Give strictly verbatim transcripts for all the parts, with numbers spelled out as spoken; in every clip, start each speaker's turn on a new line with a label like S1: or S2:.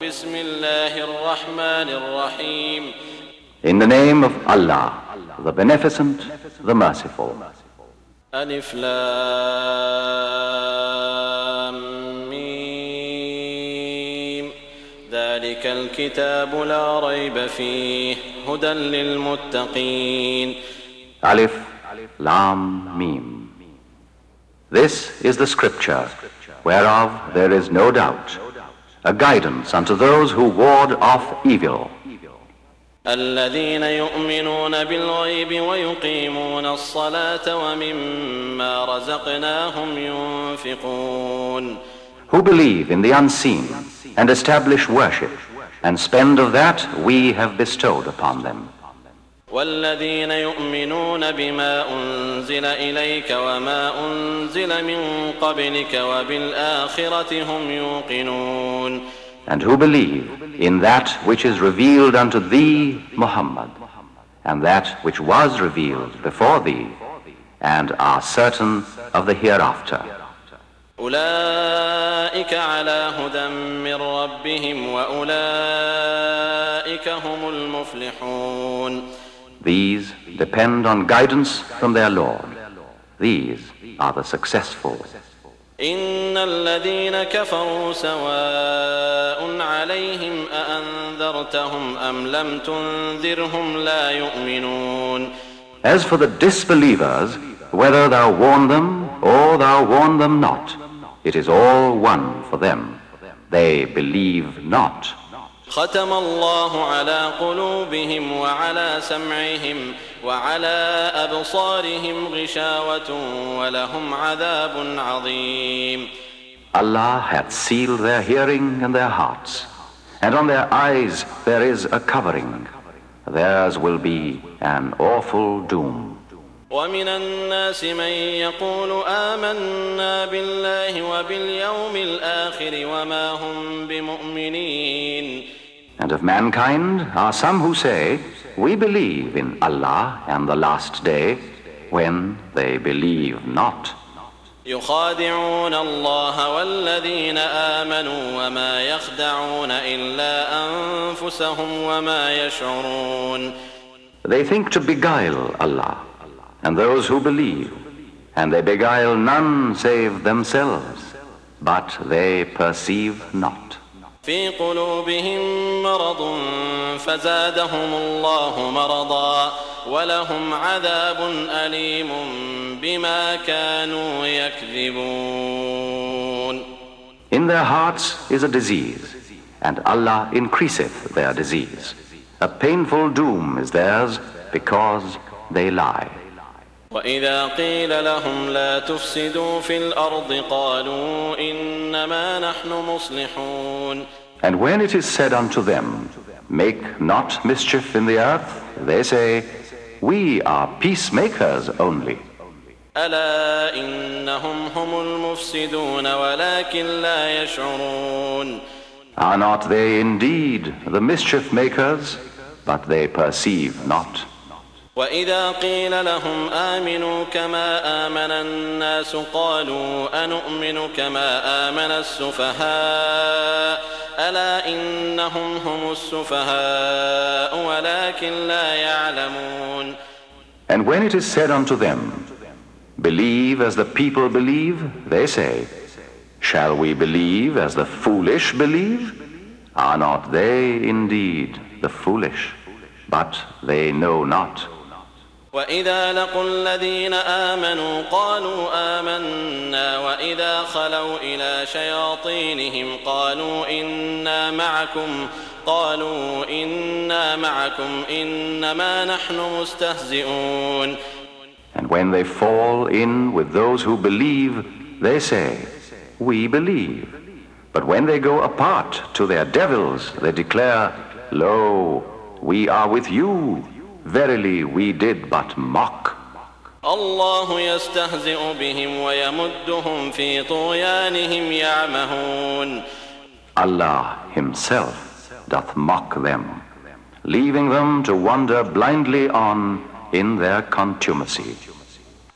S1: بسم الله الرحمن الرحيم.
S2: In the name of Allah, the Beneficent, the Merciful.
S1: ألف لام ميم ذلك الكتاب لا ريب فيه هدى للمتقين.
S2: Alif, Lam, Mim. This is the scripture, whereof there is no doubt, a guidance unto those who ward off evil.
S1: الذين يؤمنون بالغيب ويقيمون الصلاة ومما رزقناهم ينفقون.
S2: Who believe in the unseen and establish worship and spend of that we have bestowed upon them.
S1: والذين يؤمنون بما أنزل إليك وما أنزل من قبلك وبالآخرة هم يوقنون.
S2: And who believe in that which is revealed unto thee, Muhammad, and that which was revealed before thee, and are certain of the hereafter.
S1: أولئك على هدى من ربهم وأولئك هم المفلحون.
S2: These depend on guidance from their Lord. These are the successful.
S1: إن الذين كفروا سواء عليهم أأنذرتهم أم لم تنذرهم لا يؤمنون.
S2: As for the disbelievers, whether thou warn them or thou warn them not, it is all one for them. They believe not.
S1: ختم الله على قلوبهم وعلى سمعهم وعلى أبصارهم غشاوة ولهم عذاب عظيم.
S2: Allah hath sealed their hearing and their hearts, and on their eyes there is a covering. Theirs will be an awful doom.
S1: ومن الناس من يقول آمنا بالله وباليوم الآخر وما هم بمؤمنين.
S2: And of mankind are some who say, we believe in Allah and the last day, when they believe not.
S1: يخادعون الله والذين آمنوا وما يخدعون إلا أنفسهم وما يشعرون.
S2: They think to beguile Allah and those who believe, and they beguile none save themselves, but they perceive not.
S1: في قلوبهم مرض فزادهم الله مرضا ولهم عذاب أليم بما كانوا يكذبون.
S2: In their hearts is a disease, and Allah increaseth their disease. A painful doom is theirs because they lie.
S1: وإذا قيل لهم لا تفسدوا في الأرض قالوا إنما نحن مصلحون.
S2: And when it is said unto them, make not mischief in the earth, they say, we are peacemakers only.
S1: ألا إنهم هم المفسدون ولكن لا يشعرون.
S2: Are not they indeed the mischief makers, but they perceive not.
S1: وإذا قيل لهم آمنوا كما آمن الناس قالوا أنؤمن كما آمن السفهاء ألا إنهم هم السفهاء ولكن لا يعلمون.
S2: And when it is said unto them, believe as the people believe, they say, shall we believe as the foolish believe? Are not they indeed the foolish, but they know not.
S1: وإذا لقوا الذين آمنوا قالوا آمنا وإذا خلوا إلى شياطينهم قالوا إنا معكم قالوا إنا معكم إنما نحن مستهزئون.
S2: And when they fall in with those who believe, they say, we believe. But when they go apart to their devils, they declare, lo, we are with you. Verily, we did but mock.
S1: الله يستهزئ بهم ويمدهم في طغيانهم يعمهون.
S2: Allah himself doth mock them, leaving them to wander blindly on in their contumacy.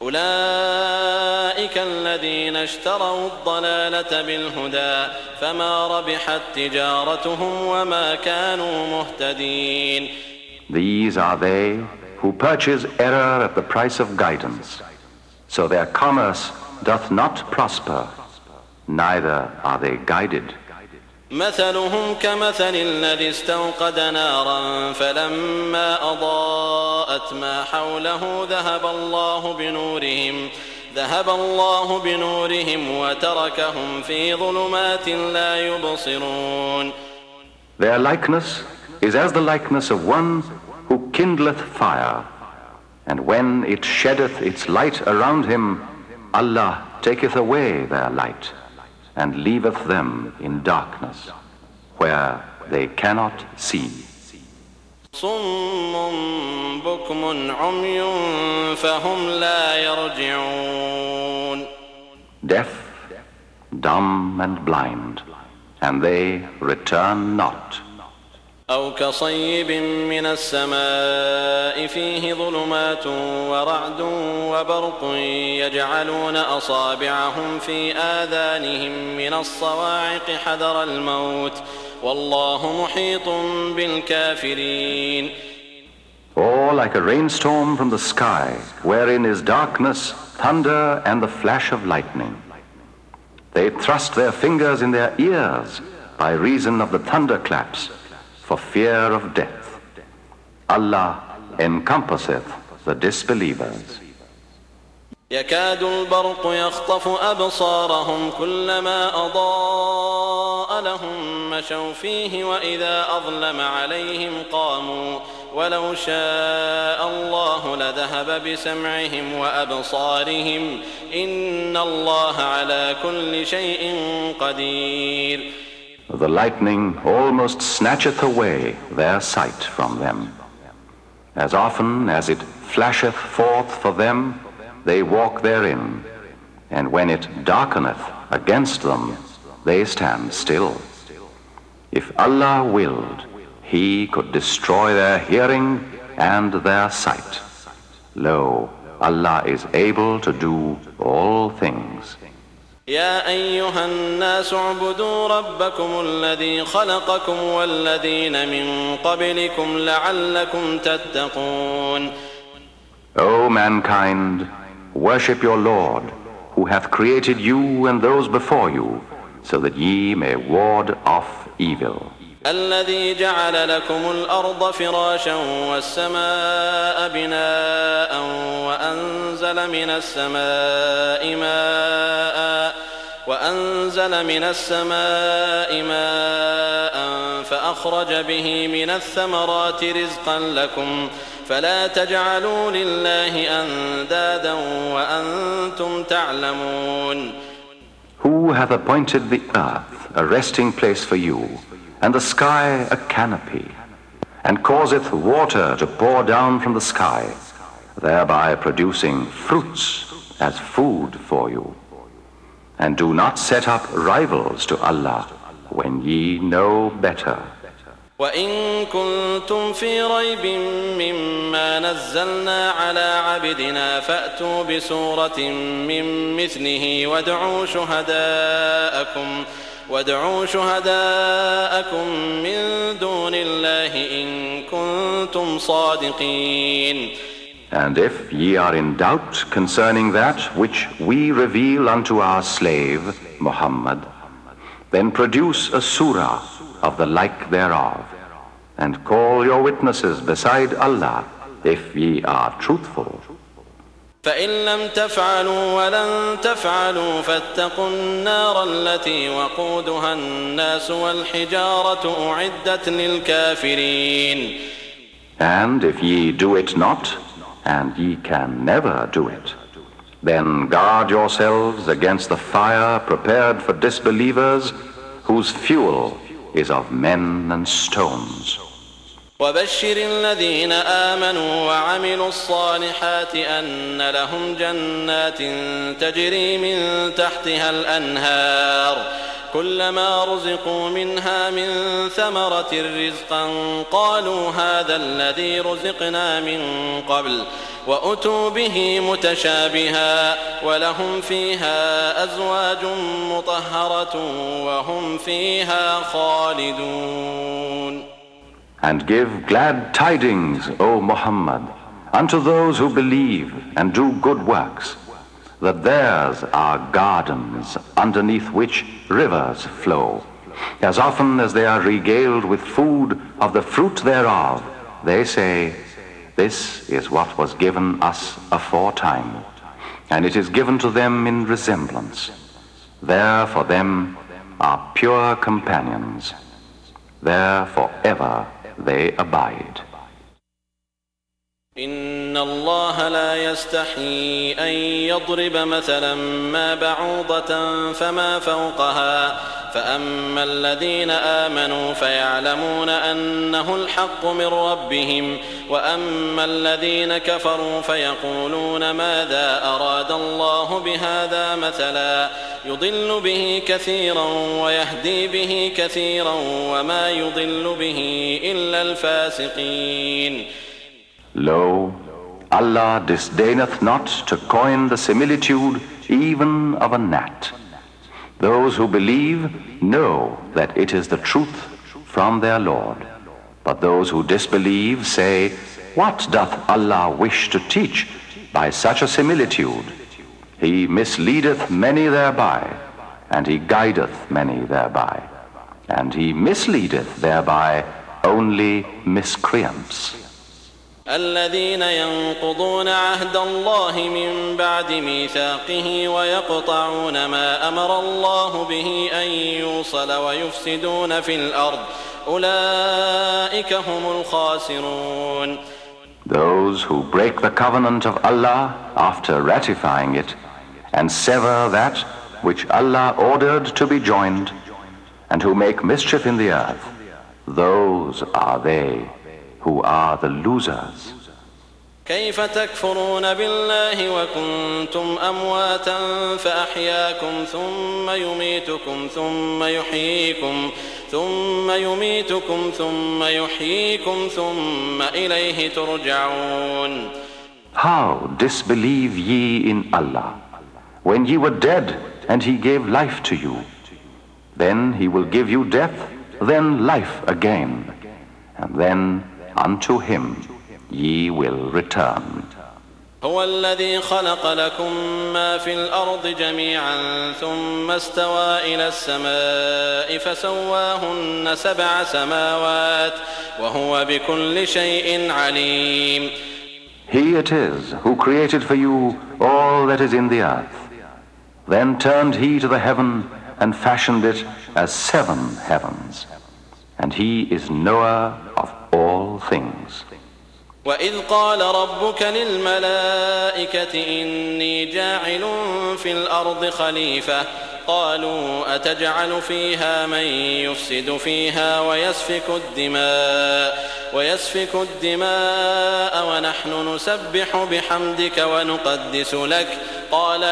S1: أولئك الذين اشتروا الضلالة بالهدى فما ربحت تجارتهم وما كانوا مهتدين.
S2: These are they who purchase error at the price of guidance, so their commerce doth not prosper, neither are they guided.
S1: مثلهم كمثل الذي استوقد نارا فلما أضاءت ما حوله ذهب الله بنورهم ذهب الله بنورهم وتركهم في ظلمات لا يبصرون.
S2: Their likeness is as the likeness of one who kindleth fire, and when it sheddeth its light around him, Allah taketh away their light, and leaveth them in darkness, where they cannot see.
S1: صم بكم عمي فهم لا يرجعون.
S2: Deaf, dumb and blind, and they return not.
S1: أو كصيب من السماء فيه ظلمات ورعد وبرق يجعلون أصابعهم في آذانهم من الصواعق حذر الموت والله محيط بالكافرين.
S2: Or like a rainstorm from the sky, wherein is darkness, thunder, and the flash of lightning. They thrust their fingers in their ears by reason of the thunderclaps, for fear of death. Allah encompasseth the disbelievers.
S1: يكاد البرق يخطف أبصارهم كلما أضاء لهم مشوا فيه وإذا أظلم عليهم قاموا ولو شاء الله لذهب بسمعهم وأبصارهم إن الله على كل شيء قدير.
S2: The lightning almost snatcheth away their sight from them. As often as it flasheth forth for them, they walk therein, and when it darkeneth against them, they stand still. If Allah willed, He could destroy their hearing and their sight. Lo, Allah is able to do all things.
S1: يا أيها الناس اعبدوا ربكم الذي خلقكم والذين من قبلكم لعلكم تتقون.
S2: O mankind, worship your Lord, who hath created you and those before you, so that ye may ward off evil.
S1: الذي جعل لكم الأرض فراشا والسماء بناء وأنزل من السماء ماء وأنزل من السماء ماء فأخرج به من الثمرات رزقا لكم فلا تجعلوا لله أندادا وأنتم تعلمون.
S2: Who hath appointed the earth a resting place for you, and the sky a canopy, and causeth water to pour down from the sky, thereby producing fruits as food for you. And do not set up rivals to Allah when ye know better.
S1: وإن كنتم في ريب مما نزلنا على عبدنا فأتوا بسورة من مثله وادعوا شهداءكم وادعوا شهداءكم من دون الله إن كنتم صادقين.
S2: And if ye are in doubt concerning that which we reveal unto our slave, Muhammad, then produce a surah of the like thereof, and call your witnesses beside Allah, if ye are truthful.
S1: فإن لم تفعلوا ولن تفعلوا فاتقوا النار التي وقودها الناس والحجارة أعدت للكافرين.
S2: And if ye do it not, and ye can never do it, then guard yourselves against the fire prepared for disbelievers, whose fuel is of men and stones.
S1: وبشر الذين آمنوا وعملوا الصالحات أن لهم جنات تجري من تحتها الأنهار كلما رزقوا منها من ثمرة رزقا قالوا هذا الذي رزقنا من قبل وأتوا به متشابها ولهم فيها أزواج مطهرة وهم فيها خالدون.
S2: And give glad tidings, O Muhammad, unto those who believe and do good works, that theirs are gardens underneath which rivers flow. As often as they are regaled with food of the fruit thereof, they say, this is what was given us aforetime, and it is given to them in resemblance. There for them are pure companions. There forever they abide.
S1: إن الله لا يستحي أن يضرب مثلا ما بعوضة فما فوقها فأما الذين آمنوا فيعلمون أنه الحق من ربهم وأما الذين كفروا فيقولون ماذا أراد الله بهذا مثلا يضل به كثيرا ويهدي به كثيرا وما يضل به إلا الفاسقين.
S2: Lo, Allah disdaineth not to coin the similitude even of a gnat. Those who believe know that it is the truth from their Lord. But those who disbelieve say, what doth Allah wish to teach by such a similitude? He misleadeth many thereby, and he guideth many thereby, and he misleadeth thereby only miscreants.
S1: الذين ينقضون عهد الله من بعد ميثاقه ويقطعون ما أمر الله به أن يوصل ويفسدون في الأرض أولئك هم الخاسرون.
S2: Those who break the covenant of Allah after ratifying it and sever that which Allah ordered to be joined and who make mischief in the earth, those are they who are the losers.
S1: كيف تكفرون بالله وكنتم أمواتا فأحياكم ثم يميتكم ثم يحييكم ثم يميتكم ثم يحييكم ثم إليه ترجعون.
S2: How disbelieve ye in Allah when ye were dead and he gave life to you? Then he will give you death, then life again, and then unto him ye will return.
S1: هو الذي خلق لكم ما في الأرض جميعا ثم استوى إلى السماء فسواهن سبع سماوات وهو بكل شيء عليم.
S2: He it is who created for you all that is in the earth. Then turned he to the heaven and fashioned it as seven heavens. And he is knower of all things.
S1: وإذ قال ربك للملائكة إني جاعل في الأرض خليفة قالوا أتجعل فيها من يفسد فيها ويسفك الدماء ويسفك الدماء ونحن نسبح بحمدك ونقدس لك قال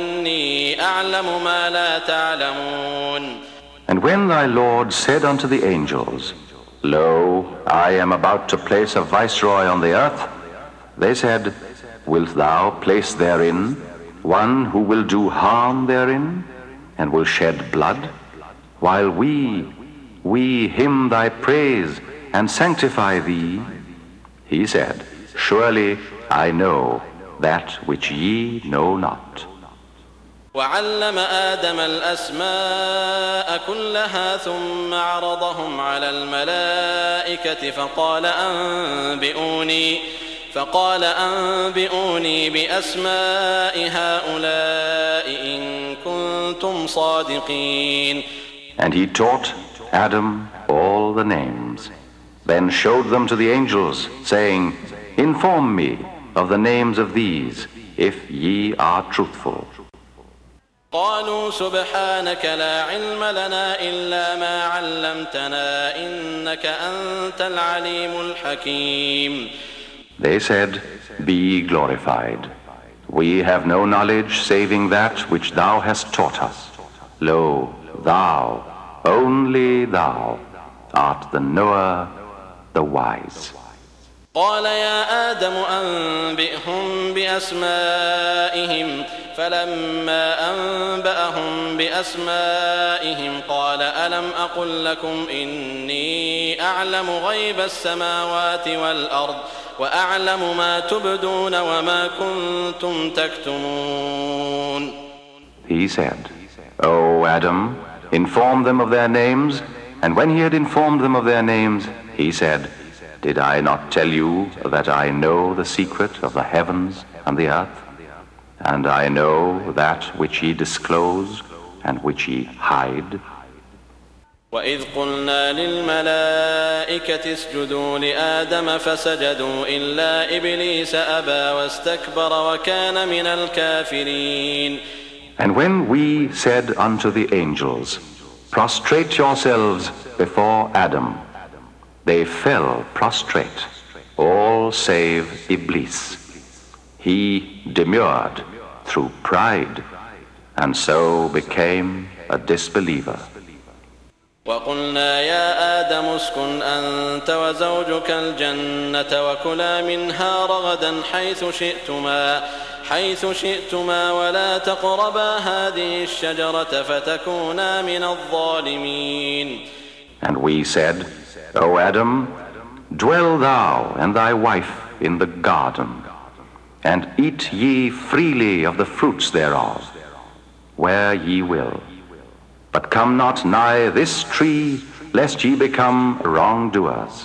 S1: إني أعلم ما لا تعلمون.
S2: And when thy Lord said unto the angels, Lo, I am about to place a viceroy on the earth, they said, Wilt thou place therein one who will do harm therein and will shed blood? While we, we hymn thy praise and sanctify thee. He said, Surely I know that which ye know not.
S1: وعلم آدم الأسماء كلها ثم عرضهم على الملائكة فقال أنبئوني فقال أنبئوني بأسماء هؤلاء إن كنتم صادقين.
S2: And he taught Adam all the names, then showed them to the angels, saying, Inform me of the names of these, if ye are truthful.
S1: قالوا سبحانك لا علم لنا إلا ما علمتنا إنك أنت العليم الحكيم.
S2: They said, Be glorified. We have no knowledge saving that which thou hast taught us. Lo, thou, only thou, art the knower, the wise.
S1: قال يا آدم أنبئهم بأسمائهم فلما أنبأهم بأسمائهم قال ألم أقل لكم إني أعلم غيب السماوات والأرض وأعلم ما تبدون وما كنتم تكتمون.
S2: He said, O Adam, inform them of their names. And when he had informed them of their names, he said, Did I not tell you that I know the secret of the heavens and the earth? And I know that which ye disclose and which ye hide.
S1: وَإِذْ قُلْنَا لِلْمَلَائِكَةِ اسْجُدُوا لِآدَمَ فَسَجَدُوا إِلَّا إِبْلِيسَ أَبَى وَاسْتَكْبَرَ وَكَانَ مِنَ الْكَافِرِينَ.
S2: And when we said unto the angels, Prostrate yourselves before Adam, they fell prostrate, all save Iblis. He demurred through pride, and so became a disbeliever.
S1: وَقُلْنَا يَا آدَمُ اسْكُنْ أَنْتَ وَزَوْجُكَ الْجَنَّةَ وَكُلَا مِنْهَا رَغَدًا حَيْثُ شِئْتُمَا حيث شئتما ولا تقربا هذه الشجرة فتكونا من الظالمين.
S2: And we said, O Adam, dwell thou and thy wife in the garden, and eat ye freely of the fruits thereof, where ye will. But come not nigh this tree, lest ye become wrongdoers.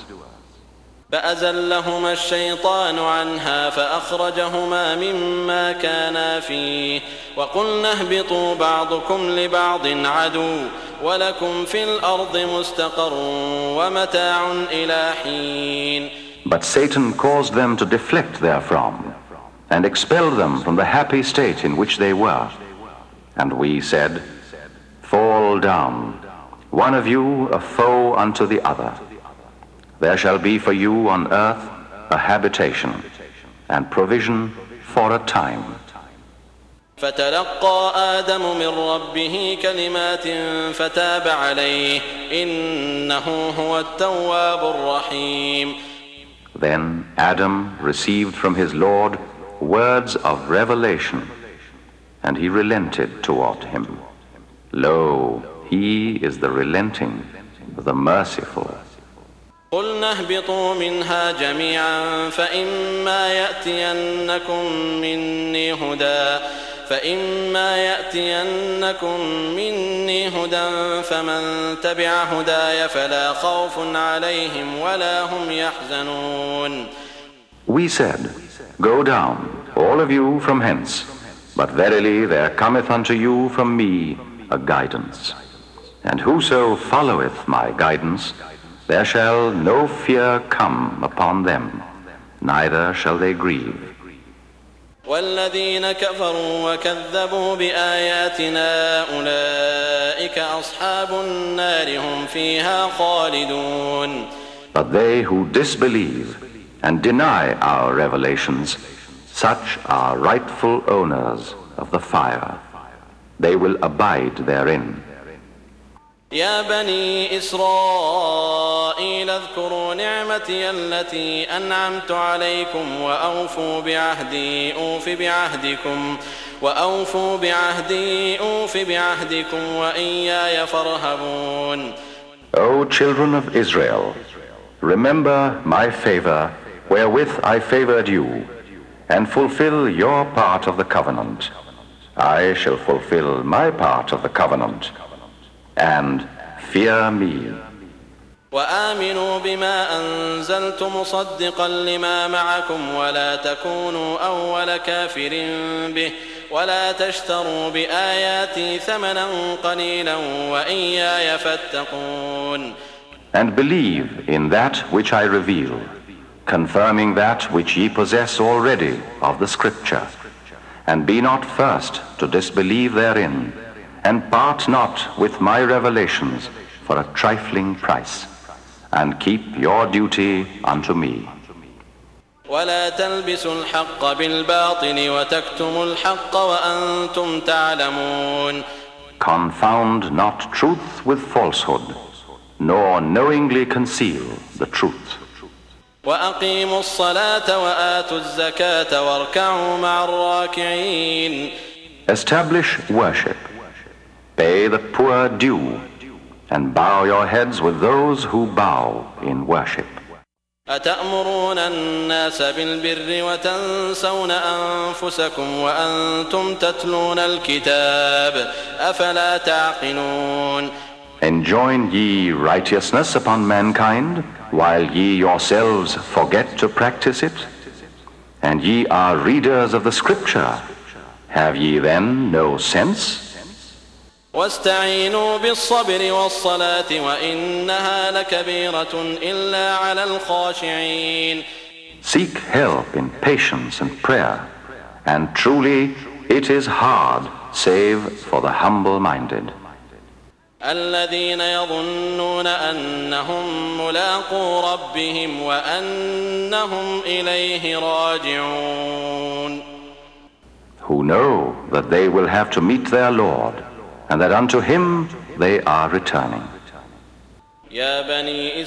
S1: فأزلهما الشيطان عنها فأخرجهما مما كانا فيه وقلنا اهبطوا بعضكم لبعض عدو ولكم في الأرض مستقر ومتاع إلى حين.
S2: But Satan caused them to deflect therefrom and expelled them from the happy state in which they were. And we said, Fall down, one of you a foe unto the other. There shall be for you on earth a habitation and provision for a time.
S1: فتلقى آدم من ربه كلمات فتاب عليه إنه هو التواب الرحيم.
S2: Then Adam received from his Lord words of revelation, and he relented toward him. Lo, he is the relenting, the merciful.
S1: قلنا اهبطوا منها جميعا فإما يأتينكم مني هدى فإما يأتينكم مني هدى فمن تبع هداي فلا خوف عليهم ولا هم يحزنون.
S2: We said, Go down, all of you from hence, but verily there cometh unto you from me a guidance. And whoso followeth my guidance, there shall no fear come upon them, neither shall they grieve.
S1: والذين كفروا وكذبوا بآياتنا أولئك أصحاب النار هم فيها خالدون.
S2: But they who disbelieve and deny our revelations, such are rightful owners of the fire. They will abide therein.
S1: يا بني إسرائيل اذكروا نعمتي التي أنعمت عليكم وأوفوا بعهدي أوف بعهدكم وأوفوا بعهدي أوف بعهدكم وإياي فارهبون.
S2: O children of Israel, remember my favor wherewith I favored you, and fulfill your part of the covenant. I shall fulfill my part of the covenant. And fear me.
S1: وآمنوا بما أنزلت مصدقا لما معكم ولا تكونوا أول كافر به ولا تشتروا بآياتي ثمنا قليلا وإياي فاتقون.
S2: And believe in that which I reveal, confirming that which ye possess already of the Scripture, and be not first to disbelieve therein, and part not with my revelations for a trifling price, and keep your duty unto me.
S1: ولا تلبسوا الحق بالباطل وتكتموا الحق وأنتم تعلمون.
S2: confound not truth with falsehood, nor knowingly conceal the truth.
S1: وأقيموا الصلاة وآتوا الزكاة واركعوا مع الراكعين.
S2: Establish worship, pay the poor due, and bow your heads with those who bow in worship.
S1: أتأمرون الناس بالبر وتنسون أنفسكم وأنتم تتلون الكتاب أفلا تعقلون.
S2: Enjoin ye righteousness upon mankind, while ye yourselves forget to practice it? And ye are readers of the Scripture. Have ye then no sense?
S1: واستعينوا بالصبر والصلاة وإنها لكبيرة إلا على الخاشعين.
S2: Seek help in patience and prayer, and truly it is hard save for the humble-minded.
S1: الذين يظنون أنهم ملاقو ربهم وأنهم إليه راجعون.
S2: Who know that they will have to meet their Lord, and that unto him they are returning.
S1: يا بني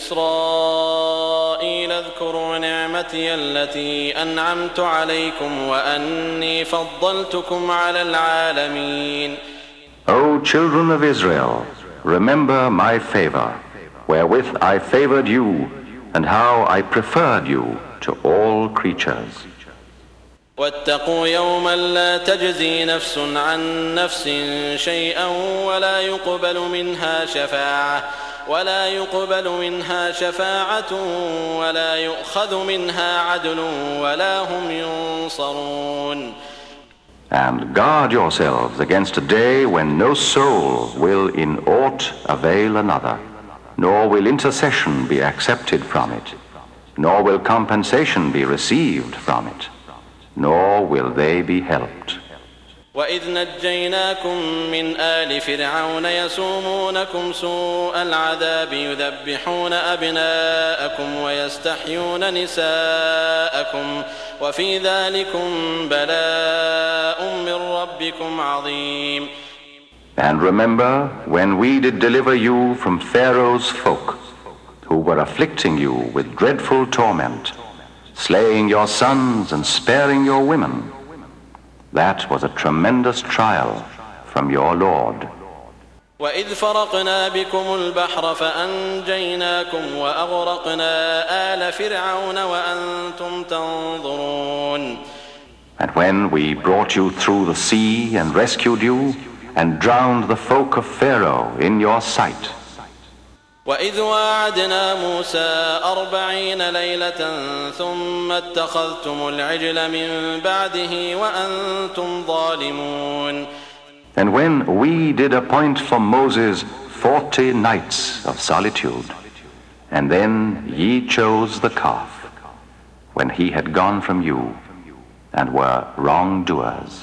S1: إسرائيل اذكروا نعمتي التي أنعمت عليكم وأني فضلتكم على العالمين.
S2: O children of Israel, remember my favor, wherewith I favored you, and how I preferred you to all creatures.
S1: واتقوا يوما لا تجزي نفس عن نفس شيئا ولا يقبل منها شفاعة ولا يقبل منها شفاعة ولا يؤخذ منها عدل ولا هم ينصرون.
S2: And guard yourselves against a day when no soul will in aught avail another, nor will intercession be accepted from it, nor will compensation be received from it, nor will they be helped.
S1: وإذ نجيناكم من آل فرعون يسومونكم سوء العذاب يذبحون أبناءكم ويستحيون نساءكم وفي ذلكم بلاء من ربكم عظيم.
S2: And remember when we did deliver you from Pharaoh's folk, who were afflicting you with dreadful torment, slaying your sons and sparing your women. That was a tremendous trial from your Lord.
S1: وإذ فرقنا بكم البحر فأنجيناكم وأغرقنا آل فرعون وأنتم تنظرون.
S2: And when we brought you through the sea and rescued you and drowned the folk of Pharaoh in your sight.
S1: وإذ واعدنا موسى أربعين ليلة ثم اتخذتم العجل من بعده وأنتم ظالمون.
S2: And when we did appoint for Moses forty nights of solitude, and then ye chose the calf, when he had gone from you, and were wrongdoers.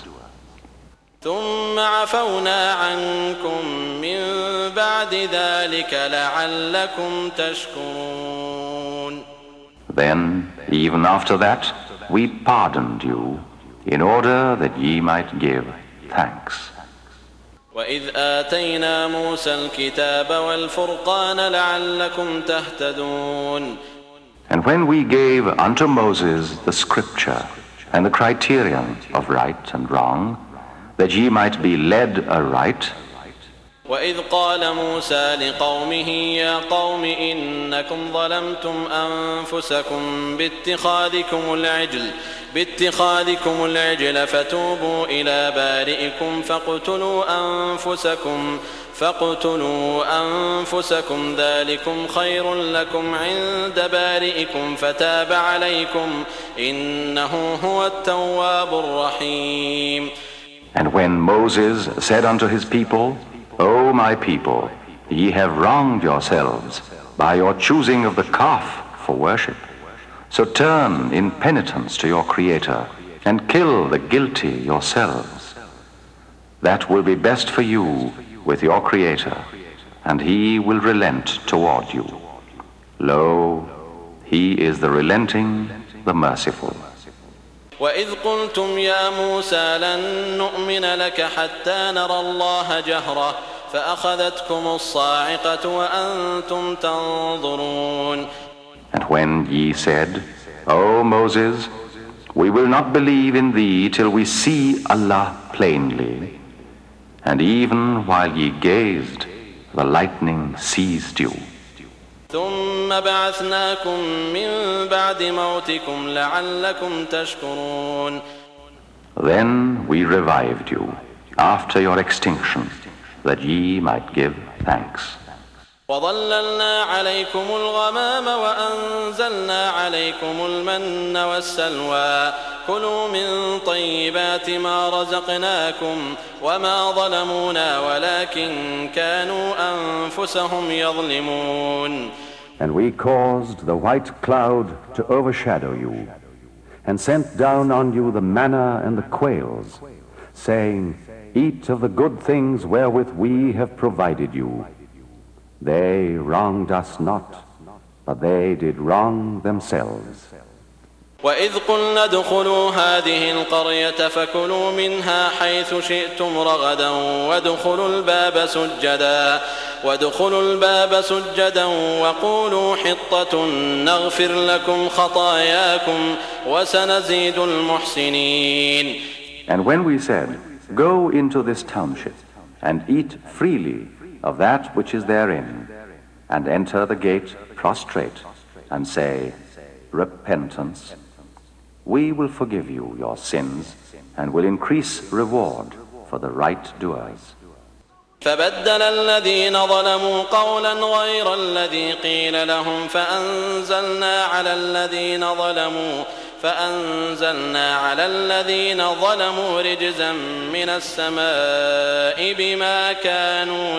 S1: ثم عفونا عنكم من بعد ذلك لعلكم تشكرون.
S2: Then, even after that, we pardoned you, in order that ye might give thanks.
S1: وإذ آتينا موسى الكتاب والفرقان لعلكم تهتدون.
S2: And when we gave unto Moses the scripture and the criterion of right and wrong, that ye might be led aright.
S1: وإذ قال موسى لقومه يا قوم إنكم ظلمتم أنفسكم باتخاذكم العجل باتخاذكم العجل فتوبوا إلى بارئكم فاقتلوا أنفسكم فاقتلوا أنفسكم ذلكم خير لكم عند بارئكم فتاب عليكم إنه هو التواب الرحيم.
S2: And when Moses said unto his people, O my people, ye have wronged yourselves by your choosing of the calf for worship. So turn in penitence to your Creator and kill the guilty yourselves. That will be best for you with your Creator, and he will relent toward you. Lo, he is the relenting, the merciful.
S1: وإذ قلتم يا موسى لن نؤمن لك حتى نرى الله جهرة فأخذتكم الصاعقة وأنتم تنظرون.
S2: And when ye said, O Moses, we will not believe in thee till we see Allah plainly, and even while ye gazed, the lightning seized you.
S1: ثم بعثناكم من بعد موتكم لعلكم تشكرون.
S2: Then we revived you after your extinction, that ye might give thanks.
S1: وظللنا عليكم الغمام وأنزلنا عليكم المن والسلوى كلوا من طيبات ما رزقناكم وما ظلمونا ولكن كانوا أنفسهم يظلمون.
S3: And we caused the white cloud to overshadow you, and sent down on you the manna and the quails, saying, Eat of the good things wherewith we have provided you. They wronged us not, but they did wrong themselves.
S1: وإذ قلنا ادخلوا هذه القرية فكلوا منها حيث شئتم رغدا وادخلوا الباب سجدا وادخلوا الباب سجدا وقولوا حطة نغفر لكم خطاياكم وسنزيد المحسنين.
S3: And when we said, Go into this township and eat freely of that which is therein, and enter the gate prostrate, and say, Repentance, we will forgive you your sins, and will increase reward for the right doers.
S1: فبدل الذين ظلموا قولا غير الذي قيل لهم فأنزلنا على الذين ظلموا فأنزلنا على الذين ظلموا رجزا من السماء بما كانوا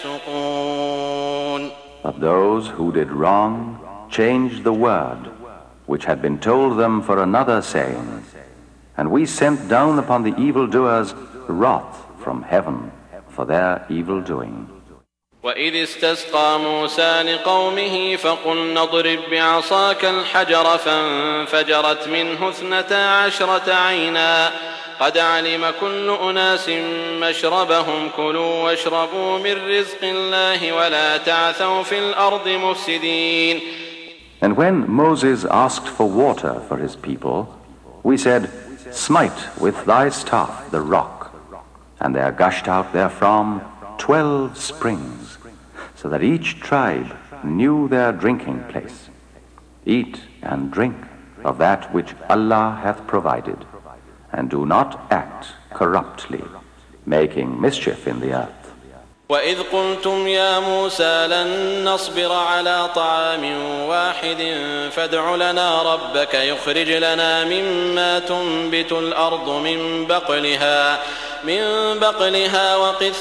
S1: يفسقون.
S3: But those who did wrong changed the word which had been told them for another saying, and we sent down upon the evildoers wrath from heaven for their evil doing.
S1: وإذ استسقى موسى لقومه فقلنا اضرب بعصاك الحجر فانفجرت منه اثنتا عشرة عينا قد علم كل أناس مشربهم كلوا واشربوا من رزق الله ولا تعثوا في الأرض مفسدين.
S3: And when Moses asked for water for his people, we said, Smite with thy staff the rock, and there gushed out therefrom twelve springs, so that each tribe knew their drinking place. Eat and drink of that which Allah hath provided, and do not act corruptly, making mischief in the earth.
S1: وإذ قلتم يا موسى لن نصبر على طعام واحد فادع لنا ربك يخرج لنا مما تنبت الأرض من بقلها من بقلها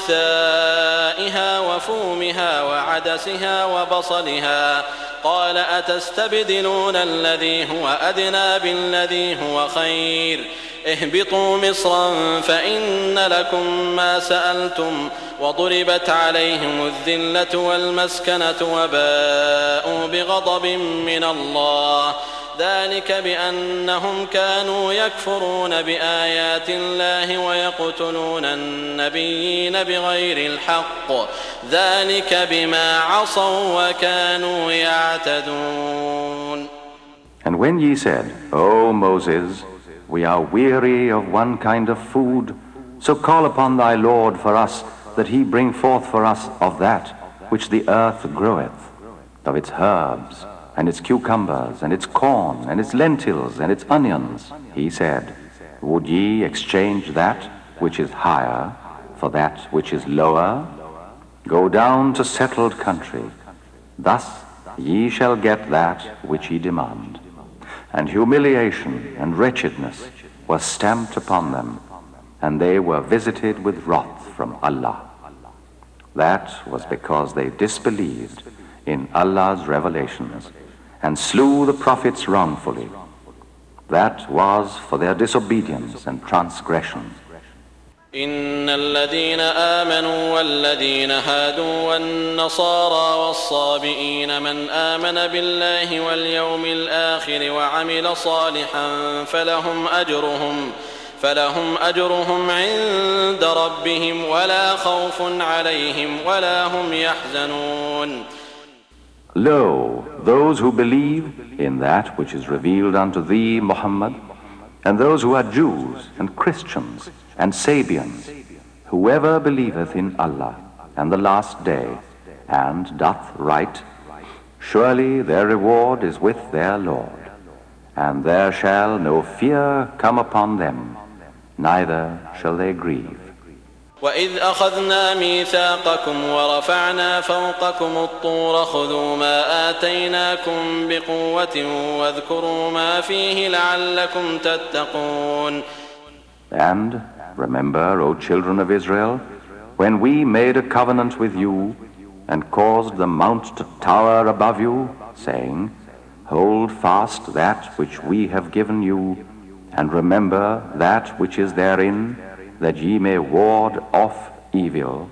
S1: وقثائها وفومها وعدسها وبصلها قال أتستبدلون الذي هو أدنى بالذي هو خير اهبطوا مصرا فإن لكم ما سألتم وضربت عليهم الذلة والمسكنة وباءوا بغضب من الله ذلك بأنهم كانوا يكفرون بآيات الله ويقتلون النبيين بغير الحق ذلك بما عصوا وكانوا يعتدون.
S3: And when ye said, O Moses, we are weary of one kind of food, so call upon thy Lord for us, that he bring forth for us of that which the earth groweth, of its herbs, and its cucumbers, and its corn, and its lentils, and its onions. He said, Would ye exchange that which is higher for that which is lower? Go down to settled country. Thus ye shall get that which ye demand. And humiliation and wretchedness were stamped upon them, and they were visited with wrath from Allah. That was because they disbelieved in Allah's revelations and slew the prophets wrongfully. That was for their disobedience and transgression.
S1: إن الذين آمنوا والذين هادوا والنصارى والصابئين من آمن بالله واليوم الآخر وعمل صالحا فلهم أجرهم فلهم أجرهم عند ربهم ولا خوف عليهم ولا هم يحزنون.
S3: Lo, those who believe in that which is revealed unto thee, Muhammad, and those who are Jews and Christians and Sabians, whoever believeth in Allah and the last day, and doth right, surely their reward is with their Lord, and there shall no fear come upon them, neither shall they grieve.
S1: وَإِذْ أَخَذْنَا مِيثَاقَكُمْ وَرَفَعْنَا فَوْقَكُمُ الطُّورَ خُذُوا مَا آتَيْنَاكُمْ بِقُوَّةٍ وَاذْكُرُوا مَا فِيهِ لَعَلَّكُمْ تَتَّقُونَ.
S3: And remember, O children of Israel, when we made a covenant with you and caused the mount to tower above you, saying, hold fast that which we have given you, and remember that which is therein, that ye may ward off evil.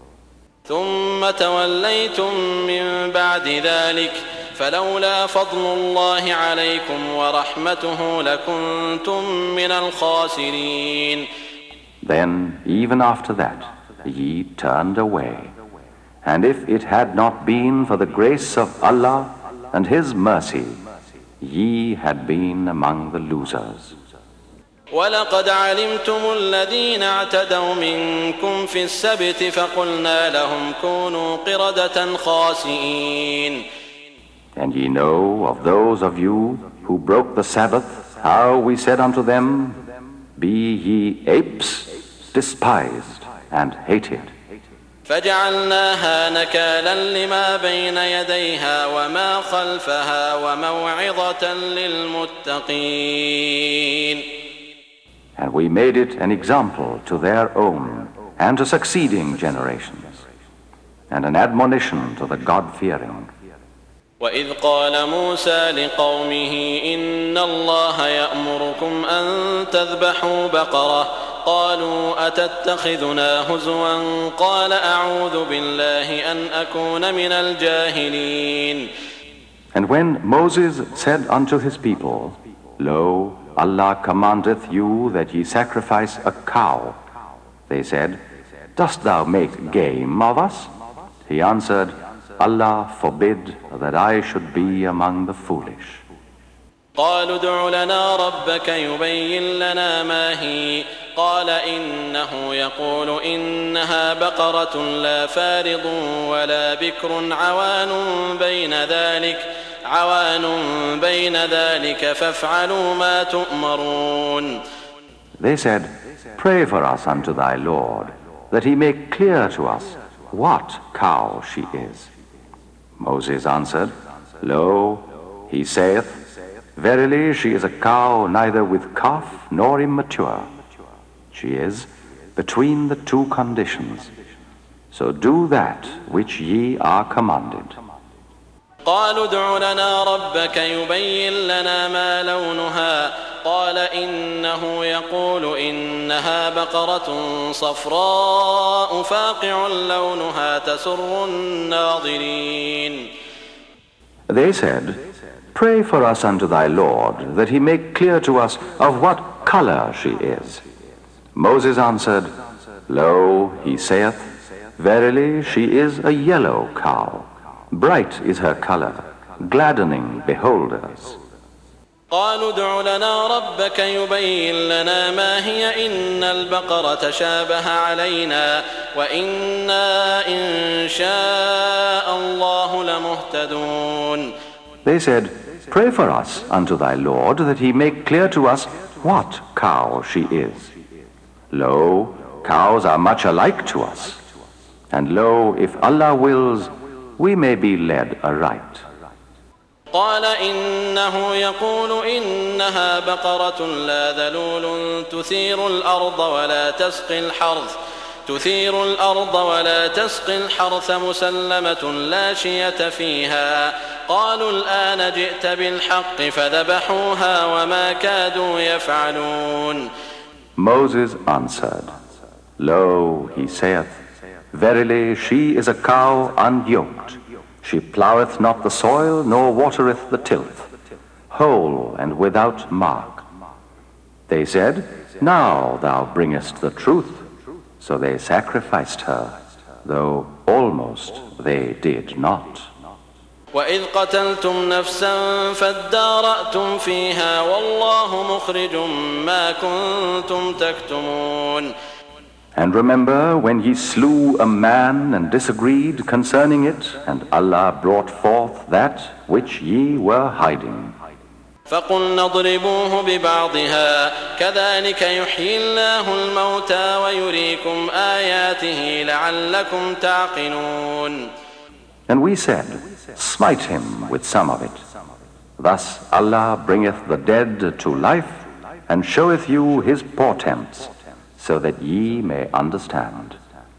S1: ثم توليتم من بعد ذلك فلولا فضل الله عليكم ورحمته لكنتم من الخاسرين.
S3: Then, even after that, ye turned away. And if it had not been for the grace of Allah and His mercy, ye had been among the losers.
S1: وَلَقَدْ عَلِمْتُمُ الَّذِينَ اعْتَدَوْا مِنْكُمْ فِي السَّبْتِ فَقُلْنَا لَهُمْ كُونُوا قِرَدَةً خَاسِئِينَ.
S3: And ye know of those of you who broke the Sabbath, how we said unto them, be ye apes, despised and hated.
S1: فَجَعَلْنَاهَا نَكَالًا لِمَا بَيْنَ يَدَيْهَا وَمَا خَلْفَهَا وَمَوْعِظَةً لِلْمُتَّقِينَ.
S3: And we made it an example to their own and to succeeding generations, and an admonition to the God-fearing.
S1: وَإِذْ قَالَ مُوسَى لِقَوْمِهِ إِنَّ اللَّهَ يَأْمُرُكُمْ أَن تَذْبَحُوا بَقَرَةً قَالُوا أَتَتَّخِذُنَا هُزُوًا قَالَ أَعُوذُ بِاللَّهِ أَنْ أَكُونَ مِنَ الْجَاهِلِينَ.
S3: And when Moses said unto his people, lo, Allah commandeth you that ye sacrifice a cow, they said, dost thou make game of us? He answered, Allah forbid that I should be among the foolish.
S1: قالوا ادع لنا ربك يبين لنا ما هي قال إنه يقول إنها بقرة لا فارض ولا بكر عوان بين ذلك عوان بين ذلك فافعلوا ما تؤمرون.
S3: They said, pray for us unto thy Lord, that he make clear to us what cow she is. Moses answered, lo, he saith, verily she is a cow neither with calf nor immature. She is between the two conditions. So do that which ye are commanded.
S1: قالوا ادع لنا ربك يبين لنا ما لونها قال إنه يقول إنها بقرة صفراء فاقع لونها تسر الناظرين.
S3: They said, pray for us unto thy Lord, that he make clear to us of what color she is. Moses answered, lo, he saith, verily she is a yellow cow. Bright is her color, gladdening beholders.
S1: قالوا ادع لنا ربك يبين لنا ما هي إن البقرة تشابه علينا وإنا إن شاء الله لمهتدون.
S3: They said, pray for us unto thy Lord, that he make clear to us what cow she is. Lo, cows are much alike to us. And lo, if Allah wills, we may be led aright.
S1: قال إنه يقول إنها بقرة لا ذلول تثير الأرض ولا تسقي الحرث تثير الأرض ولا تسقي الحرث مسلمة لا شية فيها قالوا الآن جئت بالحق فذبحوها وما كادوا يفعلون.
S3: Moses answered, Lo, he saith, verily she is a cow unyoked. She ploweth not the soil, nor watereth the tilth, whole and without mark. They said, now thou bringest the truth. So they sacrificed her, though almost they did not.
S1: وإذ قتلتم نفسا فادارأتم فيها والله مخرج ما كنتم تكتمون.
S3: And remember when ye slew a man and disagreed concerning it, and Allah brought forth that which ye were hiding.
S1: فقلنا اضربوه ببعضها كذلك يحيي الله الموتى ويريكم آياته لعلكم تعقلون.
S3: And we said, smite him with some of it. Thus Allah bringeth the dead to life and showeth you his portents, so that ye may understand.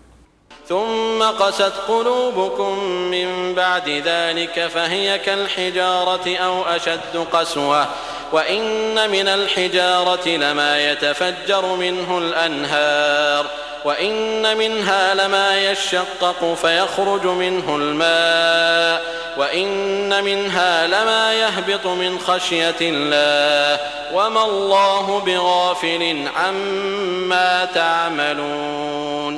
S1: ثم قست قلوبكم من بعد ذلك فهي كالحجارة أو أشد قسوة وإن من الحجارة لما يتفجر منه الأنهار وإن منها لما يشقق فيخرج منه الماء وإن منها لما يهبط من خشية الله وما الله بغافل عما تعملون.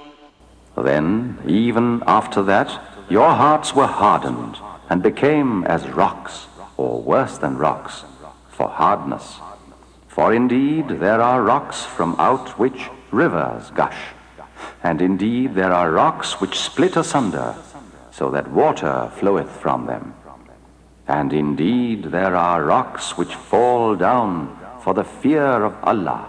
S3: Then, even after that, your hearts were hardened and became as rocks, or worse than rocks, for hardness. For indeed there are rocks from out which rivers gush, and indeed there are rocks which split asunder, so that water floweth from them. And indeed there are rocks which fall down for the fear of Allah.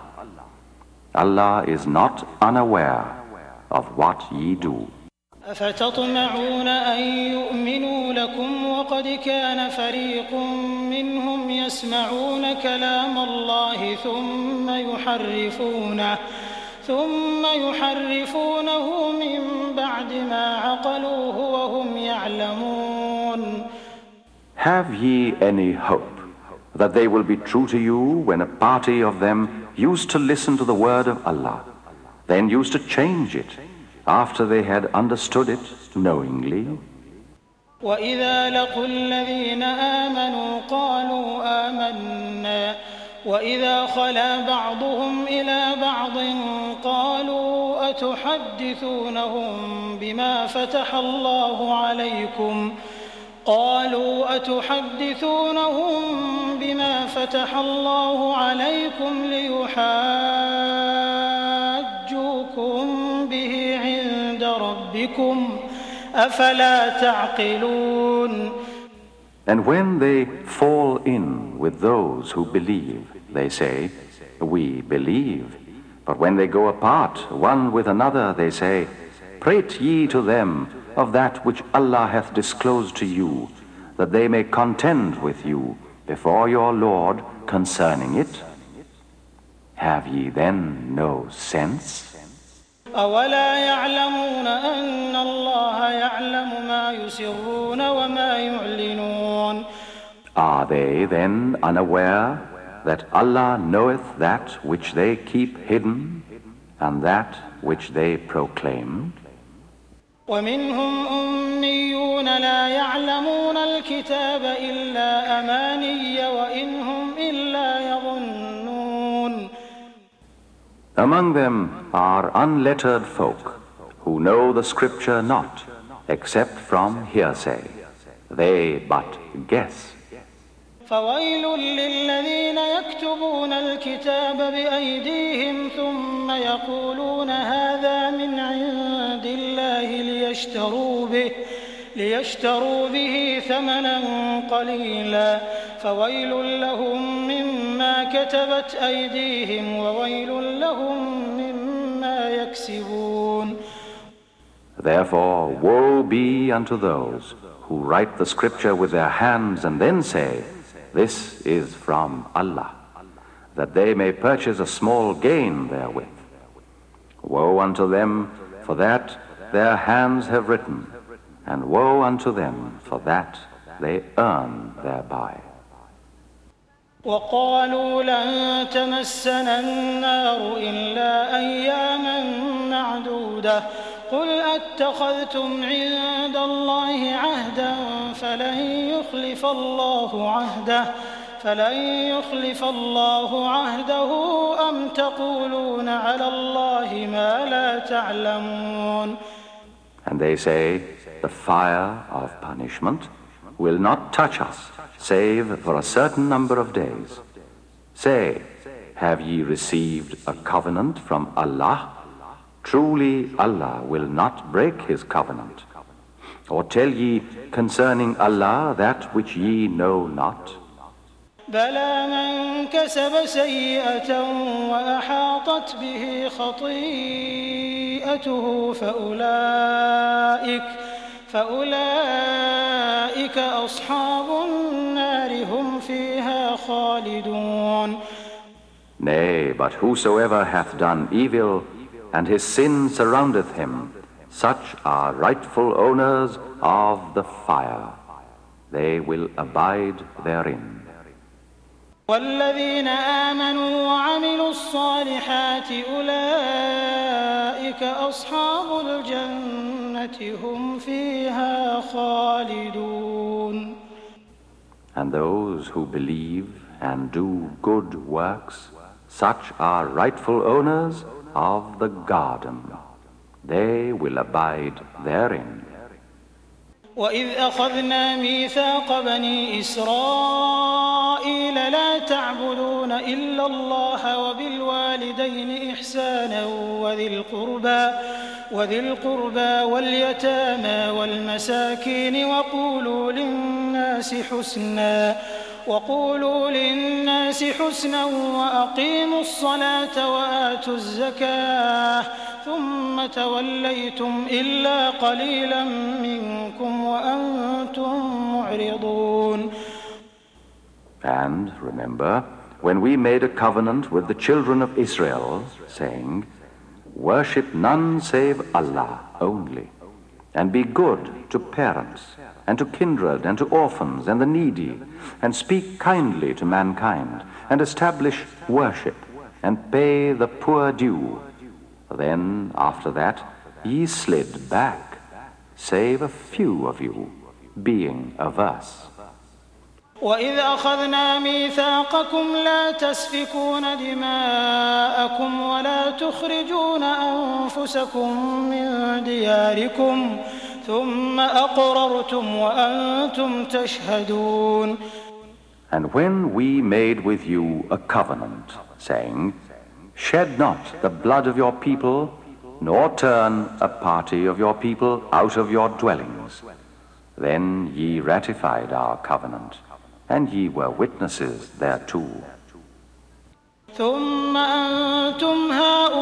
S3: Allah is not unaware of what ye do.
S4: أفتطمعون أن يؤمنوا لكم وقد كان فريق منهم يسمعون كلام الله ثم يحرفونه ثم يحرفونه من بعد ما عقلوه وهم يعلمون.
S3: Have ye any hope that they will be true to you when a party of them used to listen to the word of Allah, then used to change it after they had understood it knowingly?
S4: وَإِذَا لَقُوا الَّذِينَ آمَنُوا قَالُوا آمَنَّا وَإِذَا خَلَا بَعْضُهُمْ إِلَى بَعْضٍ قَالُوا أَتُحَدِّثُونَهُم بِمَا فَتَحَ اللَّهُ عَلَيْكُمْ قالوا أتحدثونهم بما فتح الله عليكم ليحاجوكم به عند ربكم أفلا تعقلون.
S3: And when they fall in with those who believe, they say, we believe. But when they go apart, one with another, they say, prate ye to them of that which Allah hath disclosed to you, that they may contend with you before your Lord concerning it. Have ye then no sense?
S4: أولا يعلمون أن الله يعلم ما يسرون وما يعلنون.
S3: Are they then unaware that Allah knoweth that which they keep hidden and that which they proclaim?
S4: ومنهم أميون لا يعلمون الكتاب إلا أماني وإن هم إلا يظنون.
S3: Among them are unlettered folk who know the scripture not, except from hearsay. They but guess.
S4: فويل للذين يكتبون الكتاب بأيديهم ثم يقولون هذا من عند الله ليشتروا به ليشتروا به ثمنا قليلا فويل لهم مما كتبت أيديهم وويل لهم مما يكسبون.
S3: Therefore, woe be unto those who write the scripture with their hands and then say, this is from Allah, that they may purchase a small gain therewith. Woe unto them for that their hands have written, and woe unto them for that they earn thereby.
S4: وقالوا لن تمسنا النار إلا أياما معدودة قل أتخذتم عند الله عهدا فلن يخلف الله عهده فلن يخلف الله عهده أم تقولون على الله ما لا تعلمون.
S3: And they say, the fire of punishment will not touch us, save for a certain number of days. Say, have ye received a covenant from Allah? Truly Allah will not break his covenant. Or tell ye concerning Allah that which ye know not?
S4: بلى من كسب سيئة وأحاطت به خطيئته فأولئك فأولئك أصحاب النار هم فيها خالدون.
S3: Nay, but whosoever hath done evil, and his sin surroundeth him, such are rightful owners of the fire. They will abide therein.
S4: والذين آمنوا وعملوا الصالحات أولئك أصحاب الجنة هم فيها خالدون.
S3: And those who believe and do good works, such are rightful owners of the garden. They will abide therein.
S4: وإذ أخذنا ميثاق بني إسرائيل لا تعبدون إلا الله وبالوالدين إحسانا وذي القربى وذي القربى واليتامى والمساكين وقولوا للناس حسنا وقولوا للناس حسنا وأقيموا الصلاة وآتوا الزكاة ثم توليتم إلا قليلا منكم وأنتم معرضون.
S3: And remember, when we made a covenant with the children of Israel, saying, worship none save Allah only, and be good to parents, and to kindred, and to orphans, and the needy, and speak kindly to mankind, and establish worship, and pay the poor due. Then, after that, ye slid back, save a few of you, being averse.
S4: وإذ أخذنا ميثاقكم لا تسفكون دماءكم ولا تخرجون أنفسكم من دياركم ثم أقررتم وأنتم تشهدون.
S3: And when we made with you a covenant, saying, shed not the blood of your people, nor turn a party of your people out of your dwellings, then ye ratified our covenant, and ye were witnesses thereto.
S4: ثم أنتم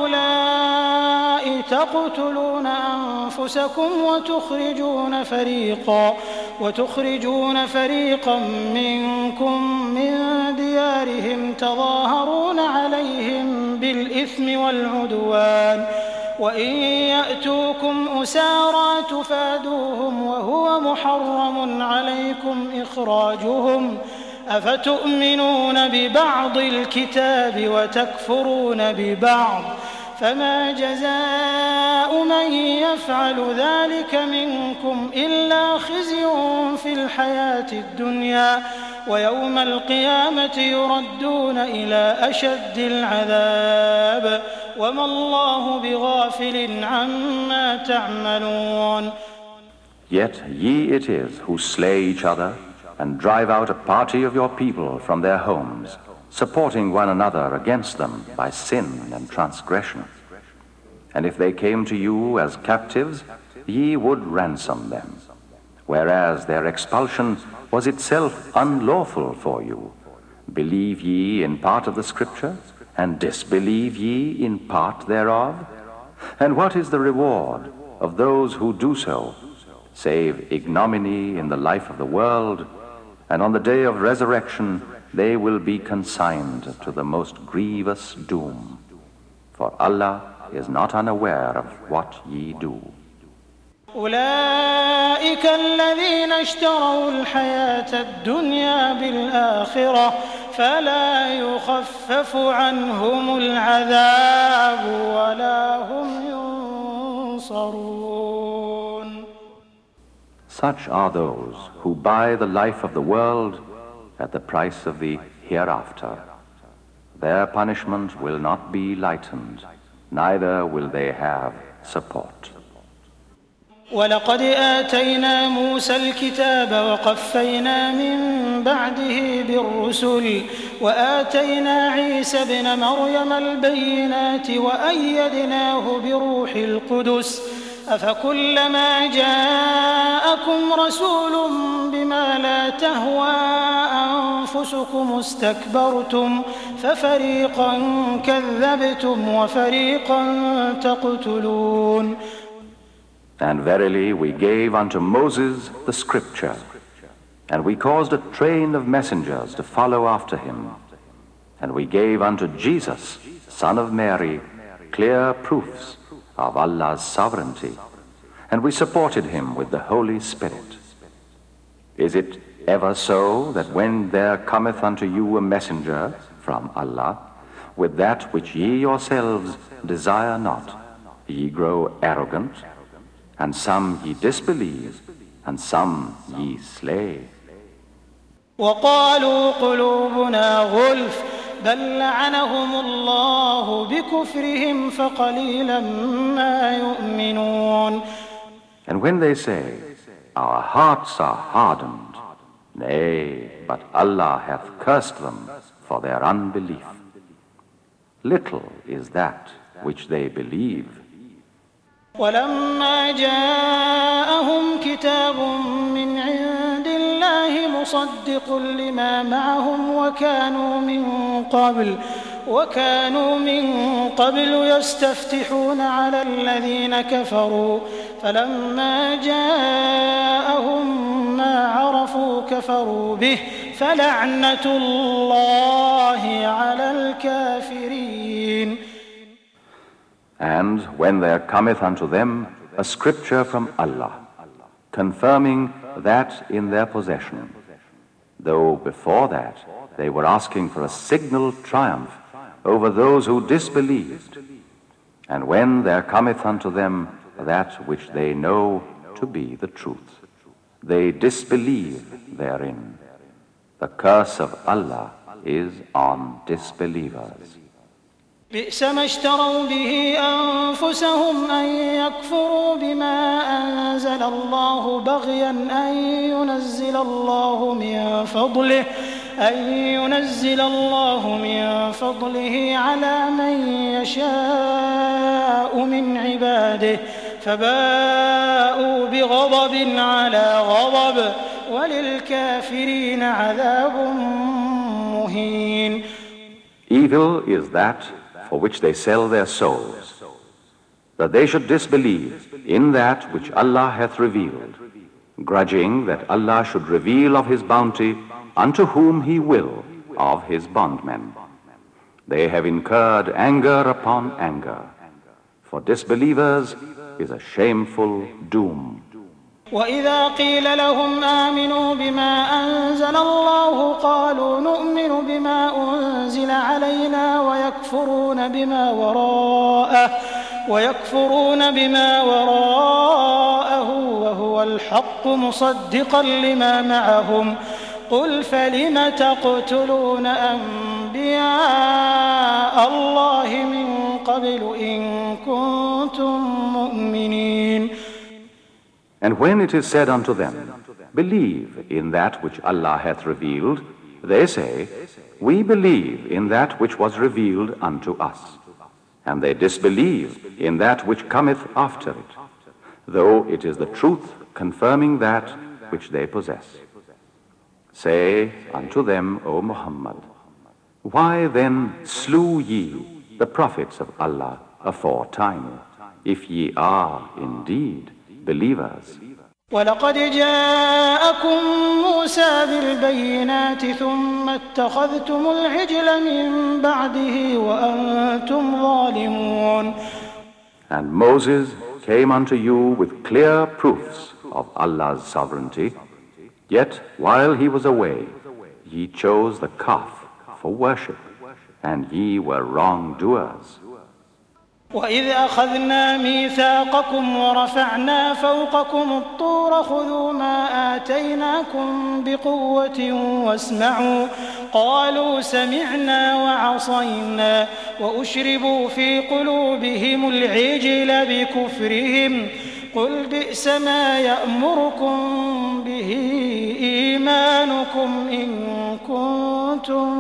S4: هؤلاء تقتلون أنفسكم وتخرجون فريقا وتخرجون فريقا منكم من ديارهم تظاهرون عليهم بالإثم والعدوان وإن يأتوكم أسارى تفادوهم وهو محرم عليكم إخراجهم أفتؤمنون ببعض الكتاب وتكفرون ببعض فما جزاء من يفعل ذلك منكم إلا خزي في الحياة الدنيا ويوم القيامة يردون إلى أشد العذاب وما الله بغافل عما تعملون.
S3: Yet ye it is who slay each other and drive out a party of your people from their homes, supporting one another against them by sin and transgression. And if they came to you as captives, ye would ransom them, whereas their expulsion was itself unlawful for you. Believe ye in part of the Scripture, and disbelieve ye in part thereof? And what is the reward of those who do so, save ignominy in the life of the world, and on the day of resurrection they will be consigned to the most grievous doom. For Allah is not unaware of what ye do.
S4: أولئك الذين اشتروا الحياة الدنيا بالآخرة فلا يخفف عنهم العذاب ولا هم ينصرون.
S3: Such are those who buy the life of the world at the price of the hereafter. Their punishment will not be lightened, neither will they have support.
S4: ولقد آتينا موسى الكتاب وقفينا من بعده بالرسل وآتينا عيسى ابن مريم البينات وأيدناه بروح القدس أفكلما جاءكم رسول بما لا تهوى أنفسكم استكبرتم ففريقا كذبتم وفريقا تقتلون.
S3: And verily we gave unto Moses the scripture, and we caused a train of messengers to follow after him. And we gave unto Jesus, son of Mary, clear proofs of Allah's sovereignty, and we supported him with the Holy Spirit. Is it ever so that when there cometh unto you a messenger from Allah, with that which ye yourselves desire not, ye grow arrogant? And some ye disbelieve, and some ye slay.
S4: وقالوا قلوبنا غلف بل لعنهم الله بكفرهم فقليلا ما يؤمنون.
S3: And when they say, our hearts are hardened, nay, but Allah hath cursed them for their unbelief. Little is that which they believe.
S4: ولما جاءهم كتاب من عند الله مصدق لما معهم وكانوا من قبل وكانوا من قبل يستفتحون على الذين كفروا فلما جاءهم ما عرفوا كفروا به فلعنة الله على الكافرين.
S3: And when there cometh unto them a scripture from Allah, confirming that in their possession, though before that they were asking for a signal triumph over those who disbelieved, and when there cometh unto them that which they know to be the truth, they disbelieve therein. The curse of Allah is on disbelievers.
S4: بئس ما اشتروا به أنفسهم أن يكفروا بما أنزل الله بغيا أن ينزل الله من فضله أن ينزل الله من فضله على من يشاء من عباده فباءوا بغضب على غضب وللكافرين عذاب مهين.
S3: Evil is that for which they sell their souls, that they should disbelieve in that which Allah hath revealed, grudging that Allah should reveal of His bounty unto whom He will of His bondmen. They have incurred anger upon anger. For disbelievers is a shameful doom.
S4: وإذا قيل لهم آمنوا بما أنزل الله قالوا نؤمن بما أنزل علينا ويكفرون بما وراءه ويكفرون بما وراءه وهو الحق مصدقا لما معهم قل فلم تقتلون أنبياء الله من قبل إن كنتم مؤمنين.
S3: And when it is said unto them, believe in that which Allah hath revealed, they say, we believe in that which was revealed unto us. And they disbelieve in that which cometh after it, though it is the truth confirming that which they possess. Say unto them, O Muhammad, why then slew ye the prophets of Allah aforetime, if ye are indeed believers?
S4: ولقد جاءكم موسى بالبينات ثم اتخذتم العجل من بعده وأنتم ظالمون.
S3: And Moses came unto you with clear proofs of Allah's sovereignty, yet while he was away, ye chose the calf for worship, and ye were wrongdoers.
S4: وَإِذْ أَخَذْنَا مِيثَاقَكُمْ وَرَفَعْنَا فَوْقَكُمُ الطُّورَ خُذُوا مَا آتَيْنَاكُمْ بِقُوَّةٍ وَاسْمَعُوا قَالُوا سَمِعْنَا وَعَصَيْنَا وَأُشْرِبُوا فِي قُلُوبِهِمُ الْعِجْلَ بِكُفْرِهِمْ قُلْ بِئْسَ مَا يَأْمُرُكُمْ بِهِ إِيمَانُكُمْ إِن كُنتُم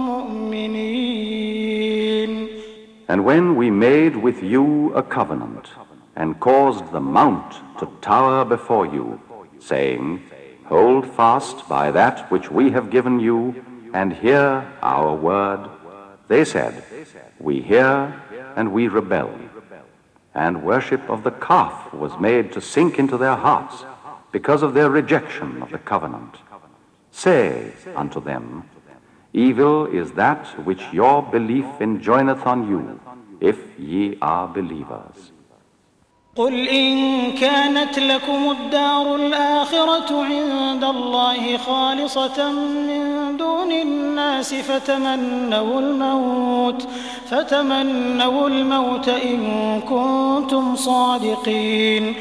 S4: مُّؤْمِنِينَ.
S3: And when we made with you a covenant, and caused the mount to tower before you, saying, Hold fast by that which we have given you, and hear our word, they said, We hear and we rebel. And worship of the calf was made to sink into their hearts, because of their rejection of the covenant. Say unto them, Evil is that which your belief enjoineth on you, if ye are believers.
S4: قل إن كانت لكم الدار الآخرة عند الله خالصة من دون الناس فتمنوا الموت فتمنوا الموت إن كنتم صادقين.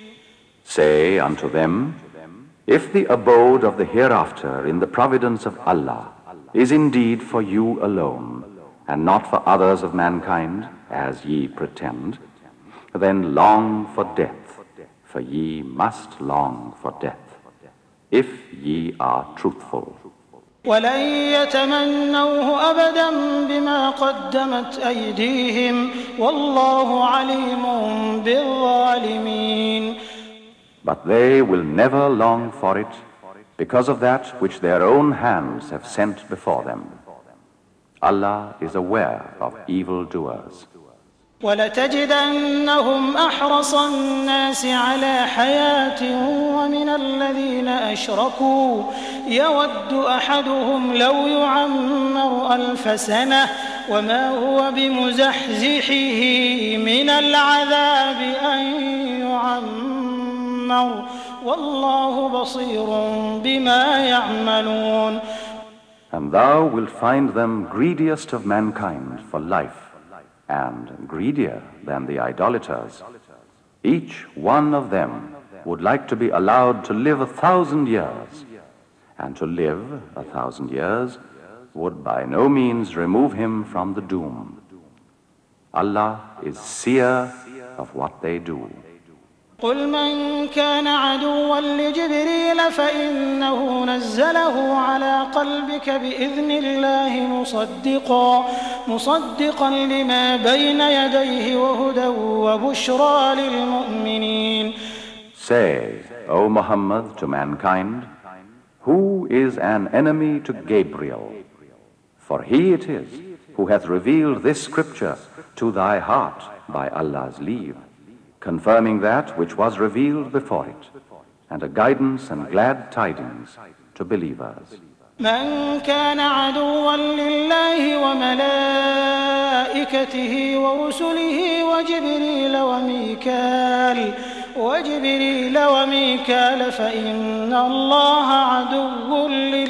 S3: Say unto them, If the abode of the hereafter in the providence of Allah is indeed for you alone, and not for others of mankind, as ye pretend, then long for death, for ye must long for death, if ye are truthful.
S4: ولن يتمنوه أبدا بما قدمت أيديهم والله عليم بالظالمين.
S3: But they will never long for it because of that which their own hands have sent before them. Allah is aware of evildoers.
S4: وَلَتَجِدَنَّهُمْ أَحْرَصَ النَّاسِ عَلَى حَيَاةٍ وَمِنَ الَّذِينَ أَشْرَكُوا يَوَدُّ أَحَدُهُمْ لَوْ يُعَمَّرُ أَلْفَ سَنَةٍ وَمَا هُوَ بِمُزَحْزِحِهِ مِنَ الْعَذَابِ أَن يُعَمَّرَ وَاللَّهُ بَصِيرٌ بِمَا يَعْمَلُونَ.
S3: And thou wilt find them greediest of mankind for life, and greedier than the idolaters. Each one of them would like to be allowed to live a thousand years, and to live a thousand years would by no means remove him from the doom. Allah is seer of what they do.
S4: قل من كان عدوا لجبريل فإنه نزله على قلبك بإذن الله مصدقا مصدقا لما بين يديه وهدى وبشرى للمؤمنين.
S3: Say, O Muhammad, to mankind, who is an enemy to Gabriel? For he it is who hath revealed this scripture to thy heart by Allah's leave, confirming that which was revealed before it, and a guidance and glad tidings to believers.
S4: من كان عدوا لله وملائكته ورسله وجبريل وميكال وجبريل وميكال فإن الله عدو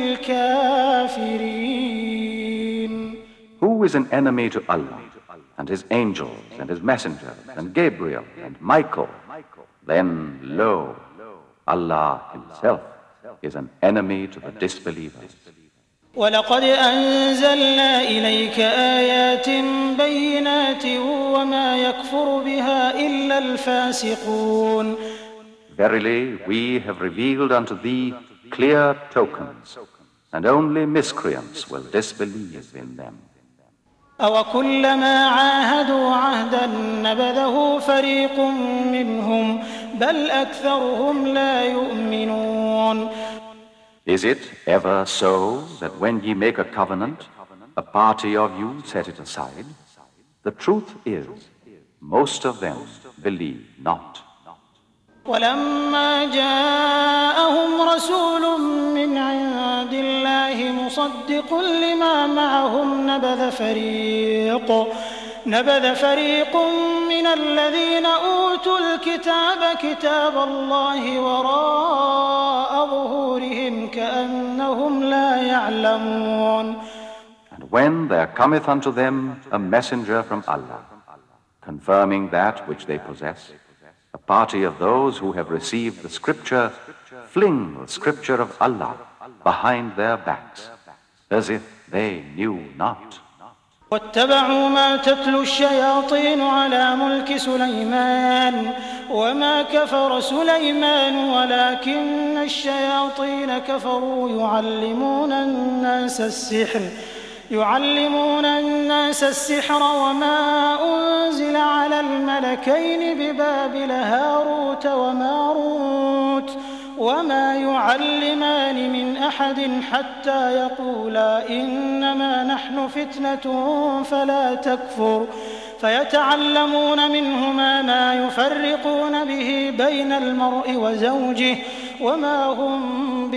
S4: للكافرين.
S3: Who is an enemy to Allah, and his angels, and his messengers, and Gabriel, and Michael? Then, lo, Allah himself is an enemy to the disbelievers.
S4: وَلَقَدْ أَنزَلْنَا إِلَيْكَ آيَاتٍ بَيِّنَاتٍ وَمَا يَكْفُرُ بِهَا إِلَّا الْفَاسِقُونَ.
S3: Verily, we have revealed unto thee clear tokens, and only miscreants will disbelieve in them.
S4: أَوَكُلَّمَا عَاهَدُوا عَهْدًا نَبَذَهُ فَرِيقٌ مِّنْهُمْ بَلْ أَكْثَرُهُمْ لَا يُؤْمِنُونَ.
S3: Is it ever so that when ye make a covenant, a party of you set it aside? The truth is, most of them believe not.
S4: ولما جاءهم رسول من عند الله مصدق لما معهم نبذ فريق نبذ فريق من الذين أوتوا الكتاب كتاب الله وراء ظهورهم كأنهم لا يعلمون.
S3: And when there cometh unto them a messenger from Allah, confirming that which they possess, a party of those who have received the scripture fling the scripture of Allah behind their backs, as if they knew not.
S4: واتبعوا ما تتلو الشياطين على ملك سليمان وما كفر سليمان ولكن الشياطين كفروا يعلمون الناس السحر يعلمون الناس السحر وما أنزل على الملكين ببابل هاروت وماروت وما يعلمان من أحد حتى يقولا إنما نحن فتنة فلا تكفر فيتعلمون منهما ما يفرقون به بين المرء وزوجه وما هم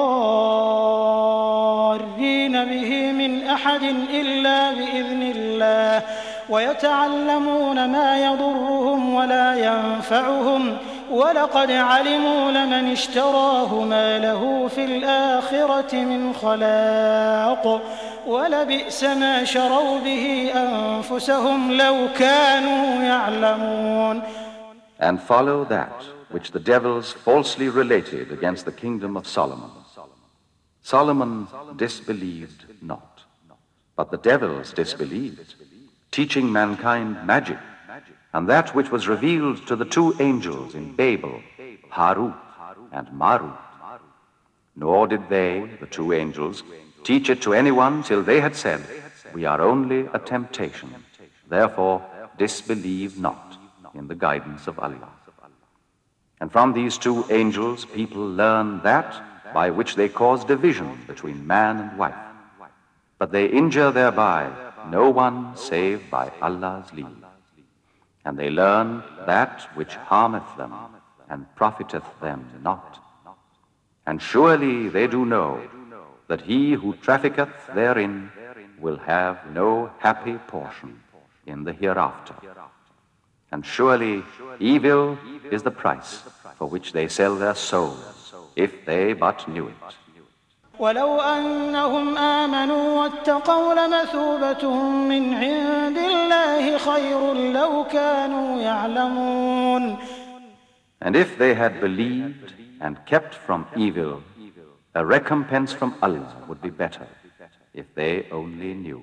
S4: بضارين به من أحد إلا بإذن الله ويتعلمون ما يضرهم ولا ينفعهم ولقد علموا لمن اشتراه ما له في الآخرة من خلاق ولبئس ما شروا به أنفسهم لو كانوا يعلمون.
S3: And follow that which the devils falsely related against the kingdom of Solomon. Solomon disbelieved not, but the devils disbelieved, teaching mankind magic, and that which was revealed to the two angels in Babel, Harut and Marut. Nor did they, the two angels, teach it to anyone till they had said, "We are only a temptation, therefore disbelieve not in the guidance of Allah." And from these two angels people learn that by which they cause division between man and wife, but they injure thereby no one save by Allah's leave. And they learn that which harmeth them and profiteth them not. And surely they do know that he who trafficketh therein will have no happy portion in the hereafter. And surely evil is the price for which they sell their souls, if they but knew it.
S4: ولو أنهم آمنوا واتقوا لمثوبة من عند الله خير لو كانوا يعلمون.
S3: And if they had believed and kept from evil, a recompense from Allah would be better, if they only knew.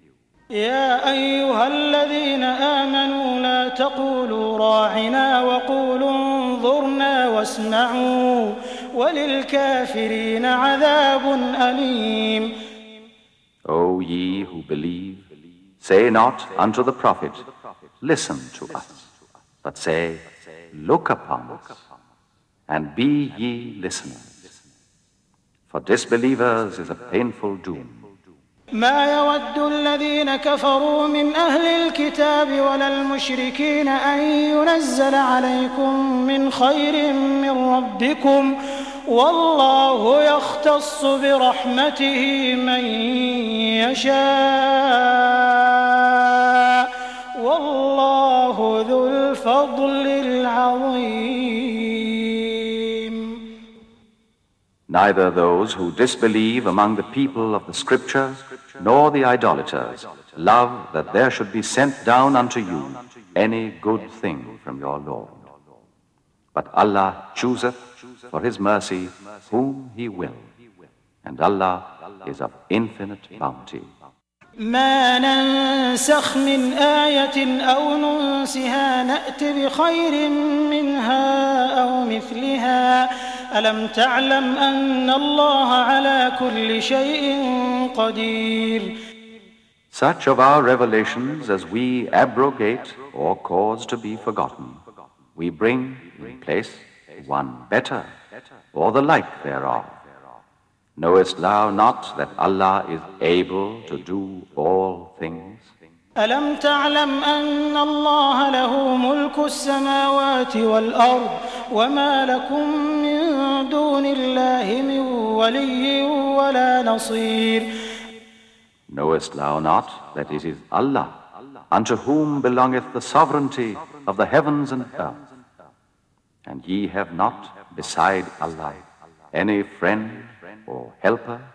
S4: يا أيها الذين آمنوا لا تقولوا راعنا وقولوا انظرنا واسمعوا وللكافرين عذاب أليم.
S3: O ye who believe, say not unto the Prophet, listen to us, but say, look upon us, and be ye listeners. For disbelievers is a painful doom.
S4: ما يود الذين كفروا من أهل الكتاب ولا المشركين أن ينزل عليكم من خير من ربكم والله يختص برحمته من يشاء والله ذو الفضل العظيم.
S3: Neither those who disbelieve among the people of the Scripture nor the idolaters love that there should be sent down unto you any good thing from your Lord. But Allah chooseth for His mercy whom He will, and Allah is of infinite bounty.
S4: ما ننسخ من آية أو ننسها نأت بخير منها أو مثلها ألم تعلم أن الله على كل شيء قدير.
S3: Such of our revelations as we abrogate or cause to be forgotten, we bring in place one better, or the like thereof. Knowest thou not that Allah is able to do all things?
S4: ألم تعلم أن الله له ملك السماوات والأرض وما لكم من دون الله من ولي ولا نصير.
S3: Knowest thou not that it is Allah, unto whom belongeth the sovereignty of the heavens and earth, and ye have not beside Allah any friend or helper?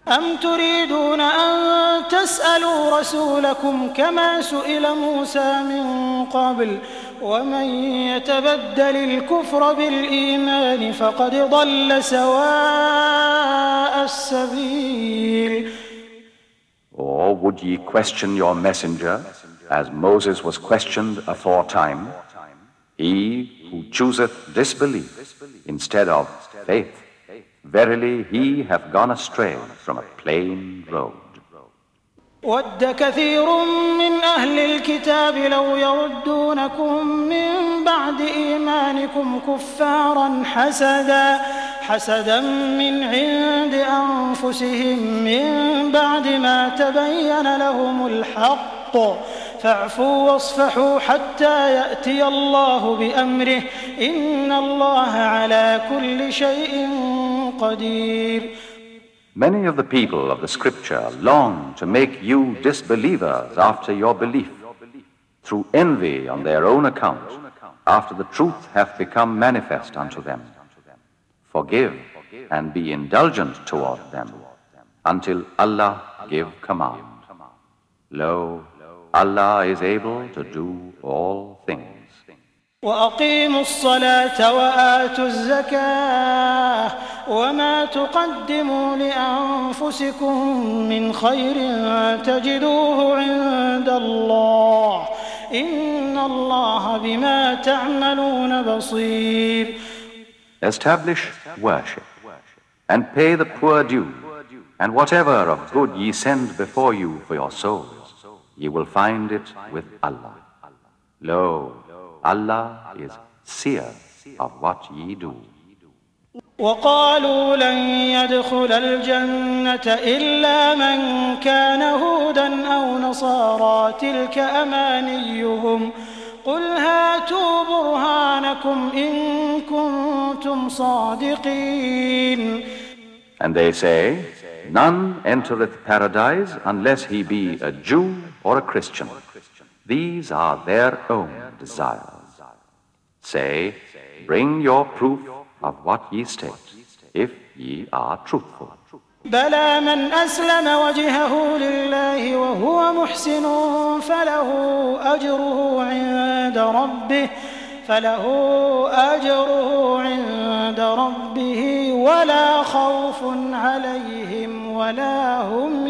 S4: أم تريدون أن تسألوا رسولكم كما سئل موسى من قبل ومن يتبدل الكفر بالإيمان فقد ضل سواء السبيل.
S3: Or would ye question your messenger, as Moses was questioned aforetime, he who chooseth disbelief instead of faith? Verily, he hath gone astray from a plain road.
S4: ود كثير من أهل الكتاب لو يردونكم من بعد إيمانكم كفارا حسدا حسدا من عند أنفسهم من بعد ما تبين لهم الحق فاعفوا واصفحوا حتى يأتي الله بأمره إن الله على كل شيء قدير.
S3: Many of the people of the Scripture long to make you disbelievers after your belief, through envy on their own account, after the truth hath become manifest unto them. Forgive and be indulgent toward them, until Allah give command. Lo, Allah is able to do all things.
S4: وأقيموا الصلاة وآتوا الزكاة وما تقدموا لأنفسكم من خير تجدوه عند الله إن الله بما تعملون بصير.
S3: Establish worship and pay the poor due, and whatever of good ye send before you for your souls, ye will find it with Allah. Lo, Allah is seer of what ye do.
S4: وقالوا لن يدخل الجنة إلا من كان هودا أو نصارى تلك أمانيهم قل هاتوا برهانكم إن كنتم صادقين.
S3: And they say, none entereth paradise unless he be a Jew or a Christian. These are their own desires. Say, bring your proof of what ye state, if ye are truthful.
S4: بلى من أسلم وجهه لله وهو محسن فله أجره عند ربه فله أجره عند ربه ولا خوف عليهم ولا هم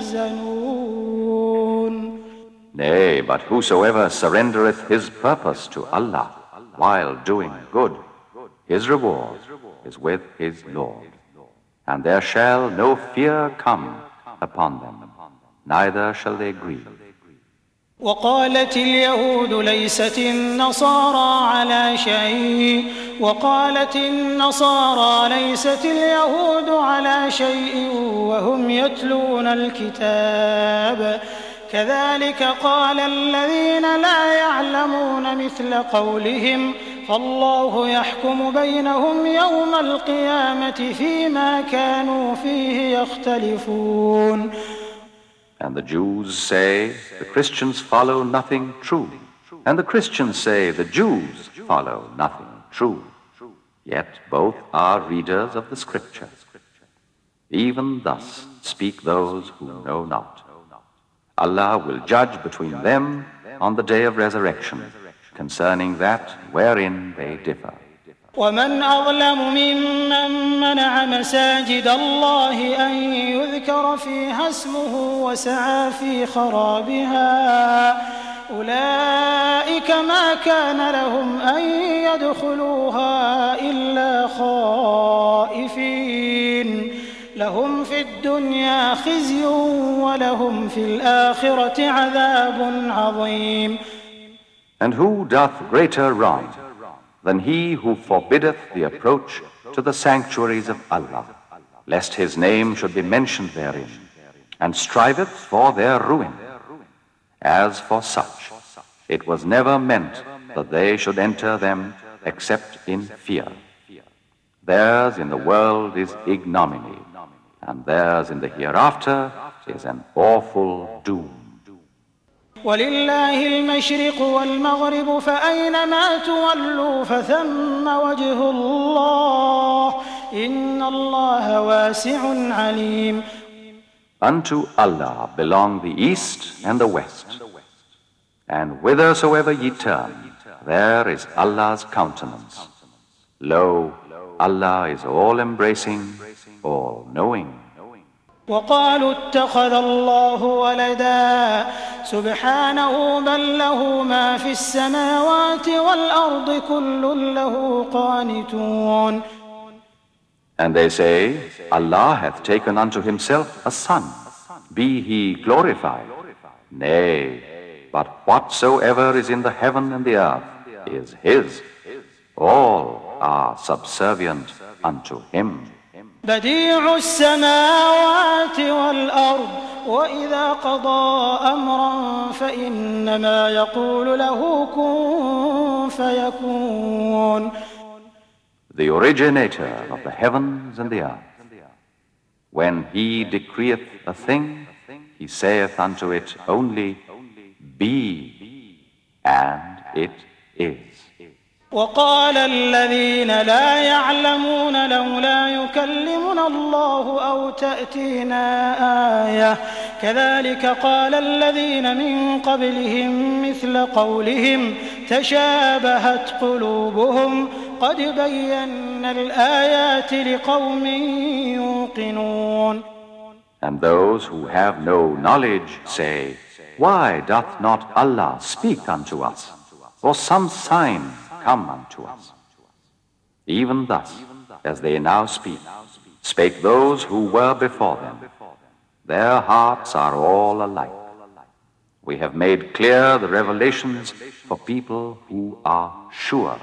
S4: يحزنون.
S3: Nay, but whosoever surrendereth his purpose to Allah while doing good, his reward is with his Lord. And there shall no fear come upon them, neither shall they grieve.
S4: وقالت اليهود ليست النصارى على شيء وقالت النصارى ليست اليهود على شيء وهم يتلون الكتاب كذلك قال الذين لا يعلمون مثل قولهم فالله يحكم بينهم يوم القيامة فيما كانوا فيه يختلفون.
S3: And the Jews say, the Christians follow nothing true. And the Christians say, the Jews follow nothing true. Yet both are readers of the Scripture. Even thus speak those who know not. Allah will judge between them on the day of resurrection concerning that wherein they differ.
S4: ومن أظلم ممن منع مساجد الله أن يذكر فيها اسمه وسعى في خرابها أولئك ما كان لهم أن يدخلوها إلا خائفين لهم في الدنيا خزي ولهم في الآخرة عذاب عظيم.
S3: And who doth greater wrong than he who forbiddeth the approach to the sanctuaries of Allah, lest his name should be mentioned therein, and striveth for their ruin? As for such, it was never meant that they should enter them except in fear. Theirs in the world is ignominy, and theirs in the hereafter is an awful doom.
S4: ولله المشرق والمغرب فأينما تولوا فثم وجه الله إن الله واسع عليم.
S3: Unto Allah belong the east and the west, and whithersoever ye turn, there is Allah's countenance. Lo, Allah is all-embracing, all-knowing.
S4: وقالوا اتخذ الله ولدا سبحانه بل له ما في السماوات والأرض كل له قانتون.
S3: And they say, Allah hath taken unto himself a son, be he glorified. Nay, but whatsoever is in the heaven and the earth is his. All are subservient unto him.
S4: بديع السماوات والأرض وإذا قضى أمرا فإنما يقول له كن فيكون.
S3: The originator of the heavens and the earth. When he decreeth a thing, he saith unto it only, be, and it is.
S4: وقال الذين لا يعلمون لولا يكلمنا الله أو تأتينا آية كذلك قال الذين من قبلهم مثل قولهم تشابهت قلوبهم قد بينا الآيات لقوم يوقنون.
S3: And those who have no knowledge say, why doth not Allah speak unto us, or some sign come unto us? Even thus, as they now speak, spake those who were before them. Their hearts are all alike. We have made clear the revelations for people who are sure.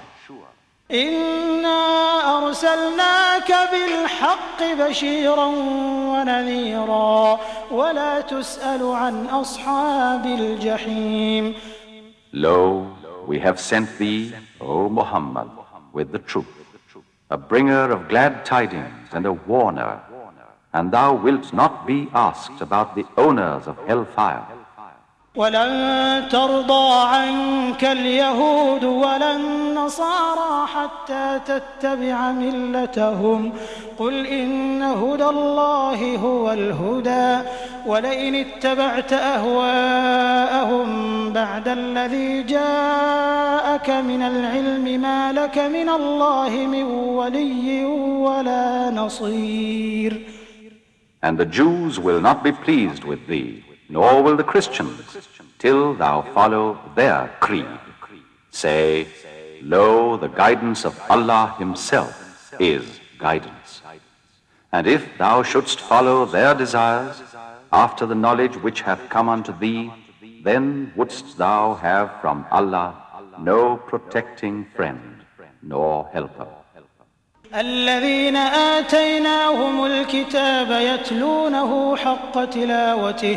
S4: إنا أرسلناك بالحق بشيرا ونذيرا ولا تسأل عن أصحاب الجحيم.
S3: Lo, we have sent thee, O Muhammad, with the truth, a bringer of glad tidings and a warner, and thou wilt not be asked about the owners of hellfire.
S4: ولن ترضى عنك اليهود ولا النصارى حتى تتبع ملتهم قل إن هدى الله هو الهدى ولئن اتبعت أهواءهم بعد الذي جاءك من العلم ما لك من الله من ولي ولا نصير.
S3: And the Jews will not be pleased with thee, nor will the Christians, till thou follow their creed. Say, lo, the guidance of Allah himself is guidance. And if thou shouldst follow their desires, after the knowledge which hath come unto thee, then wouldst thou have from Allah no protecting friend, nor helper.
S4: الذين آتيناهم الكتاب يتلونه حق تلاوته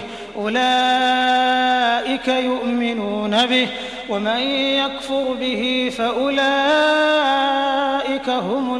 S4: أولئك يؤمنون به ومن يكفر به فأولئك هم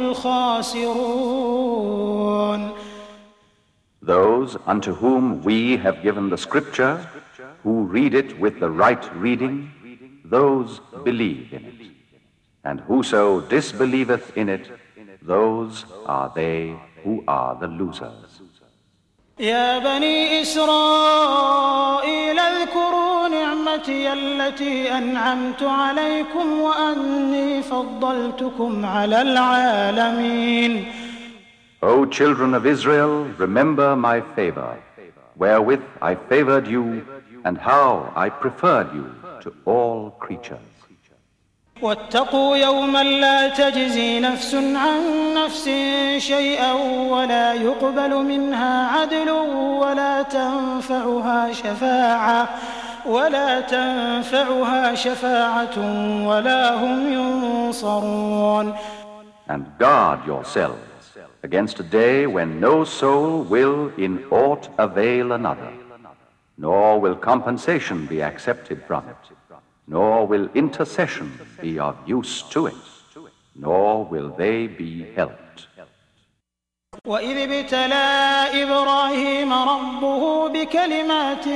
S4: الخاسرون.
S3: Those unto whom we have given the scripture, who read it with the right reading, those believe in it. And whoso disbelieveth in it, those are they who are the losers.
S4: يا بني إسرائيل اذكروا نعمتي التي أنعمت عليكم وأني فضلتكم على العالمين.
S3: O children of Israel, remember my favor, wherewith I favored you, and how I preferred you to all creatures.
S4: واتقوا يوما لا تجزي نفس عن نفس شيئا ولا يقبل منها عدل ولا تنفعها شفاعة ولا تنفعها شفاعة ولا هم ينصرون.
S3: And guard yourselves against a day when no soul will in aught avail another, nor will compensation be accepted from it, nor will intercession be of use to it, nor will they be helped.
S4: وإذ ابتلى إبراهيم ربه بكلمات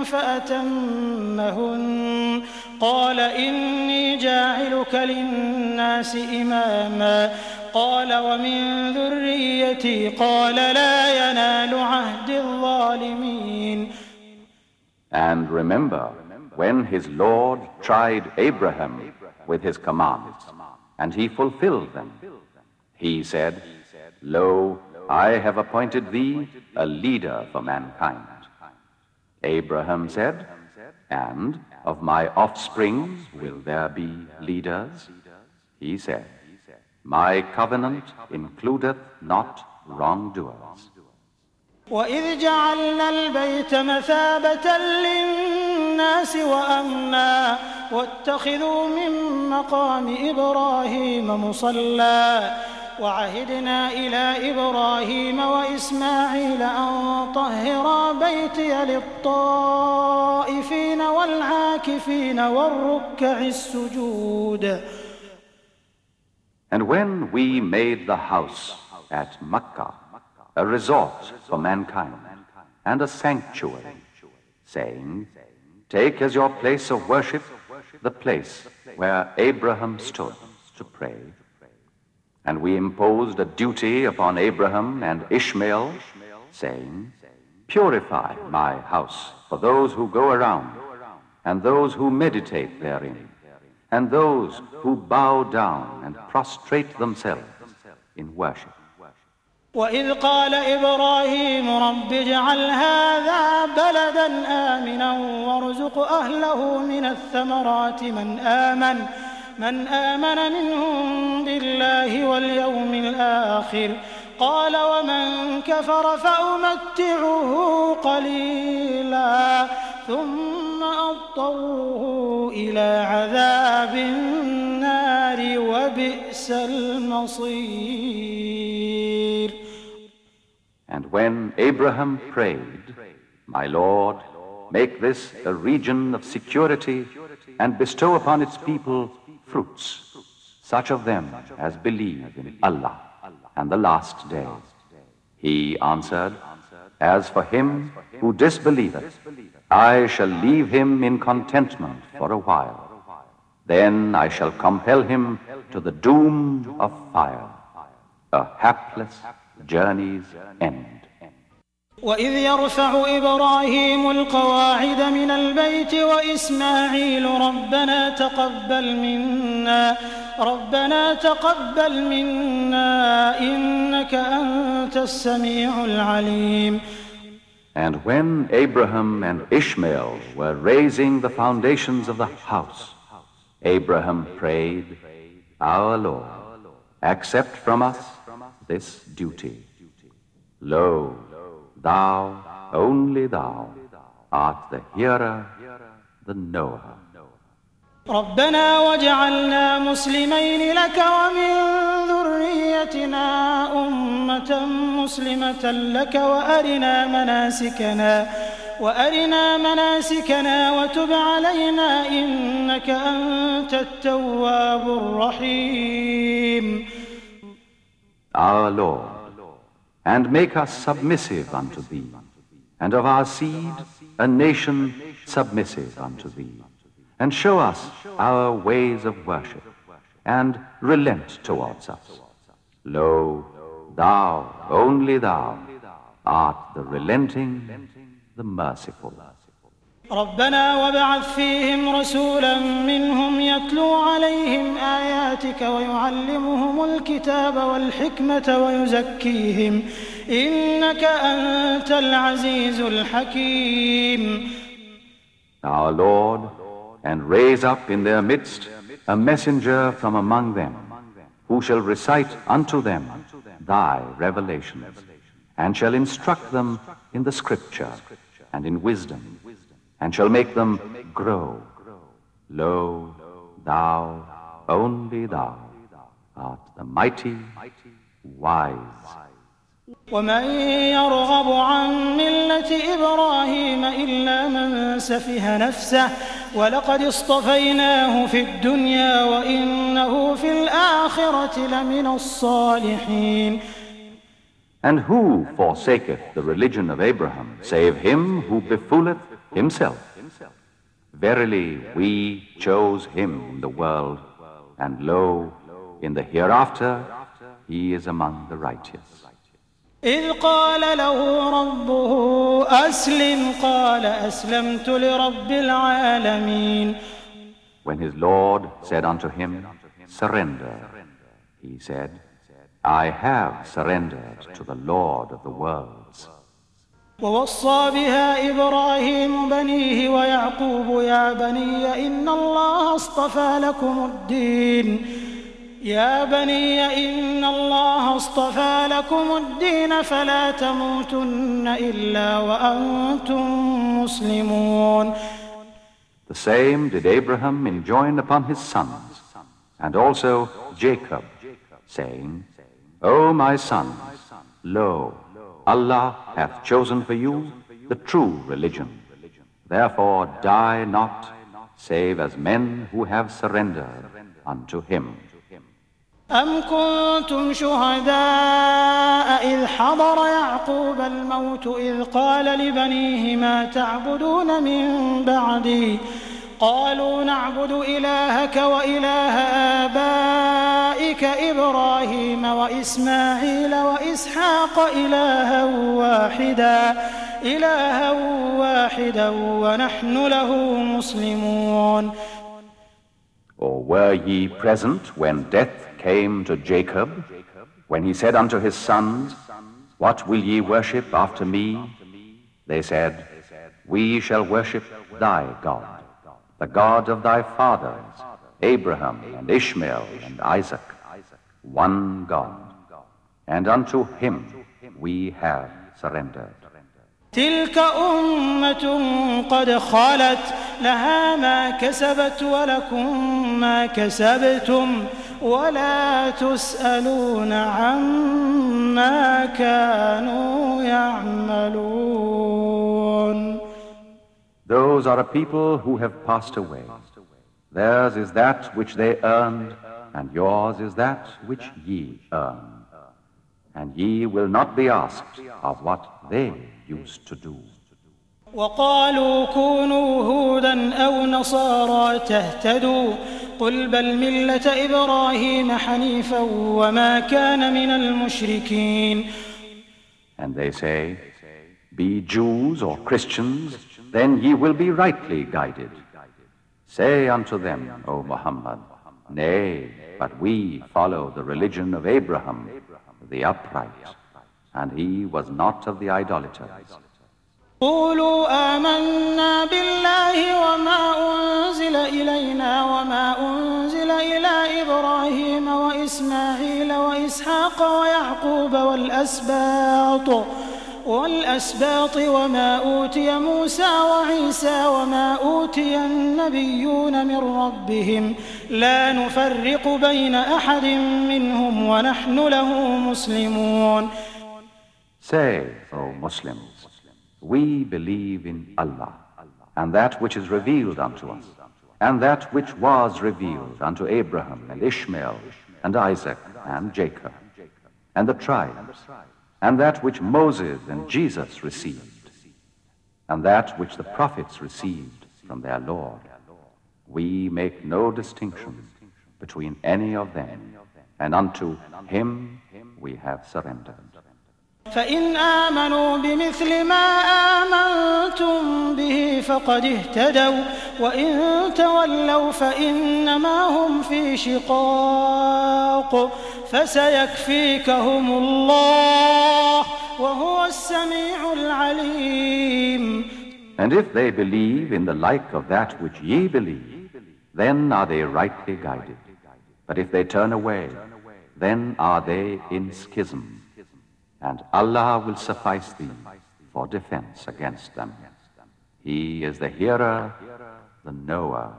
S4: فأتمهن قال إني جاعلك للناس إماما قال ومن ذريتي قال لا ينال عهد الظالمين.
S3: And remember when his Lord tried Abraham with his commands, and he fulfilled them. He said, Lo, I have appointed thee a leader for mankind. Abraham said, And of my offspring will there be leaders? He said, My covenant includeth not wrongdoers.
S4: وإذ جعلنا البيت مثابة للناس وأمنا واتخذوا من مقام إبراهيم مصلى وعهدنا إلى إبراهيم وإسماعيل أن طهرا بيتي للطائفين والعاكفين والركع السجود.
S3: And when we made the house at Makkah a resort for mankind and a sanctuary, saying, Take as your place of worship the place where Abraham stood to pray. And we imposed a duty upon Abraham and Ishmael, saying, Purify my house for those who go around, and those who meditate therein, and those who bow down and prostrate themselves in worship.
S4: وإذ قال إبراهيم رب اجعل هذا بلدا آمنا وارزق أهله من الثمرات من آمن من آمن منهم بالله واليوم الآخر قال ومن كفر فأمتعه قليلا ثم أضطره إلى عذاب النار وبئس المصير.
S3: And when Abraham prayed, My Lord, make this a region of security and bestow upon its people fruits, such of them as believe in Allah and the last day. He answered, As for him who disbelieveth, I shall leave him in contentment for a while. Then I shall compel him to the doom of fire, a hapless journey's end.
S4: وإذ يرفع إبراهيم القواعد من البيت وإسماعيل ربنا تقبل منا ربنا تقبل منا إنك أنت السميع العليم.
S3: And when Abraham and Ishmael were raising the foundations of the house, Abraham prayed, Our Lord, accept from us this duty. Lo, Thou, only Thou, art the hearer, the knower.
S4: ربنا وجعلنا مسلمين لك ومن ذريتنا أمة مسلمة لك وأرنا مناسكنا وأرنا مناسكنا وتب علينا إنك أنت التواب الرحيم.
S3: Our Lord, and make us submissive unto Thee, and of our seed a nation submissive unto Thee, and show us our ways of worship, and relent towards us. Lo, Thou, only Thou, art the relenting, the merciful.
S4: ربنا وابعث فيهم رسولا منهم يتلو عليهم آياتك ويعلمهم الكتاب والحكمة ويزكيهم إنك أنت العزيز الحكيم.
S3: Our Lord, and raise up in their midst a messenger from among them, who shall recite unto them Thy revelations, and shall instruct them in the Scripture and in wisdom, and shall make them grow. Lo, Thou, only Thou, art the mighty, wise.
S4: ومن يرغب عن ملة إبراهيم إلا من سفه نفسه ولقد اصطفيناه في الدنيا وإنه في الآخرة لمن الصالحين.
S3: And who forsaketh the religion of Abraham, save him who befooleth himself? Verily, we chose him in the world, and lo, in the hereafter, he is among the righteous.
S4: إذ قال له ربه أسلم قال أسلمت لرب العالمين.
S3: When his Lord said unto him, surrender, he said, I have surrendered to the Lord of the worlds.
S4: ووصى بها إبراهيم بنيه ويعقوب يا بني إن الله اصطفى لكم الدين يا بني إن الله اصطفى لكم الدين فلا تموتن إلا وأنتم مسلمون.
S3: The same did Abraham enjoin upon his sons, and also Jacob, saying, O my sons, lo, Allah hath chosen for you the true religion. Therefore die not, save as men who have surrendered unto Him.
S4: أم كنتم شهداء إذ حضر يعقوب الموت إذ قال لبنيه ما تعبدون من بعدي قالوا نعبد إلهك وإله آبائك إبراهيم وإسماعيل وإسحاق إلها واحدا إلها واحدا ونحن له مسلمون.
S3: Or were ye present when death came to Jacob, when he said unto his sons, What will ye worship after me? They said, We shall worship thy God, the God of thy fathers, Abraham and Ishmael and Isaac, one God, and unto him we have surrendered.
S4: تلك أمة قد خلت لها ما كسبت ولكم ما كسبتم ولا تسألون عما كانوا يعملون.
S3: Those are a people who have passed away. Theirs is that which they earned, and yours is that which ye earn. And ye will not be asked of what they used to do.
S4: وقالوا كونوا هودا أو نصارى تهتدوا قل بل ملة إبراهيم حنيفا وما كان من المشركين.
S3: And they say, Be Jews or Christians, then ye will be rightly guided. Say unto them, O Muhammad, Nay, but we follow the religion of Abraham, the upright, and he was not of the idolaters.
S4: قولوا آمنا بالله وما أنزل إلينا وما أنزل إلى إبراهيم وإسماعيل وإسحاق ويعقوب والأسباط والأسباط وما أوتي موسى وعيسى وما أوتي النبيون من ربهم لا نفرق بين أحد منهم ونحن له مسلمون.
S3: Say, O Muslims, we believe in Allah, and that which is revealed unto us, and that which was revealed unto Abraham and Ishmael and Isaac and Jacob, and the tribes, and that which Moses and Jesus received, and that which the prophets received from their Lord. We make no distinction between any of them, and unto Him we have surrendered.
S4: فإن آمنوا بمثل ما آمنتم به فقد اهتدوا وإن تولوا فإنما هم في شقاق فسيكفيكهم الله وهو السميع العليم.
S3: And if they believe in the like of that which ye believe, then are they rightly guided. But if they turn away, then are they in schism. And Allah will suffice thee for defense against them. He is the hearer, the knower.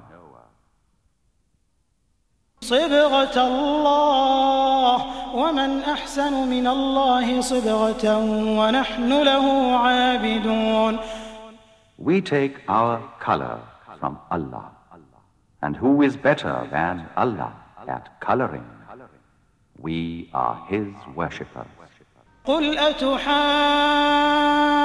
S4: صبغة الله ومن أحسن من الله صبغة ونحن له عابدون.
S3: We take our color from Allah. And who is better than Allah at coloring? We are His worshippers.
S4: قل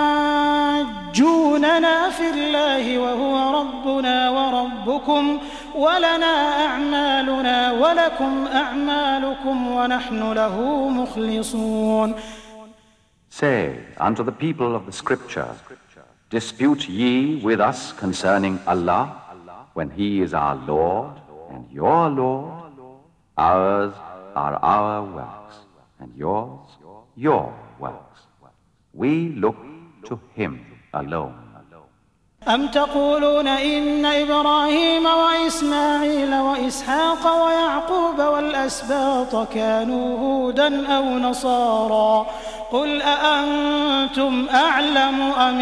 S4: أتحاجوننا في الله وهو ربنا وربكم ولنا أعمالنا ولكم أعمالكم ونحن له مخلصون.
S3: Say unto the people of the Scripture, dispute ye with us concerning Allah, when He is our Lord and your Lord? Ours are our works, and yours your works. We look to Him alone.
S4: أم تقولون إن إبراهيم وإسماعيل وإسحاق ويعقوب والأسباط كانوا هودا أو نصارى قل أأنتم أعلم أم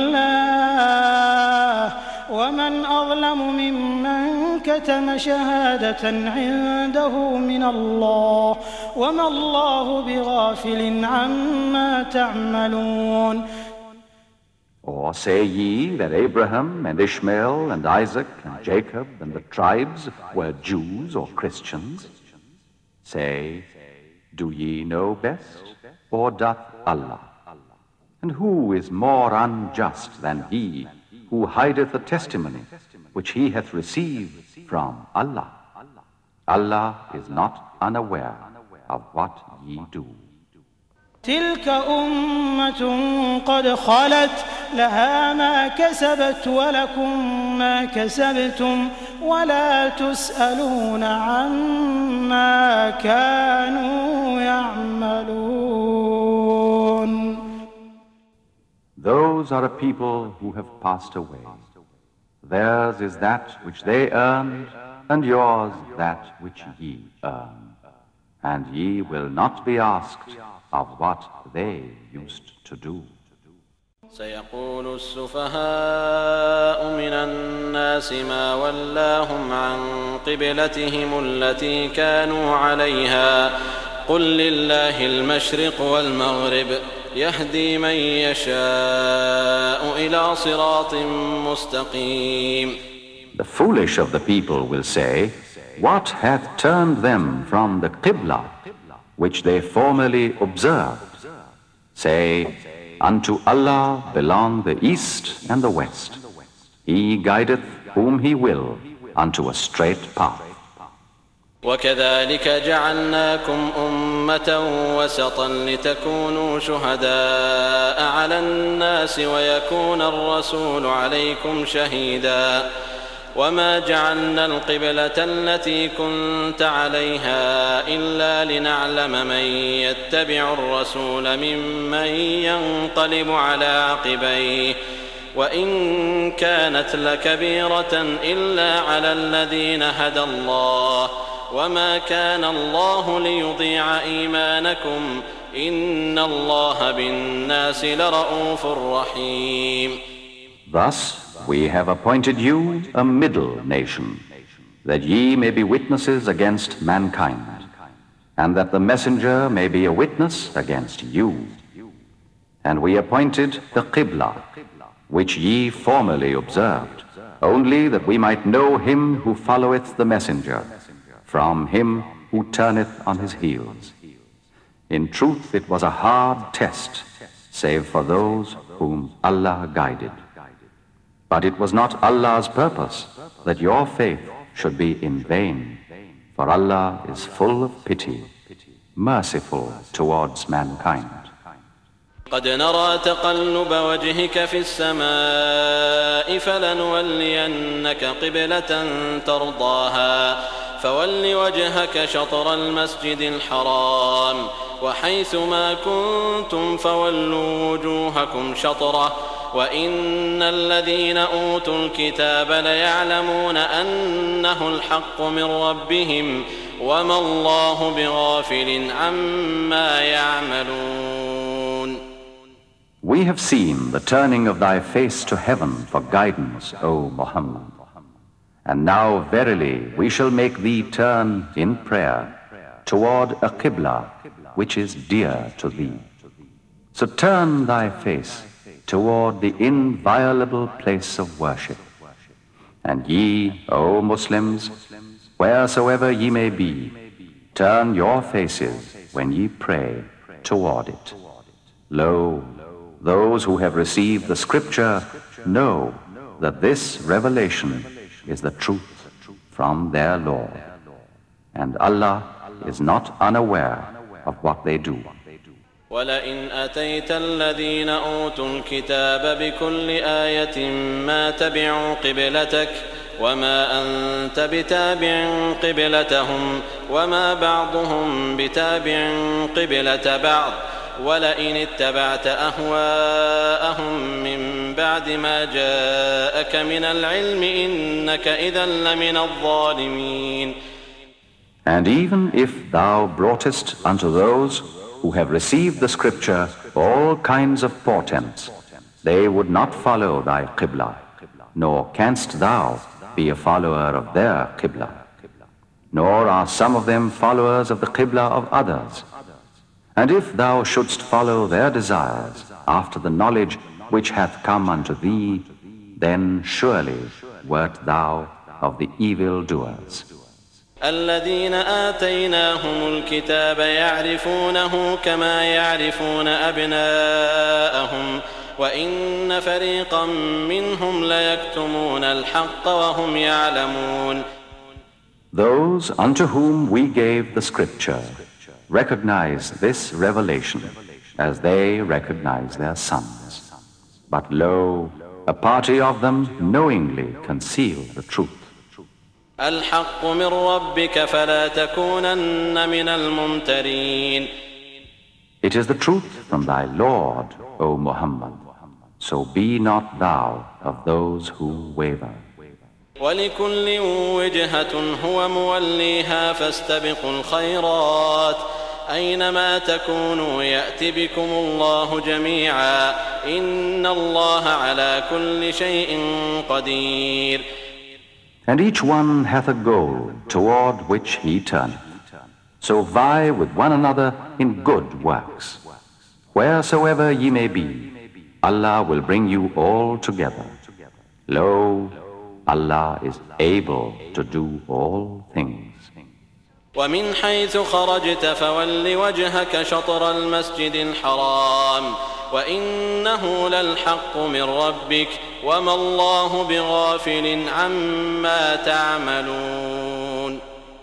S4: الله ومن أظلم ممن كتم شهادة عنده من الله وما الله بغافل عما تعملون.
S3: Or say ye that Abraham and Ishmael and Isaac and Jacob and the tribes were Jews or Christians? Say, do ye know best, or doth Allah? And who is more unjust than he who hideth the testimony which he hath received from Allah? Allah is not unaware of what ye do.
S4: تلك أمة قد خلت لها ما كسبت ولكم ما كسبتم ولا تسألون عما كانوا يعملون.
S3: Those are a people who have passed away. Theirs is that which they earned, and yours that which ye earn. And ye will not be asked of what they used to do.
S1: سيقول السفهاء من الناس ما ولاهم عن قبلتهم التي كانوا عليها قل لله المشرق والمغرب يهدي من يشاء إلى صراط مستقيم.
S3: The foolish of the people will say, what hath turned them from the Qibla which they formerly observed? Say, unto Allah belong the east and the west. He guideth whom He will unto a straight path.
S1: وكذلك جعلناكم أمة وسطا لتكونوا شهداء على الناس ويكون الرسول عليكم شهيدا وما جعلنا القبلة التي كنت عليها إلا لنعلم من يتبع الرسول ممن ينقلب على عقبيه وإن كانت لكبيرة إلا على الذين هدى الله وما كان الله ليضيع إيمانكم إن الله بالناس لرءوف رحيم.
S3: Thus we have appointed you a middle nation, that ye may be witnesses against mankind, and that the messenger may be a witness against you. And we appointed the Qibla, which ye formerly observed, only that we might know him who followeth the messenger, from him who turneth on his heels. In truth it was a hard test, save for those whom Allah guided. But it was not Allah's purpose that your faith should be in vain, for Allah is full of pity, merciful towards mankind.
S1: قد نرى تقلب وجهك في السماء فلنولينك قبلة ترضاها فول وجهك شطر المسجد الحرام وحيث ما كنتم فولوا وجوهكم شطره وإن الذين أوتوا الكتاب ليعلمون أنه الحق من ربهم وما الله بغافل عما يعملون.
S3: We have seen the turning of thy face to heaven for guidance, O Muhammad. And now verily we shall make thee turn in prayer toward a Qibla which is dear to thee. So turn thy face toward the inviolable place of worship. And ye, O Muslims, wheresoever ye may be, turn your faces when ye pray toward it. Lo, those who have received the scripture know that this revelation is the truth from their Lord. And Allah is not unaware of what they do.
S1: وَلَئِنْ أَتَيْتَ الَّذِينَ أُوتُوا الْكِتَابَ بِكُلِّ آيَةٍ مَا تَبِعُوا قِبْلَتَكَ وَمَا أَنْتَ بِتَابِعٍ قِبْلَتَهُمْ وَمَا بَعْضُهُمْ بِتَابِعٍ قِبْلَةَ بَعْضٍ وَلَئِنِ اتَّبَعْتَ أَهْوَاءَهُمْ مِنْ بَعْدِ مَا جَاءَكَ مِنَ الْعِلْمِ إِنَّكَ إِذًا لَمِنَ الظَّالِمِينَ.
S3: And even if thou broughtest unto those who have received the scripture all kinds of portents, they would not follow thy qibla, nor canst thou be a follower of their qibla. Nor are some of them followers of the qibla of others. And if thou shouldst follow their desires after the knowledge which hath come unto thee, then surely wert thou of the evil doers.
S1: الذين آتيناهم الكتاب يعرفونه كما يعرفون أبناءهم وإن فريقا منهم ليكتمون الحق وهم يعلمون.
S3: Those unto whom we gave the scripture recognize this revelation as they recognize their sons. But lo, a party of them knowingly conceal the truth.
S1: الحق من ربك فلا تكونن من الممترين.
S3: It is the truth from thy Lord, O Muhammad, so be not thou of those who waver.
S1: ولكل وجهة هو موليها فاستبقوا الخيرات أينما تكونوا يأتي بكم الله جميعا إن الله على كل شيء قدير.
S3: And each one hath a goal toward which he turneth. So vie with one another in good works. Wheresoever ye may be, Allah will bring you all together. Lo, Allah is able to do all things.
S1: ومن حيث خرجت فول وجهك شطر المسجد الحرام وإنه للحق من ربك وما الله بغافل عما تعملون.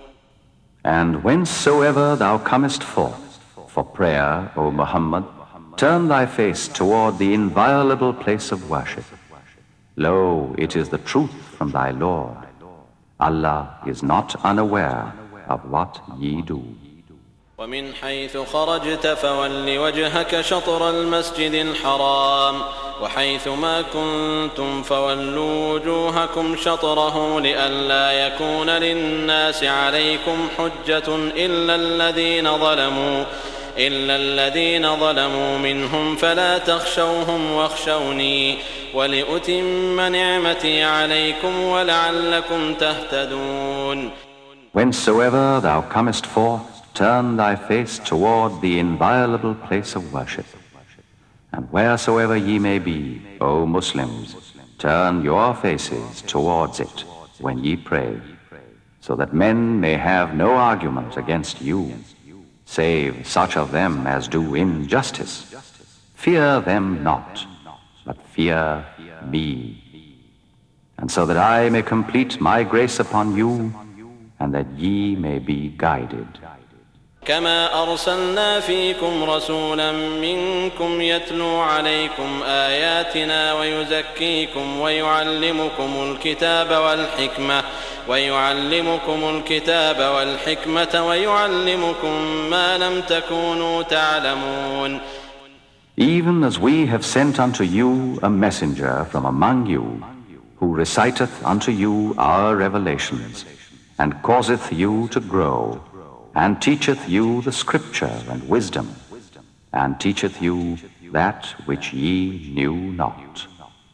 S3: And whensoever thou comest forth for prayer, O Muhammad, turn thy face toward the inviolable place of worship. Lo, it is the truth from thy Lord. Allah is not unaware of what ye do.
S1: ومن حيث خرجت فول وجهك شطر المسجد الحرام وحيث ما كنتم فولوا وجوهكم شطره لئلا يكون للناس عليكم حجة إلا الذين ظلموا إلا الذين ظلموا منهم فلا تخشوهم واخشوني ولأتم نعمتي عليكم ولعلكم تهتدون.
S3: Whensoever thou comest forth, turn thy face toward the inviolable place of worship. And wheresoever ye may be, O Muslims, turn your faces towards it when ye pray, so that men may have no argument against you, save such of them as do injustice. Fear them not, but fear me. And so that I may complete my grace upon you, and that ye may be guided.
S1: كما أرسلنا فيكم رسولا منكم يتلو عليكم آياتنا ويزكيكم ويعلمكم الكتاب والحكمة ويعلمكم الكتاب والحكمة ويعلمكم ما لم تكونوا تعلمون.
S3: Even as we have sent unto you a messenger from among you, who reciteth unto you our revelations, and causeth you to grow, and teacheth you the scripture and wisdom, and teacheth you that which ye knew not.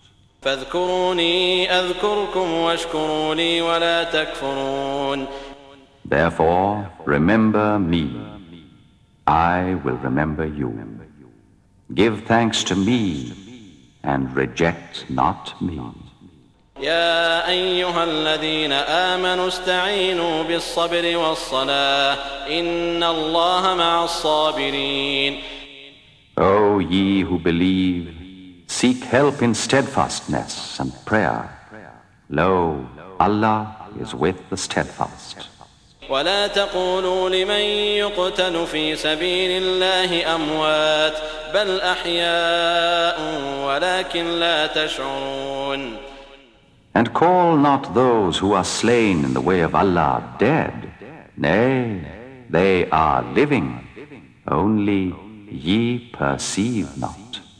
S1: فاذكروني أذكركم واشكروا لي ولا تكفرون.
S3: Therefore, remember me, I will remember you. Give thanks to me, and reject not me.
S1: يا أيها الذين آمنوا استعينوا بالصبر والصلاة إن الله مع الصابرين.
S3: O ye who believe, seek help in steadfastness and prayer. Lo, Allah is with the steadfast.
S1: ولا تقولوا لمن يقتل في سبيل الله أموات بل أحياء ولكن لا تشعرون.
S3: And call not those who are slain in the way of Allah dead. Nay, they are living, only ye perceive not.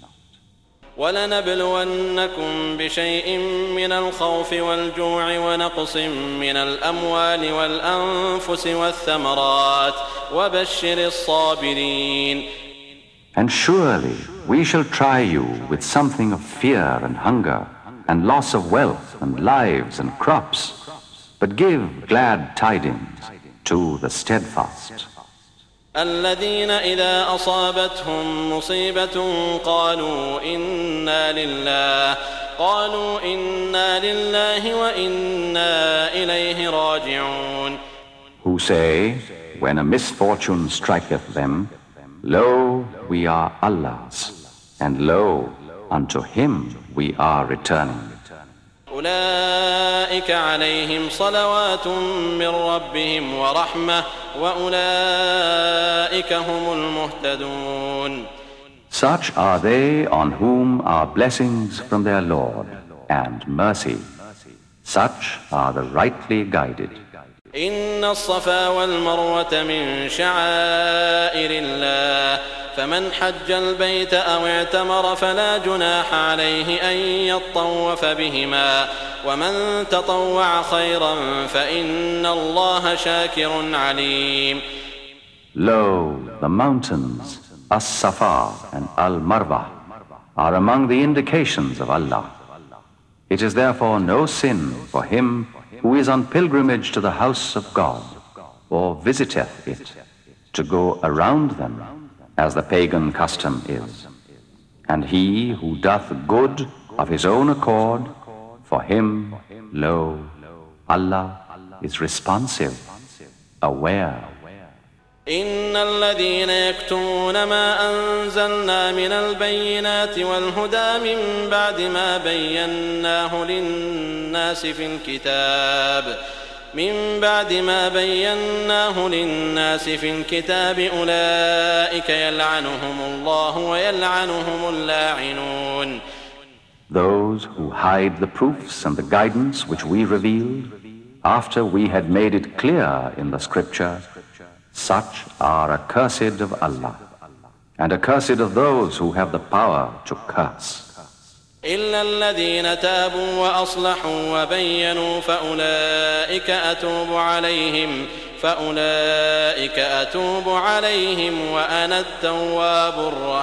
S1: ولنبلونكم بشيء من الخوف والجوع ونقص من الأموال والأنفس والثمرات وبشر الصابرين.
S3: And surely we shall try you with something of fear and hunger and loss of wealth and lives and crops, but give glad tidings to the steadfast.
S1: الذين إذا أصابتهم مصيبة قالوا إنا لله قالوا إنا لله وإنا إليه راجعون.
S3: Who say, when a misfortune striketh them, lo, we are Allah's, and lo, unto Him we are returning.
S1: أولئك عليهم صلوات من ربهم ورحمة وأولئك هم المهتدون.
S3: Such are they on whom are blessings from their Lord and mercy. Such are the rightly guided.
S1: إن الصفا والمروة من شعائر الله فمن حج البيت أو اعتمر فلا جناح عليه أن يطوف بهما ومن تطوع خيرا فإن الله شاكر عليم.
S3: Lo, the mountains, As-Safa and Al-Marwa, are among the indications of Allah. It is therefore no sin for him who is on pilgrimage to the house of God, or visiteth it, to go around them, as the pagan custom is. And he who doth good of his own accord, for him, lo, Allah is responsive, aware.
S1: إن الذين يكتمون ما أنزلنا من البينات والهدى من بعد ما بيناه للناس في الكتاب من بعد ما بيناه للناس في الكتاب أولئك يلعنهم الله ويلعنهم اللاعنون.
S3: Those who hide the proofs and the guidance which we revealed after we had made it clear in the scripture, such are accursed of Allah, and accursed of those who have the power to curse.
S1: إلا الذين تابوا وأصلحوا وبينوا فأولئك أتوب عليهم فأولئك أتوب عليهم وأنا التواب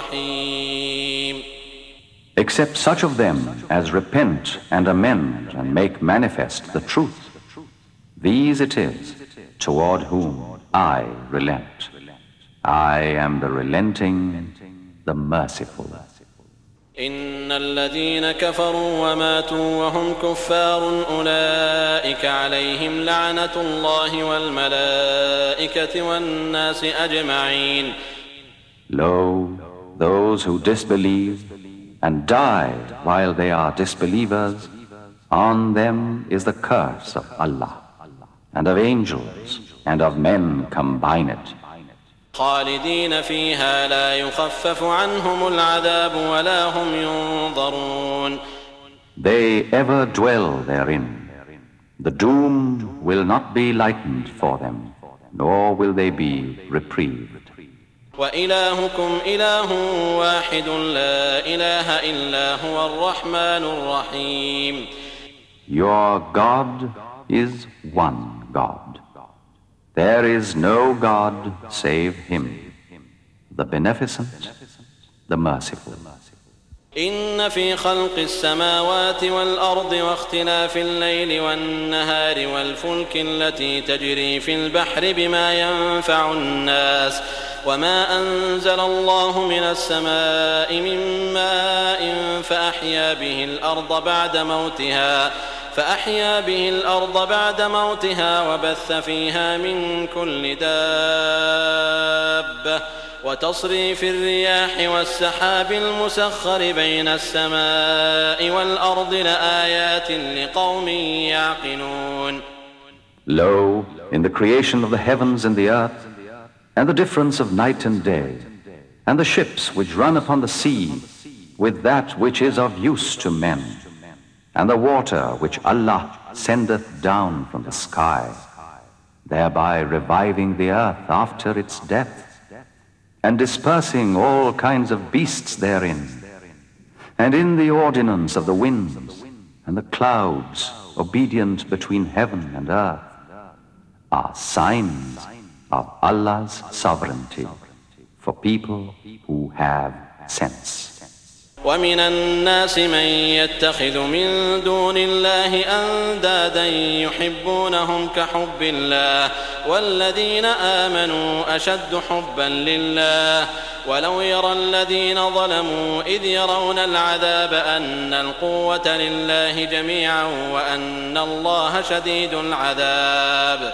S1: الرحيم.
S3: Except such of them as repent and amend and make manifest the truth. These it is toward whom I relent. I am the relenting, the merciful.
S1: إن الذين كفروا وماتوا وهم كفار أولئك عليهم لعنة الله والملائكة والناس أجمعين.
S3: Lo, those who disbelieve and died while they are disbelievers, on them is the curse of Allah, and of angels, and of men combine it.
S1: خالدين فيها لا يخفف عنهم العذاب ولا هم ينظرون.
S3: They ever dwell therein. The doom will not be lightened for them, nor will they be reprieved.
S1: وإلهكم إله واحد لا إله إلا هو الرحمن الرحيم.
S3: Your God is one God. There is no God save Him, the Beneficent, the Merciful.
S1: إن في خلق السماوات والأرض واختلاف الليل والنهار والفلك التي تجري في البحر بما ينفع الناس وما أنزل الله من السماء من ماء فأحيا به الأرض بعد موتها فأحيا به الأرض بعد موتها وبث فيها من كل دابة وتصريف الرياح والسحاب المسخر بين السماء والأرض لآيات لقوم يعقلون.
S3: Lo, in the creation of the heavens and the earth, and the difference of night and day, and the ships which run upon the sea, with that which is of use to men, and the water which Allah sendeth down from the sky, thereby reviving the earth after its death, and dispersing all kinds of beasts therein, and in the ordinance of the winds and the clouds obedient between heaven and earth, are signs of Allah's sovereignty for people who have sense.
S1: ومن الناس من يتخذ من دون الله أندادا يحبونهم كحب الله والذين آمنوا أشد حبا لله ولو يرى الذين ظلموا إذ يرون العذاب أن القوة لله جميعا وأن الله شديد العذاب.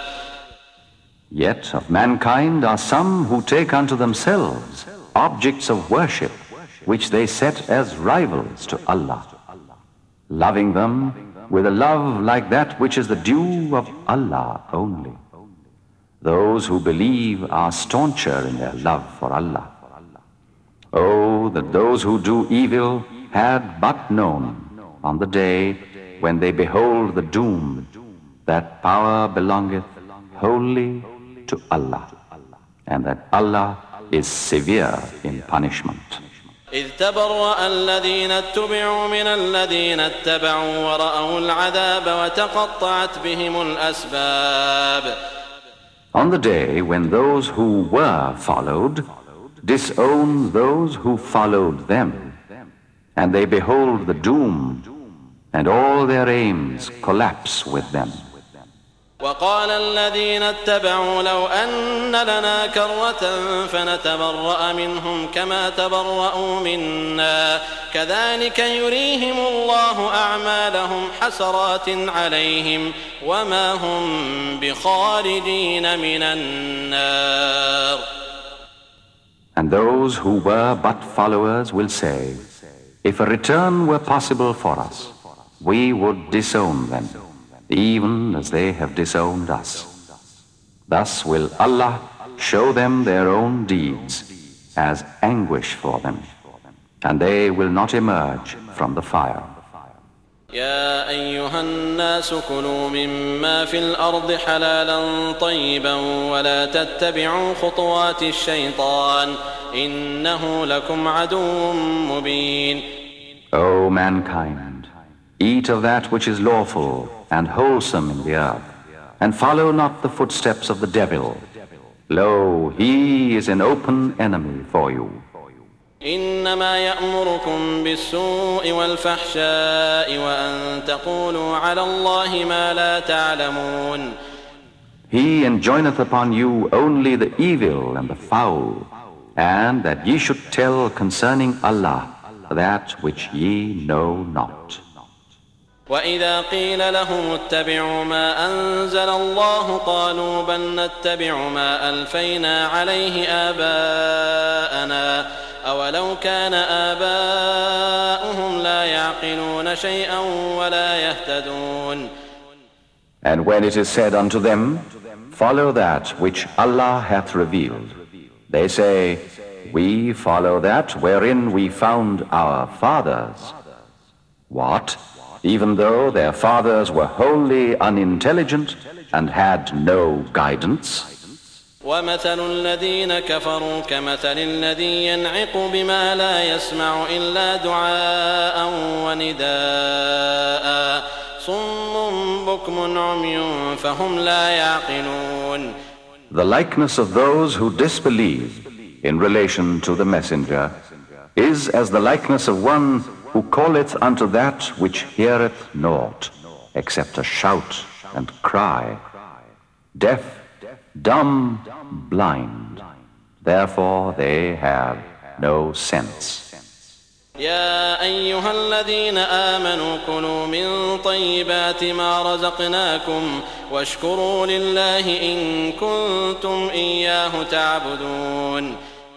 S3: Yet of mankind are some who take unto themselves objects of worship which they set as rivals to Allah, loving them with a love like that which is the due of Allah only. Those who believe are stauncher in their love for Allah. Oh, that those who do evil had but known on the day when they behold the doom that power belongeth wholly to Allah, and that Allah is severe in punishment.
S1: إذ تبرأ الذين اتبعوا من الذين اتبعوا ورأوا العذاب وتقطعت بهم الأسباب.
S3: On the day when those who were followed disown those who followed them, and they behold the doom, and all their aims collapse with them.
S1: وقال الذين اتبعوا لو أن لنا كرة فنتبرأ منهم كما تبرأوا منا كذلك يريهم الله أعمالهم حسرات عليهم وما هم بخارجين من النار.
S3: And those who were but followers will say, if a return were possible for us, we would disown them, even as they have disowned us. Thus will Allah show them their own deeds as anguish for them, and they will not emerge from the fire.
S1: يا أيها الناس كلوا مما في الأرض حلالا طيبا ولا تتبعوا خطوات الشيطان إنه لكم عدو مبين.
S3: O mankind, eat of that which is lawful and wholesome in the earth, and follow not the footsteps of the devil. Lo, he is an open enemy for you.
S1: إنما يأمركم بالسوء والفحشاء وأن تقولوا على الله ما لا تعلمون.
S3: He enjoineth upon you only the evil and the foul, and that ye should tell concerning Allah that which ye know not.
S1: وإذا قيل لهم اتبعوا ما أنزل الله قالوا بل نتبع ما ألفينا عليه آباءنا أولو كان آباؤهم لا يعقلون شيئا ولا يهتدون.
S3: And when it is said unto them, follow that which Allah hath revealed, they say, we follow that wherein we found our fathers. What? Even though their fathers were wholly unintelligent and had no guidance?
S1: ومثل الذين كفروا كمثل الذي ينعق بما لا يسمع إلا دعاء ونداء صم بكم عمي فهم لا يعقلون.
S3: The likeness of those who disbelieve in relation to the messenger is as the likeness of one who calleth unto that which heareth naught, except a shout and cry, deaf, dumb, blind. Therefore they have no sense.
S1: يا أيها الذين آمنوا كلوا من طيبات ما رزقناكم واشكروا لله إن كنتم إياه تعبدون.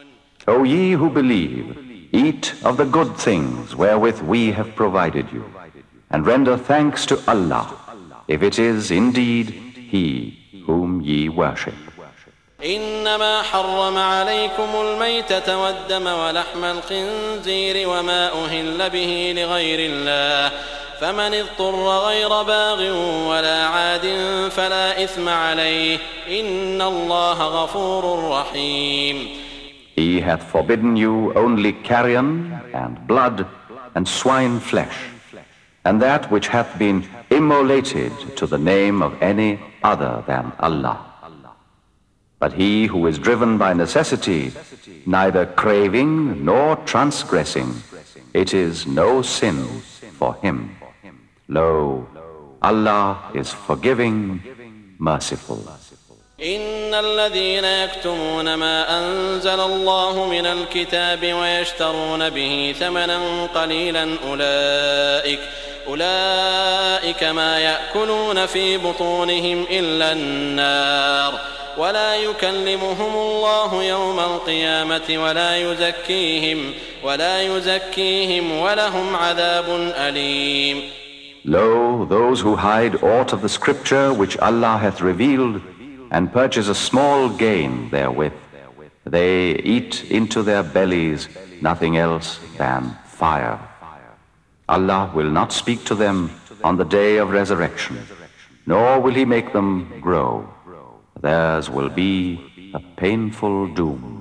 S3: O ye who believe, eat of the good things wherewith we have provided you, and render thanks to Allah, if it is indeed He whom ye worship.
S1: إنما حرم عليكم الميتة والدم ولحم الخنزير وما أهل به لغير الله فمن اضطر غير باغ ولا عاد فلا إثم عليه إن الله غفور رحيم.
S3: He hath forbidden you only carrion and blood and swine flesh, and that which hath been immolated to the name of any other than Allah. But he who is driven by necessity, neither craving nor transgressing, it is no sin for him. Lo, Allah is forgiving, merciful.
S1: إن الذين يكتمون ما أنزل الله من الكتاب ويشترون به ثمنا قليلا أولئك أولئك ما يأكلون في بطونهم إلا النار ولا يكلمهم الله يوم القيامة ولا يزكيهم ولا يزكيهم ولهم عذاب أليم.
S3: Lo, those who hide aught of the scripture which Allah hath revealed and purchase a small gain therewith, they eat into their bellies nothing else than fire. Allah will not speak to them on the day of resurrection, nor will He make them grow. Theirs will be a painful doom.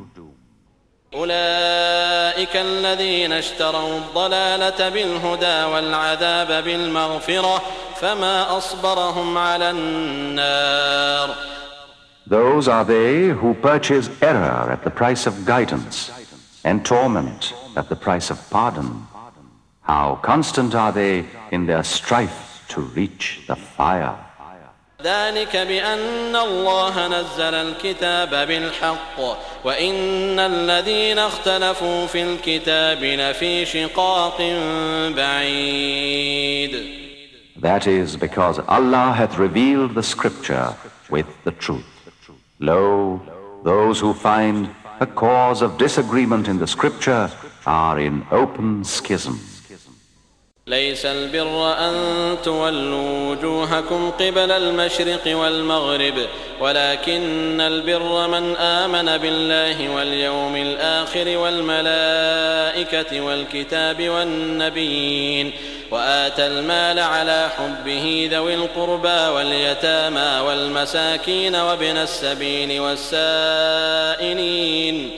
S1: أولئك الذين اشتروا الضلالة بالهدى والعذاب بالمغفرة فما أصبرهم على النار.
S3: Those are they who purchase error at the price of guidance and torment at the price of pardon. How constant are they in their strife to reach the fire.
S1: ذلك بأن الله نزل الكتاب بالحق وإن الذين اختلفوا في الكتاب لفي شقاق بعيد.
S3: That is because Allah hath revealed the scripture with the truth. Lo, those who find a cause of disagreement in the scripture are in open schism.
S1: ليس البر أن تولوا وجوهكم قبل المشرق والمغرب ولكن البر من آمن بالله واليوم الآخر والملائكة والكتاب والنبيين وآتى المال على حبه ذوي القربى واليتامى والمساكين وابن السبيل والسائلين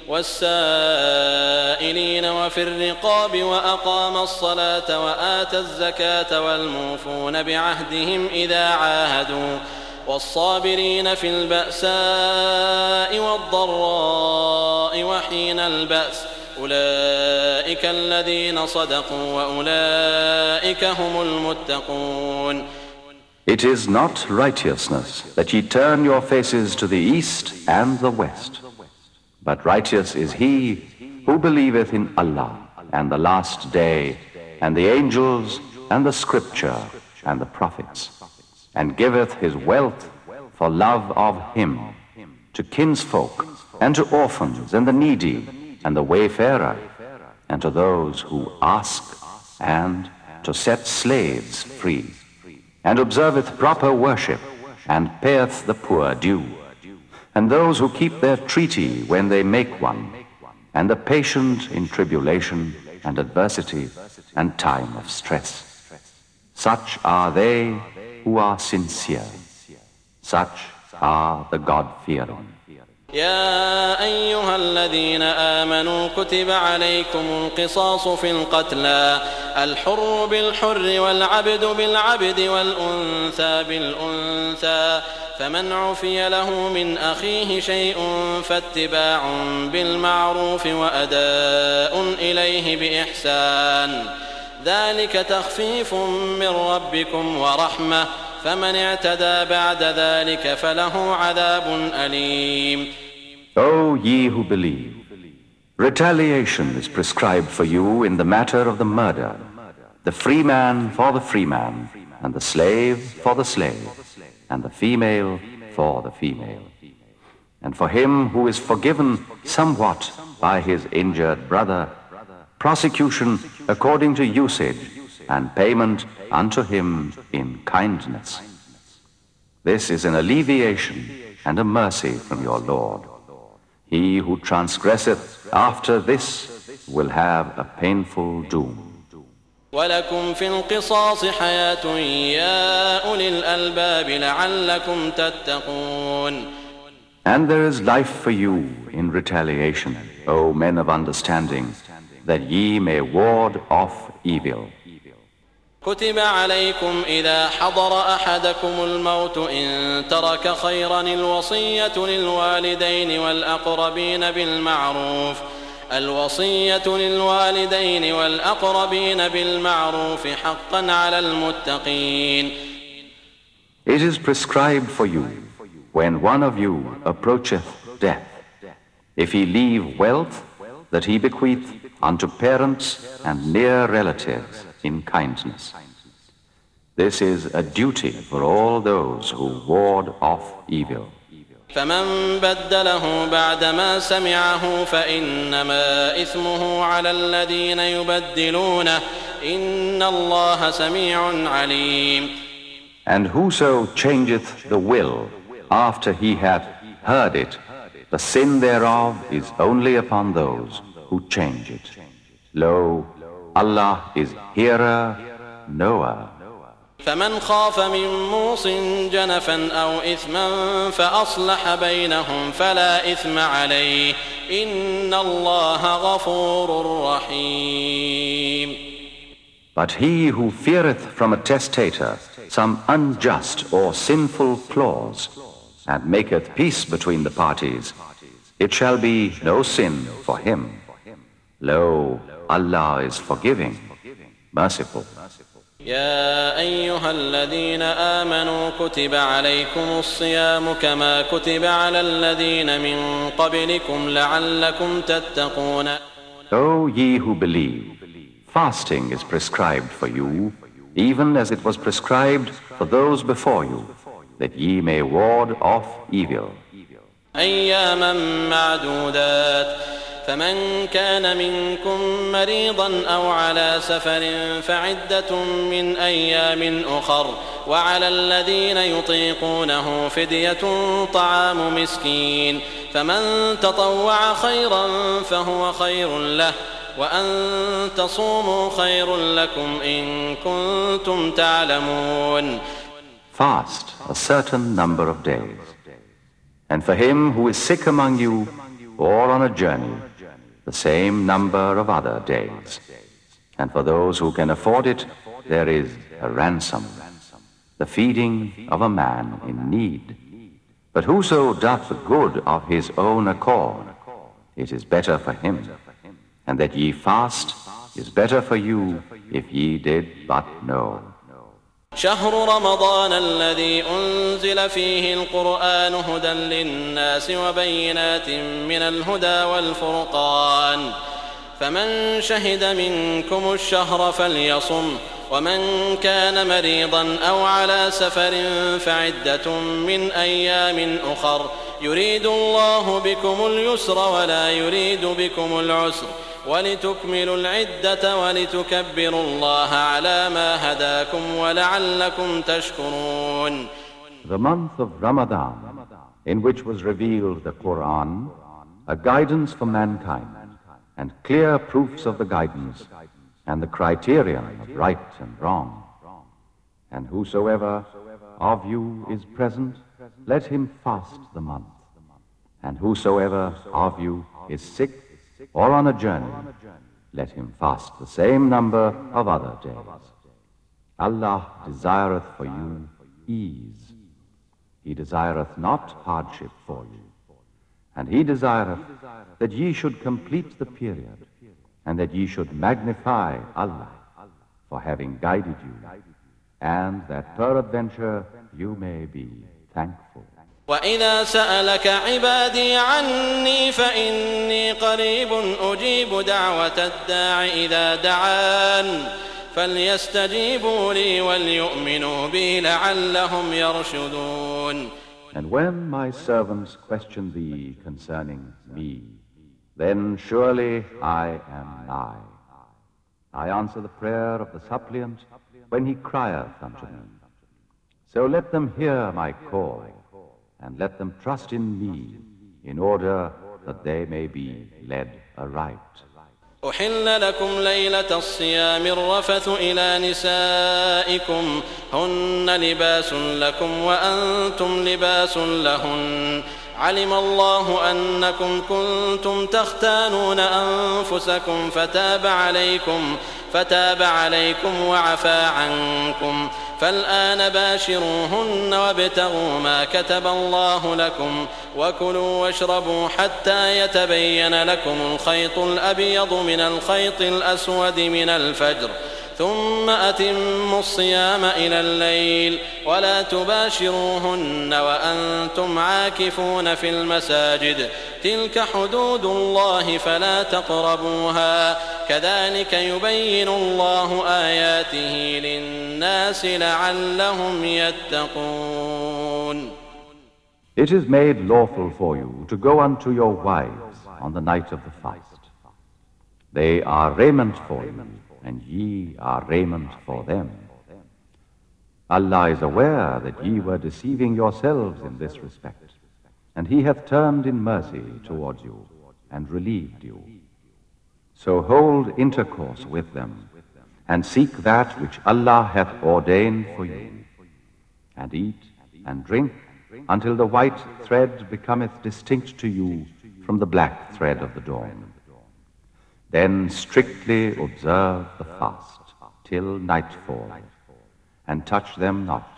S1: والسائلين وفي الرقاب وأقام الصلاة وآتى الزكاة والموفون بعهدهم إذا عاهدوا والصابرين في البأساء والضراء وحين البأس أولئك الذين صدقوا وأولئك هم المتقون.
S3: It is not righteousness that ye turn your faces to the east and the west. But righteous is he who believeth in Allah and the last day and the angels and the scripture and the prophets, and giveth his wealth for love of him to kinsfolk and to orphans and the needy and the wayfarer and to those who ask and to set slaves free, and observeth proper worship and payeth the poor due, and those who keep their treaty when they make one, and the patient in tribulation and adversity and time of stress. Such are they who are sincere. Such are the God-fearing.
S1: يا أيها الذين آمنوا كتب عليكم القصاص في القتلى الحر بالحر والعبد بالعبد والأنثى بالأنثى فمن عفي له من أخيه شيء فاتباع بالمعروف وأداء إليه بإحسان ذلك تخفيف من ربكم ورحمة فمن اعتدى بعد ذلك فله عذاب أليم.
S3: O ye who believe, retaliation is prescribed for you in the matter of the murder, the free man for the free man, and the slave for the slave, and the female for the female. And for him who is forgiven somewhat by his injured brother, prosecution according to usage, and payment unto him in kindness. This is an alleviation and a mercy from your Lord. He who transgresseth after this will have a painful doom.
S1: وَلَكُمْ فِي الْقِصَاصِ حَيَاةٌ يَا أُولِي الْأَلْبَابِ لَعَلَّكُمْ تَتَّقُونَ.
S3: And there is life for you in retaliation, O men of understanding, that ye may ward off evil.
S1: كتب عليكم إذا حضر أحدكم الموت إن ترك خيرا الوصية للوالدين والأقربين بالمعروف الوصية للوالدين والأقربين بالمعروف حقا على المتقين.
S3: It is prescribed for you when one of you approacheth death, if he leave wealth, that he bequeath unto parents and near relatives in kindness. This is a duty for all those who ward off evil.
S1: فمن بدله بعدما سمعه فإنما إثمه على الذين يبدلونه إن الله سميع عليم.
S3: And whoso changeth the will after he hath heard it, the sin thereof is only upon those who change it. Lo, Allah is hearer, knower.
S1: فمن خاف من موص جنفا أو إثما فأصلح بينهم فلا إثم عليه إن الله غفور رحيم.
S3: But he who feareth from a testator some unjust or sinful clause, and maketh peace between the parties, it shall be no sin for him. Lo, Allah is forgiving, merciful.
S1: يا أيها الذين آمنوا كتب عليكم الصيام كما كتب على الذين من قبلكم لعلكم تتقون.
S3: O ye who believe, fasting is prescribed for you, even as it was prescribed for those before you, that ye may ward off evil.
S1: أياما معدودات فمن كان منكم مريضا أو على سفر فعدة من أيام أخر وعلى الذين يطيقونه فدية طعام مسكين فمن تطوع خيرا فهو خير له وأن تصوموا خير لكم إن كنتم تعلمون.
S3: Fast a certain number of days, and for him who is sick among you or on a journey, the same number of other days. And for those who can afford it, there is a ransom, the feeding of a man in need. But whoso doth the good of his own accord, it is better for him. And that ye fast is better for you if ye did but know.
S1: شهر رمضان الذي أنزل فيه القرآن هدى للناس وبينات من الهدى والفرقان فمن شهد منكم الشهر فليصم ومن كان مريضا أو على سفر فعدة من أيام أخر يريد الله بكم اليسر ولا يريد بكم العسر ولتكملوا العدة ولتكبروا الله على ما هداكم ولعلكم تشكرون.
S3: The month of Ramadan, in which was revealed the Quran, a guidance for mankind, and clear proofs of the guidance, and the criterion of right and wrong. And whosoever of you is present, let him fast the month. And whosoever of you is sick or on a journey, let him fast the same number of other days. Allah desireth for you ease. He desireth not hardship for you. And He desireth that ye should complete the period, and that ye should magnify Allah for having guided you, and that peradventure you may be thankful.
S1: وإذا سألك عبادي عني فإني قريب أجيب دعوة الداع إذا دعان فليستجيبوا لي وليؤمنوا بي لعلهم يرشدون.
S3: And when my servants question thee concerning me, then surely I am nigh. I answer the prayer of the suppliant when he crieth unto me. So let them hear my call, and let them trust in me, in order that they may be led aright.
S1: أحل لكم ليلة الصيام الرفث إلى نسائكم هن لباس لكم وأنتم لباس لهن علم الله أنكم كنتم تختانون أنفسكم فتاب عليكم فتاب عليكم وعفى عنكم فالآن باشروهن وابتغوا ما كتب الله لكم وكلوا واشربوا حتى يتبين لكم الخيط الأبيض من الخيط الأسود من الفجر ثم أتموا الصيام إلى الليل ولا تباشروهن وأنتم عاكفون في المساجد تلك حدود الله فلا تقربوها كذلك يبين الله آياته للناس لعلهم يتقون.
S3: It is made lawful for you to go unto your wives on the night of the fast. They are raiment for you, and ye are raiment for them. Allah is aware that ye were deceiving yourselves in this respect, and He hath turned in mercy towards you and relieved you. So hold intercourse with them, and seek that which Allah hath ordained for you, and eat and drink until the white thread becometh distinct to you from the black thread of the dawn. Then strictly observe the fast till nightfall, and touch them not,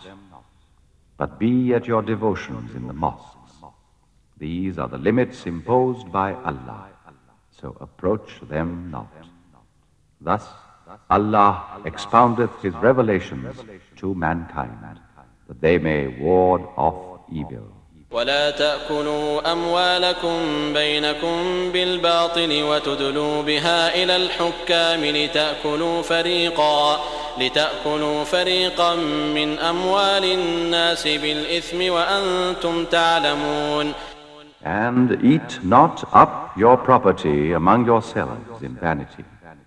S3: but be at your devotions in the mosques. These are the limits imposed by Allah, so approach them not. Thus Allah expoundeth His revelations to mankind, that they may ward off evil.
S1: ولا تأكلوا أموالكم بينكم بالباطل وتدلوا بها إلى الحكام لتأكلوا فريقا لتأكلوا فريقا من أموال الناس بالإثم وأنتم تعلمون.
S3: And eat not up your property among yourselves in vanity,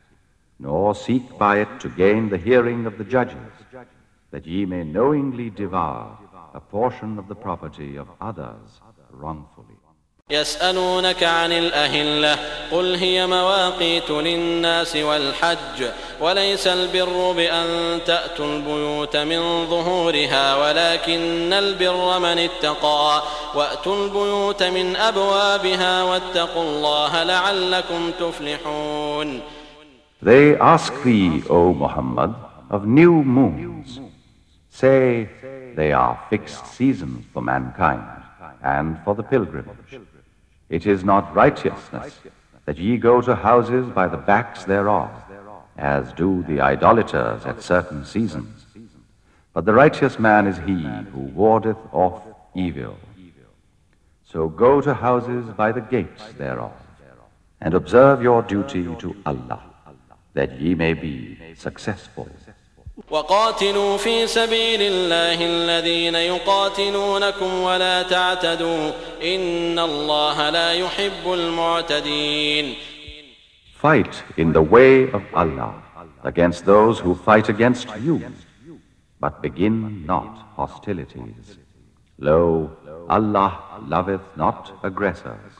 S3: nor seek by it to gain the hearing of the judges, that ye may knowingly devour a portion of the property of others wrongfully.
S1: يسألونك عن الأهلة قل هي مواقيت للناس والحج وليس البر بأن تأتوا البيوت من ظهورها ولكن البر من اتقى وأتوا البيوت من أبوابها واتقوا الله لعلكم تفلحون.
S3: They ask thee, O Muhammad, of new moons. Say, they are fixed seasons for mankind and for the pilgrimage. It is not righteousness that ye go to houses by the backs thereof, as do the idolaters at certain seasons. But the righteous man is he who wardeth off evil. So go to houses by the gates thereof, and observe your duty to Allah, that ye may be successful.
S1: وقاتلوا في سبيل الله الذين يقاتلونكم ولا تعتدوا إن الله لا يحب المعتدين.
S3: Fight in the way of Allah against those who fight against you, but begin not hostilities. Lo, Allah loveth not aggressors.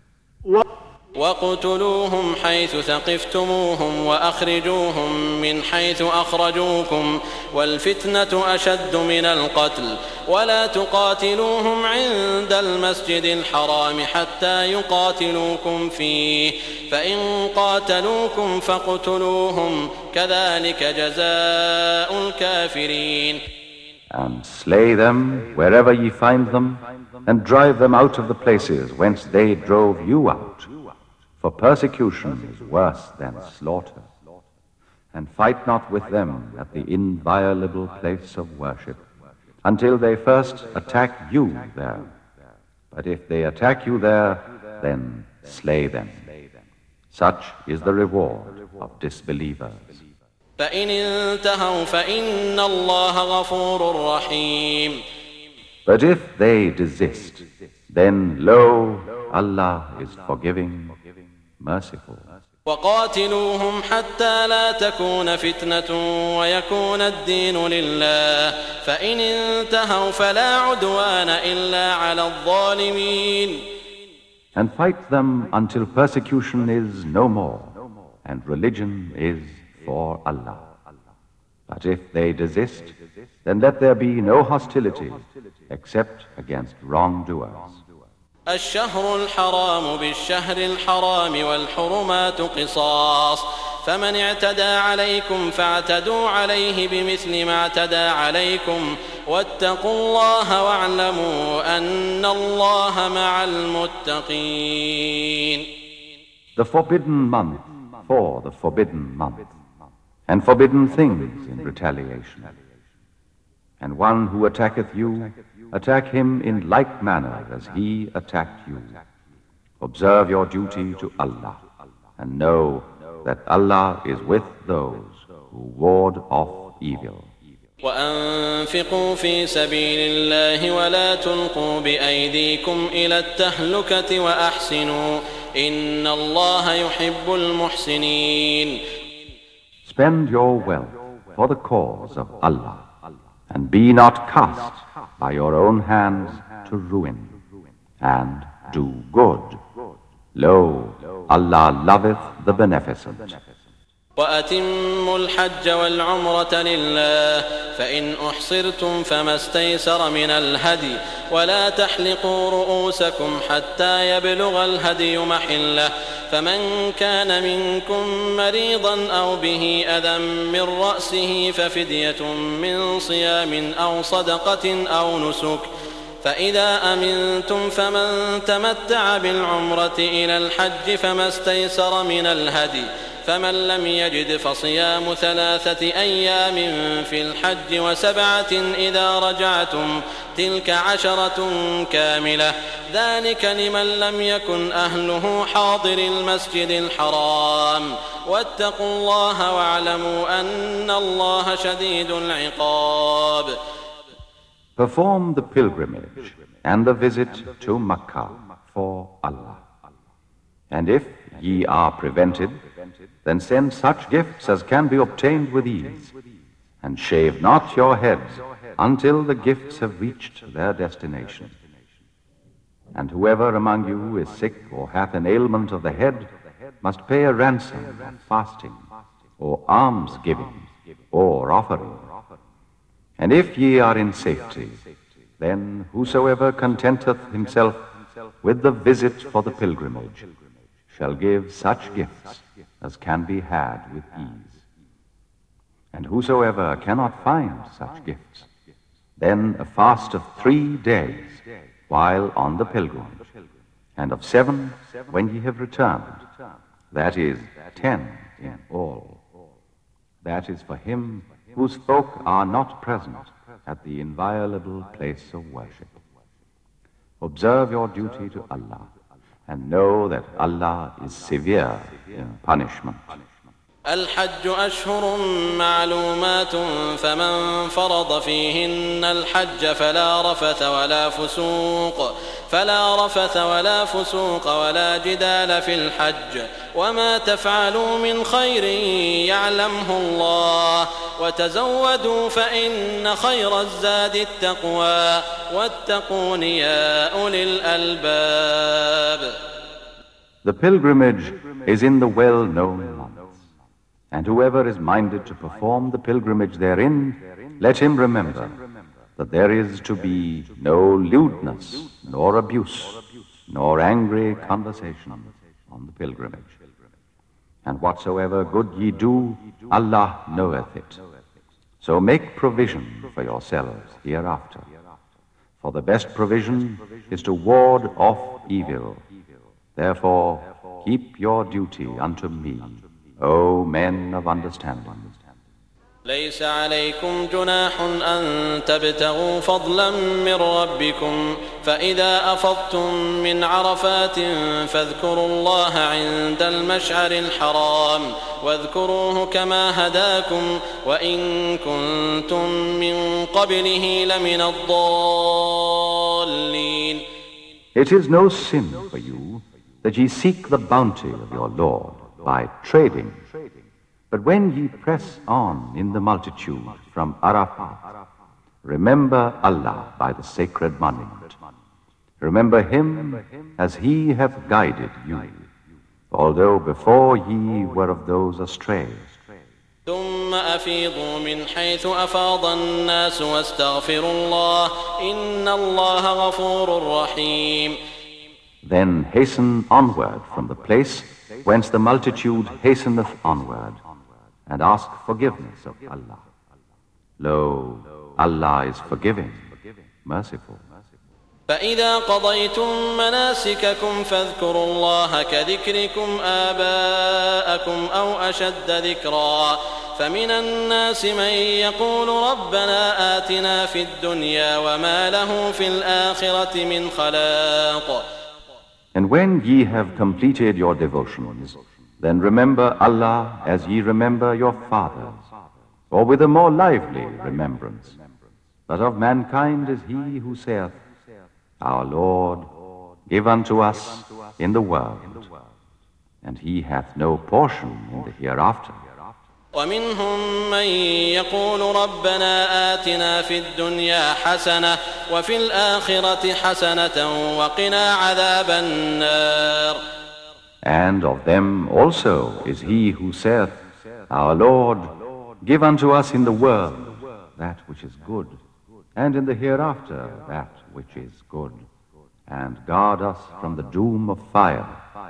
S1: وَاقْتُلُوهُمْ حَيْثُ ثَقِفْتُمُوهُمْ وَأَخْرِجُوهُمْ مِنْ حَيْثُ أَخْرَجُوكُمْ وَالْفِتْنَةُ أَشَدُّ مِنَ الْقَتْلِ وَلَا تُقَاتِلُوهُمْ عِندَ الْمَسْجِدِ الْحَرَامِ حَتَّى يُقَاتِلُوكُمْ فِيهِ فَإِنْ قَاتَلُوكُمْ فَاقْتُلُوهُمْ كَذَلِكَ جَزَاءُ الْكَافِرِينَ.
S3: And slay them wherever ye find them, and drive them out of the places whence they drove you out. For persecution is worse than slaughter. And fight not with them at the inviolable place of worship, until they first attack you there. But if they attack you there, then slay them. Such is the reward of disbelievers.
S1: فإن انتهوا فإن الله غفور رحيم.
S3: But if they desist, then lo, Allah is forgiving merciful.
S1: وقاتلوهم حتى لا تكون فتنة ويكون الدين لله فإن انتهوا فلا عدوان إلا على الظالمين.
S3: And fight them until persecution is no more, and religion is for Allah. But if they desist, then let there be no hostility except against wrongdoers.
S1: الشهر الحرام بالشهر الحرام والحرمات قصاص فمن اعتدى عليكم فاعتدوا عليه بمثل ما اعتدى عليكم واتقوا الله واعلموا أن الله مع المتقين.
S3: The forbidden month for the forbidden month, and forbidden things in retaliation. And one who attacketh you, attack him in like manner as he attacked you. Observe your duty to Allah, and know that Allah is with those who ward off evil.
S1: وأنفقوا في سبيل الله ولا تلقوا بأيديكم إلى التهلكة وأحسنوا إن الله يحب المحسنين.
S3: Spend your wealth for the cause of Allah, and be not cast by your own hands to ruin, and do good. Lo, Allah loveth the beneficent.
S1: وأتموا الحج والعمرة لله فإن أحصرتم فما استيسر من الهدي ولا تحلقوا رؤوسكم حتى يبلغ الهدي محله فمن كان منكم مريضا أو به أذى من رأسه ففدية من صيام أو صدقة أو نسك فإذا أمنتم فمن تمتع بالعمرة إلى الحج فما استيسر من الهدي فمن لم يجد فصيام ثلاثة أيام في الحج وسبعة إذا رجعتم تلك عشرة كاملة ذلك لمن لم يكن أهله حاضر المسجد الحرام واتقوا الله واعلموا أن الله شديد العقاب.
S3: Perform the pilgrimage and the visit to Makkah for Allah. And if ye are prevented, then send such gifts as can be obtained with ease, and shave not your heads until the gifts have reached their destination. And whoever among you is sick or hath an ailment of the head must pay a ransom of fasting, or almsgiving, or offering. And if ye are in safety, then whosoever contenteth himself with the visit for the pilgrimage shall give such gifts as can be had with ease. And whosoever cannot find such gifts, then a fast of three days while on the pilgrimage, and of seven when ye have returned, that is, ten in all. That is for him whose folk are not present at the inviolable place of worship. Observe your duty to Allah, and know that Allah is severe in punishment.
S1: الحج أشهر معلومات فمن فرض فيهن الحج فلا رفث ولا فسوق فلا رفث ولا فسوق ولا جدال في الحج وما تفعلوا من خير يعلمه الله وتزودوا فإن خير الزاد التقوى واتقون يا أولي الألباب.
S3: The pilgrimage is in the well-known months, and whoever is minded to perform the pilgrimage therein, let him remember that there is to be no lewdness, nor abuse, nor angry conversation on the pilgrimage. And whatsoever good ye do, Allah knoweth it. So make provision for yourselves hereafter. For the best provision is to ward off evil. Therefore, keep your duty unto me, O men of understanding.
S1: ليس عليكم جناح أن تبتغوا فضلا من ربكم فإذا أفضتم من عرفات فاذكروا الله عند المشعر الحرام واذكروه كما هداكم وإن كنتم من قبله لمن الضالين.
S3: It is no sin for you that ye seek the bounty of your Lord by trading. But when ye press on in the multitude from Arafat, remember Allah by the sacred monument. Remember Him as He hath guided you, although before ye were of those astray.
S1: ثم أفيضوا من حيث أفاض الناس واستغفروا الله إن الله غفور رحيم.
S3: Then hasten onward from the place whence the multitude hasteneth onward, and ask forgiveness of Allah. Lo, Allah is forgiving, merciful.
S1: فإذا قضيتم مناسككم فاذكروا الله كذكركم آباءكم أو أشد ذكرا فمن الناس من يقول ربنا آتنا في الدنيا وما له في الآخرة من خلاق.
S3: And when ye have completed your devotions, then remember Allah as ye remember your fathers, or with a more lively remembrance. But of mankind is he who saith, Our Lord, give unto us in the world, and he hath no portion in the hereafter.
S1: ومنهم من يقول ربنا آتنا في الدنيا حسنة وفي الآخرة حسنة وقنا عذاب النار.
S3: And of them also is he who saith, Our Lord, give unto us in the world that which is good, and in the hereafter that which is good, and guard us from the doom of fire.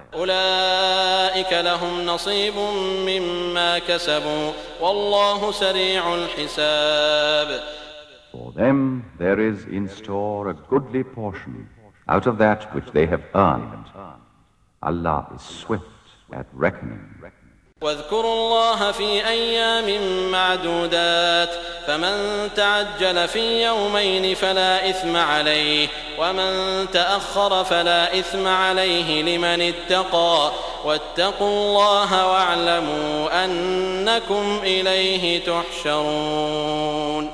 S1: أولئك لهم نصيب مما كسبوا والله سريع الحساب.
S3: For them there is in store a goodly portion out of that which they have earned. Allah is swift at reckoning.
S1: واذكروا الله في أيام معدودات فمن تعجل في يومين فلا إثم عليه ومن تأخر فلا إثم عليه لمن اتقى واتقوا الله واعلموا أنكم إليه تحشرون.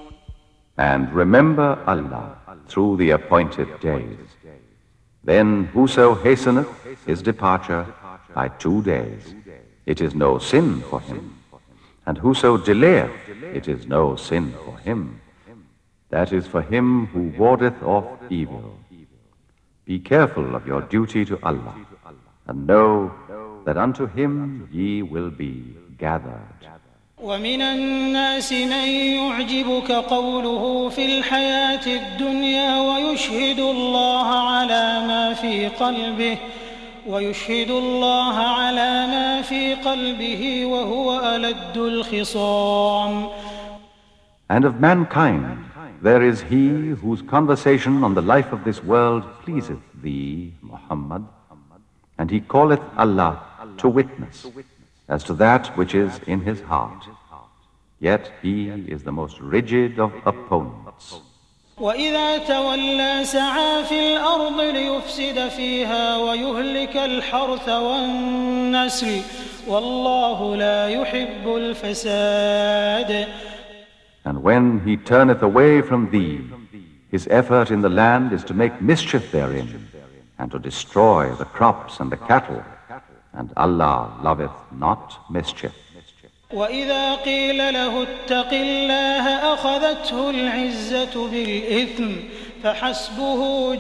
S3: And remember Allah through the appointed days. Then whoso hasteneth his departure by two days, it is no sin for him. And whoso delayeth, it is no sin for him. That is for him who wardeth off evil. Be careful of your duty to Allah, and know that unto Him ye will be gathered.
S4: ومن الناس من يعجبك قوله في الحياة الدنيا ويشهد الله على ما في قلبه ويشهد الله على ما في قلبه وهو ألد الخصام.
S3: And of mankind there is he whose conversation on the life of this world pleaseth thee, Muhammad, and he calleth Allah to witness as to that which is in his heart. Yet he is the most rigid of opponents.
S4: وإذا تولى سعى في الأرض ليفسد فيها ويهلك الحرث والنسل والله لا يحب الفساد.
S3: And when he turneth away from thee, his effort in the land is to make mischief therein and to destroy the crops and the cattle, and Allah loveth not mischief.
S4: وإذا قيل له اتق الله أخذته العزة بالإثم فحسبه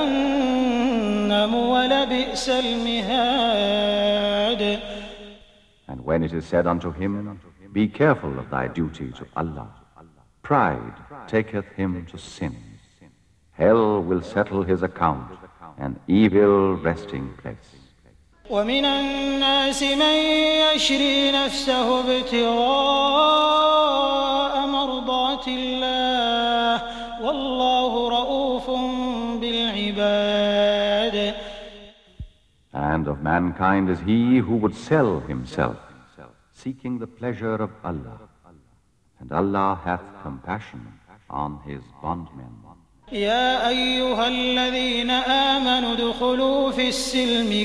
S4: جهنم ولبئس المهاد.
S3: And when it is said unto him, Be careful of thy duty to Allah, pride taketh him to sin. Hell will settle his account, an evil resting place.
S4: ومن الناس من يشري نفسه ابتغاء مرضات الله والله رؤوف بالعباد.
S3: And of mankind is he who would sell himself, seeking the pleasure of Allah, and Allah hath compassion on his bondmen.
S4: يا أيها الذين آمنوا ادخلوا في السلم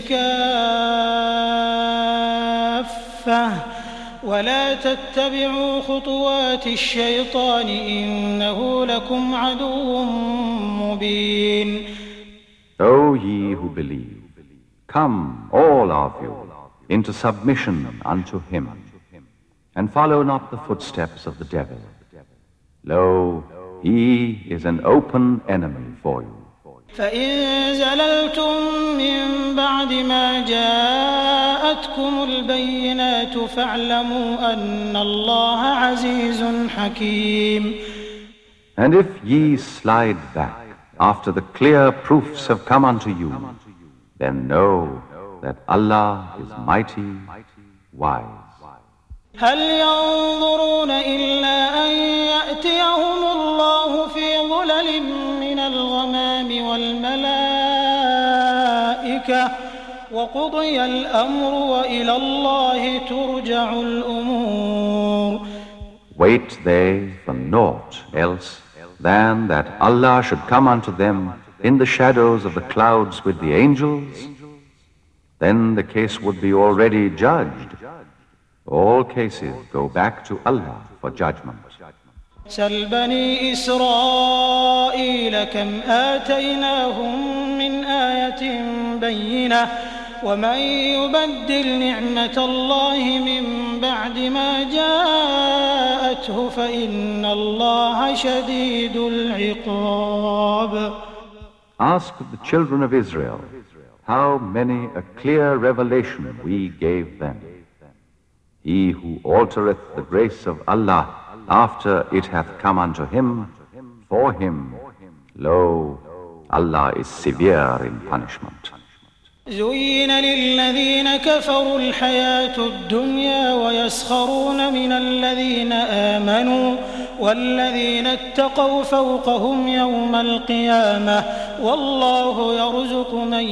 S4: كافة ولا تتبعوا خطوات الشيطان إنه لكم عدو مبين.
S3: O ye who believe, Come, all of you, into submission unto him, and follow not the footsteps of the devil. Lo, he is an open enemy for you.
S4: فإن زللتم من بعد ما جاءتكم البينات فاعلموا أن الله عزيز حكيم.
S3: And if ye slide back after the clear proofs have come unto you, then know that Allah is mighty, wise.
S4: هل ينظرون إلا أن يأتيهم الله في ظلل من الغمام والملائكة وقضي الأمر وإلى الله ترجع الأمور.
S3: Wait they for naught else than that Allah should come unto them in the shadows of the clouds with the angels? Then the case would be already judged. All cases go back to Allah for judgment.
S4: سل بني إسرائيل كم آتيناهم من آية بينة ومن يبدل نعمة الله من بعد ما جاءته فإن الله شديد العقاب.
S3: Ask the children of Israel how many a clear revelation we gave them. He who altereth the grace of Allah after it hath come unto him, for him, lo, Allah is severe in punishment.
S4: زين للذين كفروا الحياة الدنيا ويسخرون من الذين آمنوا والذين اتقوا فوقهم يوم القيامة والله يرزق من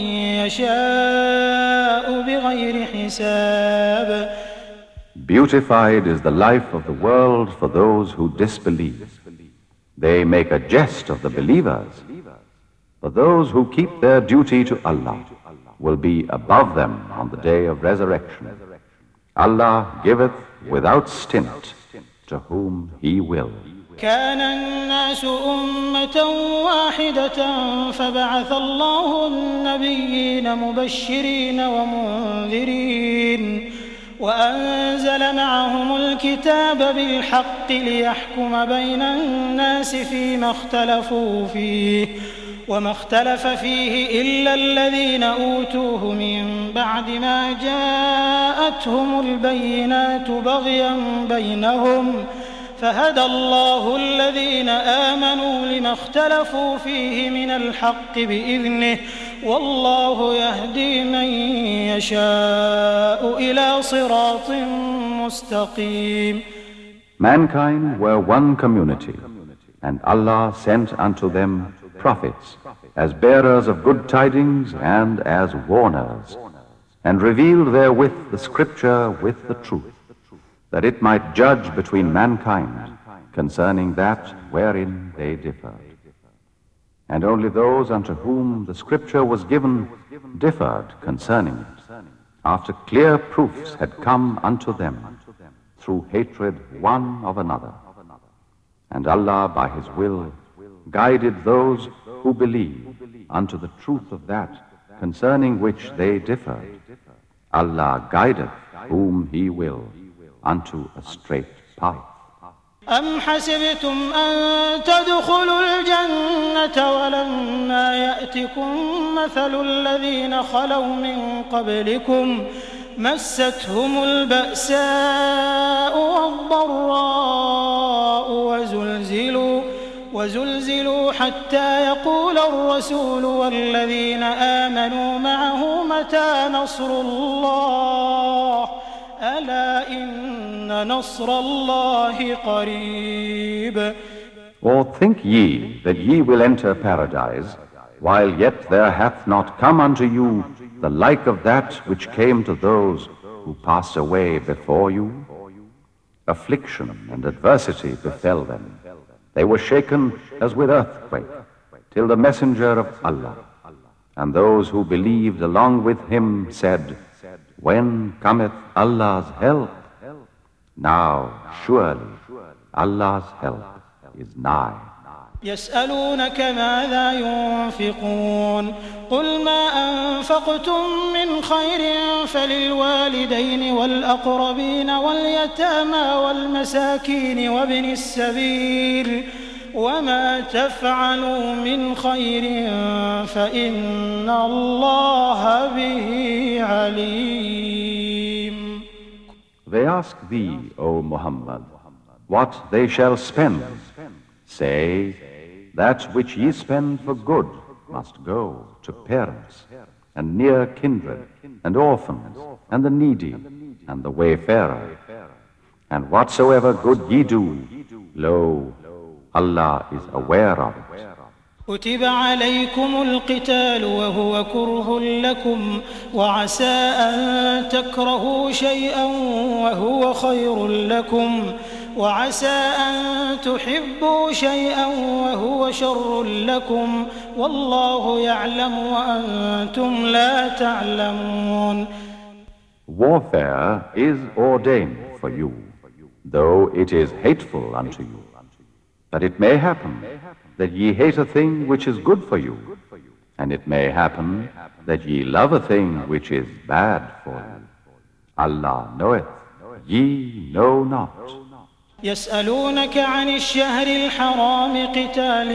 S4: يشاء بغير حساب.
S3: Beautified is the life of the world for those who disbelieve. They make a jest of the believers. But those who keep their duty to Allah will be above them on the day of resurrection. Allah giveth without stint to whom He will.
S4: كان الناس أمة واحدة فبعث الله النبيين مبشرين ومنذرين وأنزل معهم الكتاب بالحق ليحكم بين الناس فيما اختلفوا فيه وما اختلف فيه إلا الذين أوتوه من بعد ما جاءتهم البينات بغيا بينهم فهدى الله الذين آمنوا لما اختلفوا فيه من الحق بإذنه والله يهدي من يشاء إلى صراط مستقيم.
S3: Mankind were one community, and Allah sent unto them prophets as bearers of good tidings and as warners, and revealed therewith the scripture with the truth, that it might judge between mankind concerning that wherein they differed. And only those unto whom the scripture was given differed concerning it, after clear proofs had come unto them, through hatred one of another. And Allah by His will guided those who believe unto the truth of that concerning which they differed. Allah guideth whom He will unto a straight path.
S4: أم حسبتم أن تدخلوا الجنة ولما يأتكم مثل الذين خلوا من قبلكم مستهم البأساء والضراء وزلزلوا وزلزلوا حتى يقول الرسول والذين آمنوا معه متى نصر الله ألا إن نصر الله قريب.
S3: Or think ye that ye will enter paradise, while yet there hath not come unto you the like of that which came to those who passed away before you? Affliction and adversity befell them. They were shaken as with earthquake, till the messenger of Allah, and those who believed along with him said, when cometh Allah's help? Now surely Allah's help is nigh.
S4: يسألونك ماذا ينفقون قل ما أنفقتم من خير فللوالدين والأقربين واليتامى والمساكين وابن السبيل وما تفعلوا من خير فإن الله به عليم.
S3: They ask thee, O Muhammad, what they shall spend. Say, that which ye spend for good must go to parents and near kindred and orphans and the needy and the wayfarer. And whatsoever good ye do, lo, Allah is aware of it.
S4: كتب عليكم القتال وهو كره لكم وعسى أن تكرهوا شيئا وهو خير لكم وعسى أن تحبوا شيئا وهو شر لكم والله يعلم وأنتم لا تعلمون.
S3: Warfare is ordained for you, though it is hateful unto you. But it may happen that ye hate a thing which is good for you, and it may happen that ye love a thing which is bad for you. Allah knoweth, ye know not.
S4: يسألونك عن الشهر الحرام قتال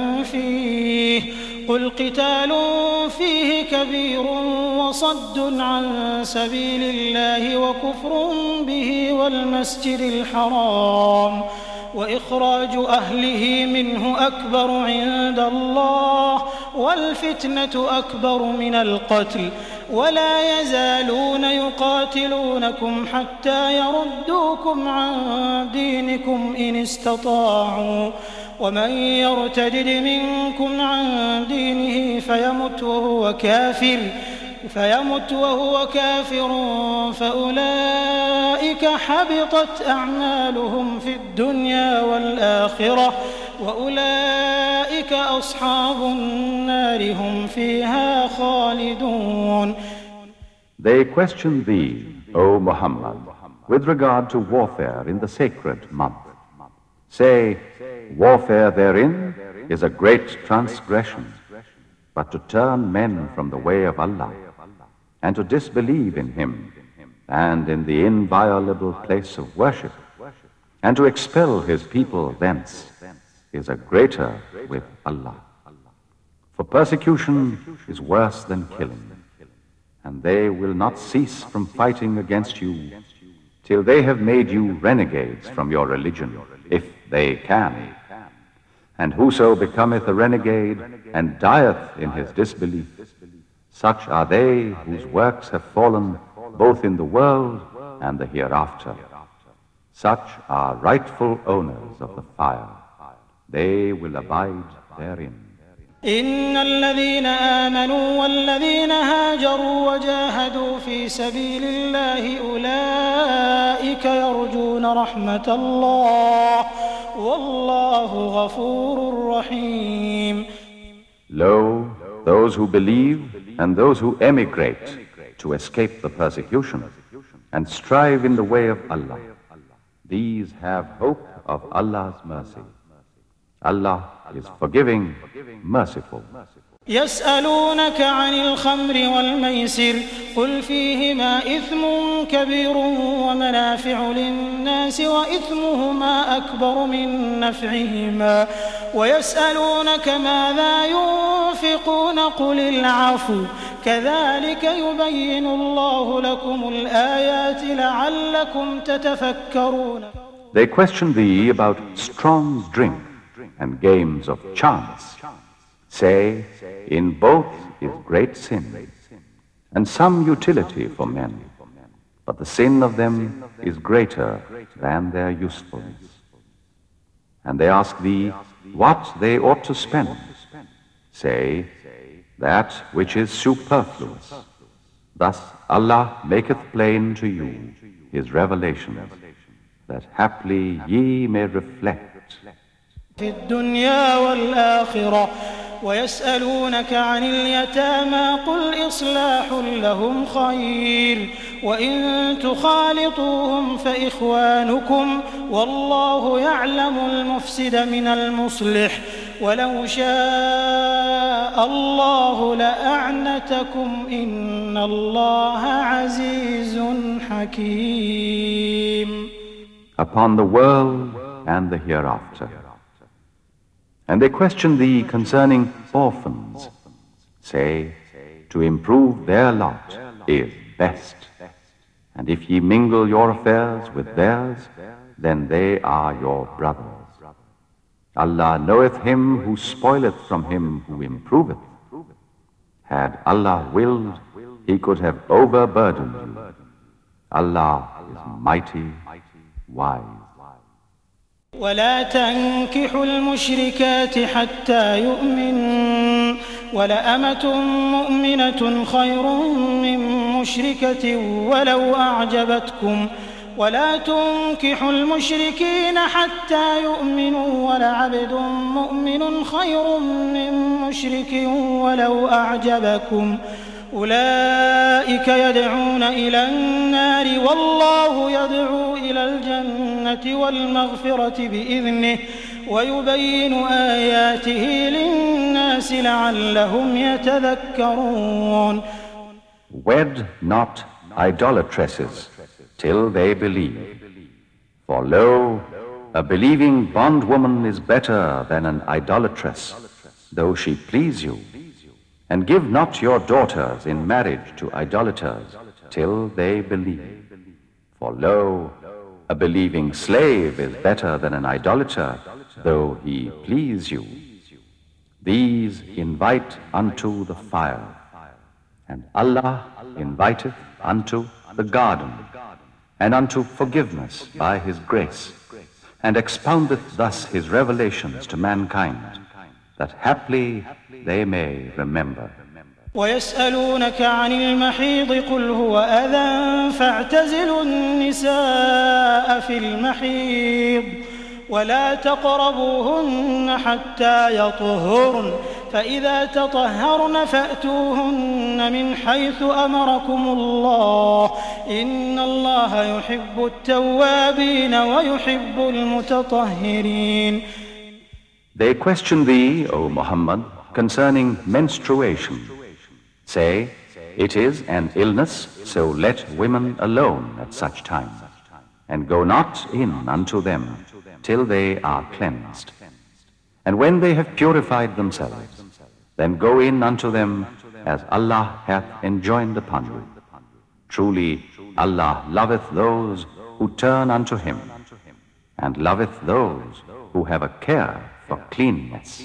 S4: فيه قل قتال فيه كبير وصد عن سبيل الله وكفر به والمسجد الحرام وإخراج أهله منه أكبر عند الله والفتنة أكبر من القتل ولا يزالون يقاتلونكم حتى يردوكم عن دينكم إن استطاعوا ومن يرتدد منكم عن دينه فيمت وهو كافر فيمت وهو كافر فأولئك حبطت أعمالهم في الدنيا والآخرة وأولئك أصحاب النار هم فيها خالدون.
S3: They question thee, O Muhammad, with regard to warfare in the sacred month. Say, warfare therein is a great transgression, but to turn men from the way of Allah and to disbelieve in Him and in the inviolable place of worship and to expel His people thence is a greater with Allah. For persecution is worse than killing, and they will not cease from fighting against you till they have made you renegades from your religion, if they can. And whoso becometh a renegade and dieth in his disbelief, such are they whose works have fallen both in the world and the hereafter. Such are rightful owners of the fire. They will abide therein.
S4: إن الذين آمنوا والذين هاجروا وجاهدوا في سبيل الله أولئك يرجون رحمة الله والله غفور رحيم.
S3: Lo, those who believe and those who emigrate to escape the persecution and strive in the way of Allah, these have hope of Allah's mercy. Allah is forgiving, merciful.
S4: يسألونك عن الخمر والميسر قل فيهما إثم كبير ومنافع للناس وإثمهما أكبر من نفعهما ويسألونك ماذا ينفقون قل العفو كذلك يبين الله لكم الآيات لعلكم تتفكرون.
S3: They question thee about strong drink and games of chance. Say, in both is great sin, and some utility for men, but the sin of them is greater than their usefulness. And they ask thee what they ought to spend. Say, that which is superfluous. Thus Allah maketh plain to you His revelations, that haply ye may reflect.
S4: في الدنيا والآخرة ويسألونك عن اليتامى قل إصلاح لهم خير وإن تخالطوهم فإخوانكم والله يعلم المفسد من المصلح ولو شاء الله لأعنتكم إن الله عزيز حكيم.
S3: Upon the world and the hereafter. And they question thee concerning orphans. Say, to improve their lot is best. And if ye mingle your affairs with theirs, then they are your brothers. Allah knoweth him who spoileth from him who improveth. Had Allah willed, he could have overburdened you. Allah is mighty, wise.
S4: ولا تنكحوا المشركات حتى يؤمنوا ولأمة مؤمنة خير من مشركة ولو أعجبتكم ولا تنكحوا المشركين حتى يؤمنوا ولعبد مؤمن خير من مشرك ولو أعجبكم أولئك يدعون إلى النار والله يدعو إلى الجنة والمغفرة بإذنه ويبين آياته للناس لعلهم يتذكرون.
S3: Wed not idolatresses till they believe. For lo, a believing bondwoman is better than an idolatress, though she please you. And give not your daughters in marriage to idolaters till they believe. For lo, a believing slave is better than an idolater, though he please you. These invite unto the fire, and Allah inviteth unto the garden, and unto forgiveness by His grace, and expoundeth thus His revelations to mankind, that haply they may remember.
S4: ويسألونك عن المحيض قل هو أذى فاعتزلوا النساء في المحيض ولا تقربوهن حتى يطهرن فإذا تطهرن فأتوهن من حيث أمركم الله إن الله يحب التوابين ويحب المتطهرين.
S3: They question thee, O Muhammad, concerning menstruation. Say, it is an illness, so let women alone at such time, and go not in unto them till they are cleansed. And when they have purified themselves, then go in unto them as Allah hath enjoined upon you. Truly, Allah loveth those who turn unto Him, and loveth those who have a care for cleanness.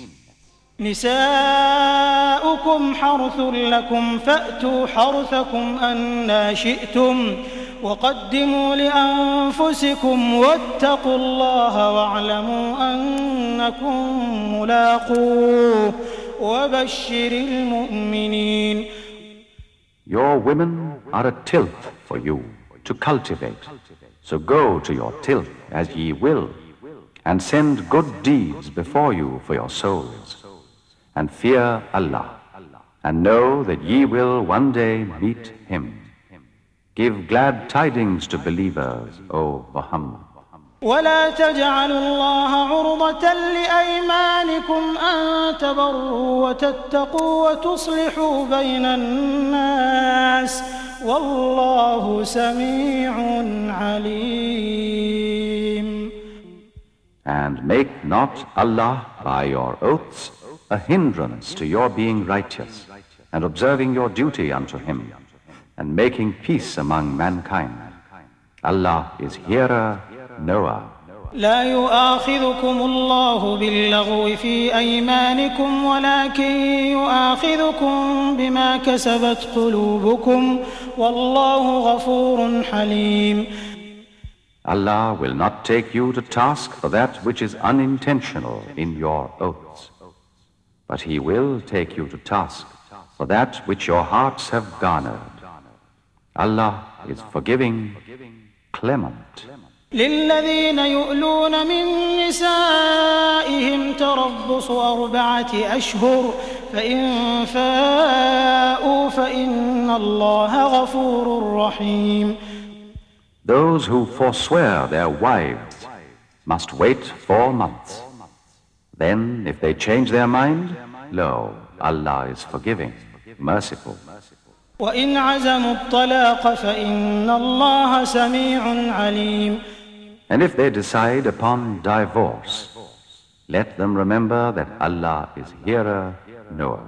S4: نساؤكم حرث لكم فأتوا حرثكم أنى شئتم وقدموا لأنفسكم واتقوا الله واعلموا أنكم ملاقوه وبشر المؤمنين.
S3: Your women are a tilth for you to cultivate, so go to your tilth as ye will, and send good deeds before you for your souls. And fear Allah, and know that ye will one day meet Him. Give glad tidings to believers, O Muhammad.
S4: ولا تجعلوا الله عرضة لأيمانكم أن تبروا وتتقوا وتصلحوا بين الناس والله سميع عليم.
S3: And make not Allah by your oaths a hindrance to your being righteous and observing your duty unto Him and making peace among mankind. Allah is hearer, knower.
S4: لا يؤاخذكم الله باللغو في أيمانكم ولكن يؤاخذكم بما كسبت قلوبكم والله غفور حليم.
S3: Allah will not take you to task for that which is unintentional in your oaths, but He will take you to task for that which your hearts have garnered. Allah is forgiving, clement.
S4: للذين يؤلون من نسائهم تربص أربعة أشهر فإن فاءوا فإن الله غفور رحيم.
S3: Those who forswear their wives must wait four months. Then, if they change their mind, lo, Allah is forgiving, merciful.
S4: وإن عزموا الطلاق فإن الله سميع عليم.
S3: And if they decide upon divorce, let them remember that Allah is hearer, knower.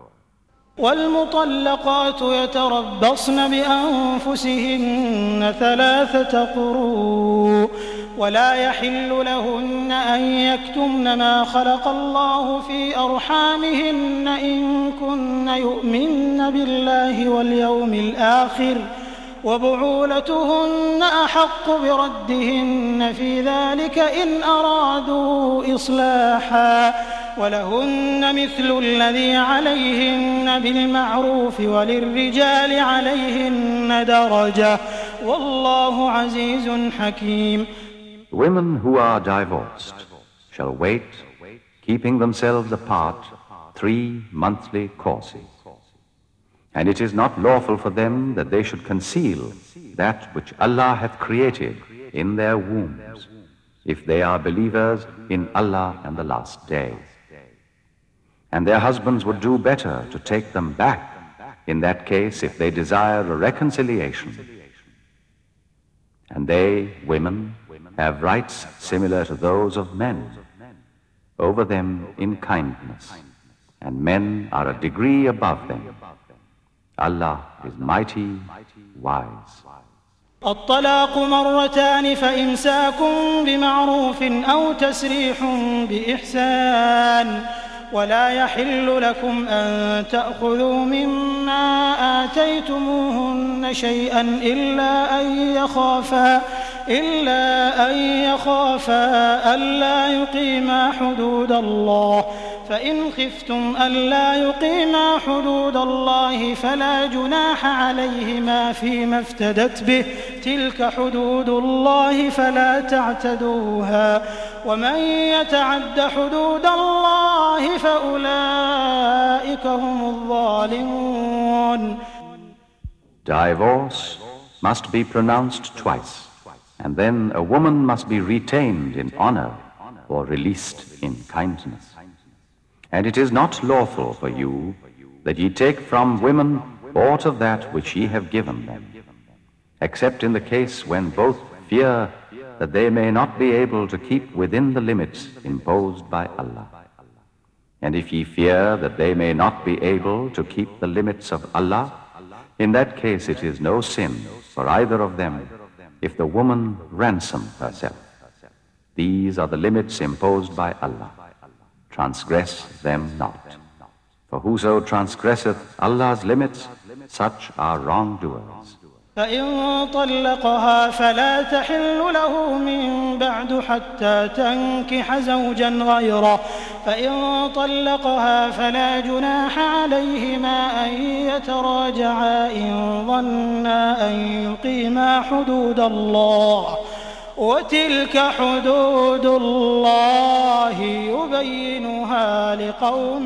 S4: والمطلقات يتربصن بأنفسهن ثلاثة قروء ولا يحل لهن أن يكتمن ما خلق الله في أرحامهن إن كن يؤمن بالله واليوم الآخر وبعولتهن أحق بردهن في ذلك إن أرادوا إصلاحا ولهن مثل الذي عليهن بالمعروف وللرجال عليهن درجة والله عزيز حكيم.
S3: Women who are divorced shall wait, keeping themselves apart, three monthly courses. And it is not lawful for them that they should conceal that which Allah hath created in their wombs, if they are believers in Allah and the last day. And their husbands would do better to take them back, in that case, if they desire a reconciliation. And they, women, have rights similar to those of men, over them in kindness, and men are a degree above them. Allah is mighty, wise.
S4: الطلاق مرتان فإمساك بمعروف أو تسريح بإحسان ولا يحل لكم أن تأخذوا مما آتيتموهن شيئا إلا أن يخافا إلا أن يخافا ألا يقيما حدود الله فإن خفتم ألا يقيما حدود الله فلا جناح عليهما فيما افتدت به تلك حدود الله فلا تعتدوها ومن يتعد حدود الله فأولئك هم الظالمون.
S3: Divorce must be pronounced twice, and then a woman must be retained in honor or released in kindness. And it is not lawful for you that ye take from women aught of that which ye have given them, except in the case when both fear that they may not be able to keep within the limits imposed by Allah. And if ye fear that they may not be able to keep the limits of Allah, in that case it is no sin for either of them if the woman ransom herself. These are the limits imposed by Allah. Transgress them not. For whoso transgresseth Allah's limits, such are wrongdoers.
S4: فإن طلقها فلا تحل له من بعد حتى تنكح زوجا غيره فإن طلقها فلا جناح عليهما أن يتراجعا إن ظنا أن يقيما حدود الله وتلك حدود الله يبينها لقوم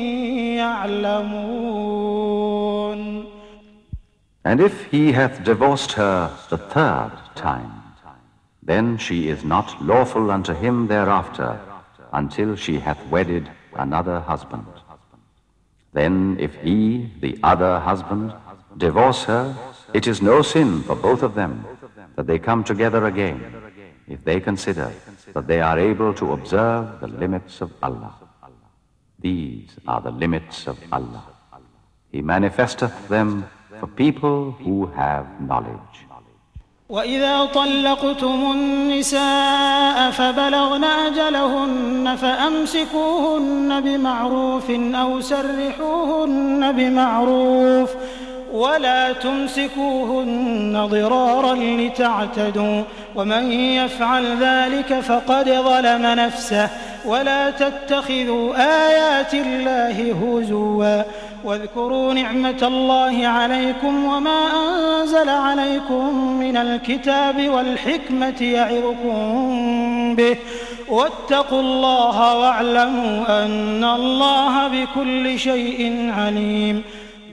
S4: يعلمون.
S3: And if he hath divorced her the third time, then she is not lawful unto him thereafter until she hath wedded another husband. Then if he, the other husband, divorce her, it is no sin for both of them that they come together again, if they consider that they are able to observe the limits of Allah. These are the limits of Allah. He manifesteth them for people who have knowledge.
S4: وإذا طلقتم النساء فبلغن أجلهن فأمسكوهن بمعروف أو سرحوهن بمعروف ولا تمسكوهن ضرارا لتعتدوا ومن يفعل ذلك فقد ظلم نفسه ولا تتخذوا آيات الله هزوا واذكروا نعمة الله عليكم وما أنزل عليكم من الكتاب والحكمة يعظكم به واتقوا الله واعلموا أن الله بكل شيء عليم.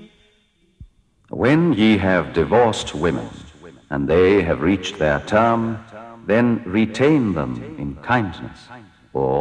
S3: When ye have divorced women, and they have reached their term, then retain them in kindness, or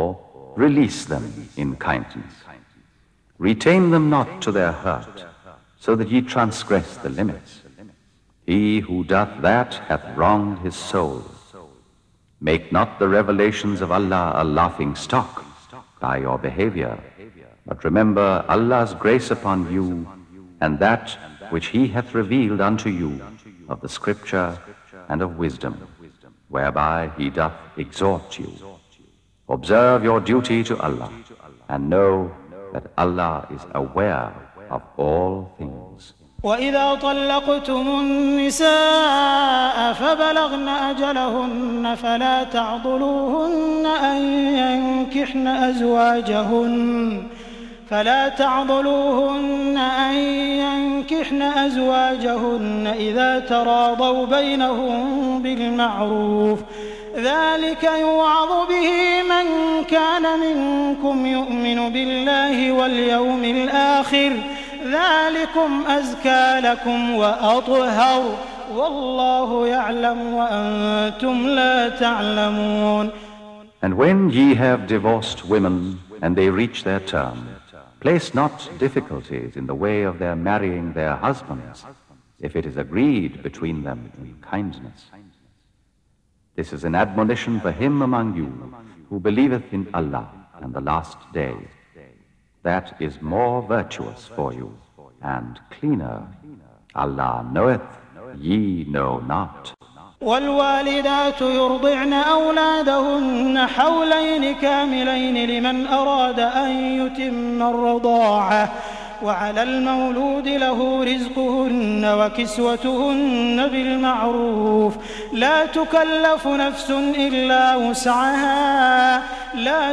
S3: release them in kindness. Retain them not to their hurt, so that ye transgress the limits. He who doth that hath wronged his soul. Make not the revelations of Allah a laughing stock by your behavior, but remember Allah's grace upon you and that which He hath revealed unto you of the scripture and of wisdom, whereby He doth exhort you. Observe your duty to Allah, and know that Allah is aware of all things.
S4: وإذا طلقتم النساء فبلغن أجلهن فلا تعضلوهن أن ينكحن أزواجهن فلا تعضلوهن أن ينكحن أزواجهن إذا تراضوا بينهم بالمعروف ذلك يوعظ به من كان منكم يؤمن بالله واليوم الآخر ذلكم أزكى لكم وأطهر والله يعلم وأنتم لا تعلمون.
S3: And when ye have divorced women and they reach their term, place not difficulties in the way of their marrying their husbands, if it is agreed between them in kindness. This is an admonition for him among you who believeth in Allah and the last day. That is more virtuous for you and cleaner. Allah knoweth, ye know not.
S4: والوالدات يرضعن أولادهن حولين كاملين لمن أراد أن يتم الرضاعة وعلى المولود له رزقهن وكسوتهن بالمعروف لا تكلف نفس إلا وسعها لا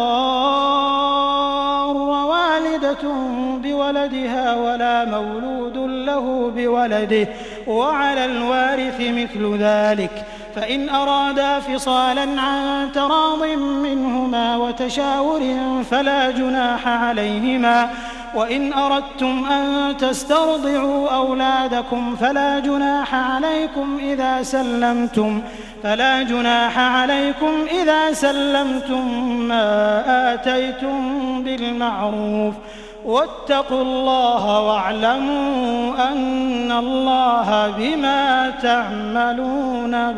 S4: تضار والدة بولدها ولا مولود له بولده وعلى الوارث مثل ذلك فإن أرادا فصالا عن تراض منهما وتشاور فلا جناح عليهما وإن أردتم أن تسترضعوا أولادكم فلا جناح عليكم إذا سلمتم فلا جناح عليكم إذا سلمتم ما آتيتم بالمعروف واتقوا الله واعلموا أن الله بما تعملون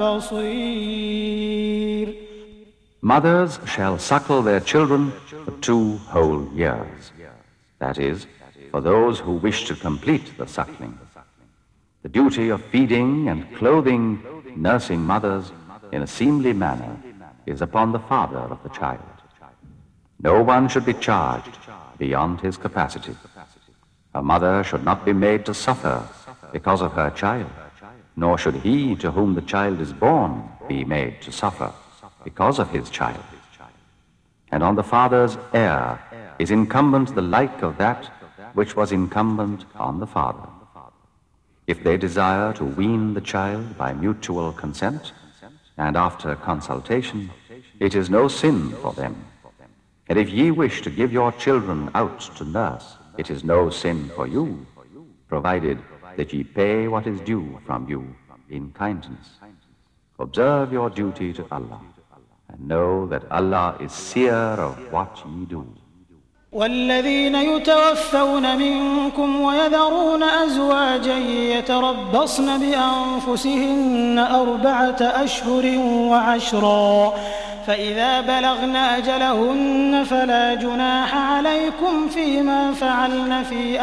S4: بصير.
S3: Mothers shall suckle their children for two whole years. That is, for those who wish to complete the suckling. The duty of feeding and clothing nursing mothers in a seemly manner is upon the father of the child. No one should be charged beyond his capacity. A mother should not be made to suffer because of her child, nor should he to whom the child is born be made to suffer because of his child. And on the father's heir is incumbent the like of that which was incumbent on the father. If they desire to wean the child by mutual consent, and after consultation, it is no sin for them. And if ye wish to give your children out to nurse, it is no sin for you, provided that ye pay what is due from you in kindness. Observe your duty to Allah, and know that Allah is seer of what ye do.
S4: والذين يتوفون منكم ويذرون أزواجا يتربصن بأنفسهن أربعة أشهر وعشرا فإذا بلغن أجلهن فلا جناح عليكم فيما فعلن في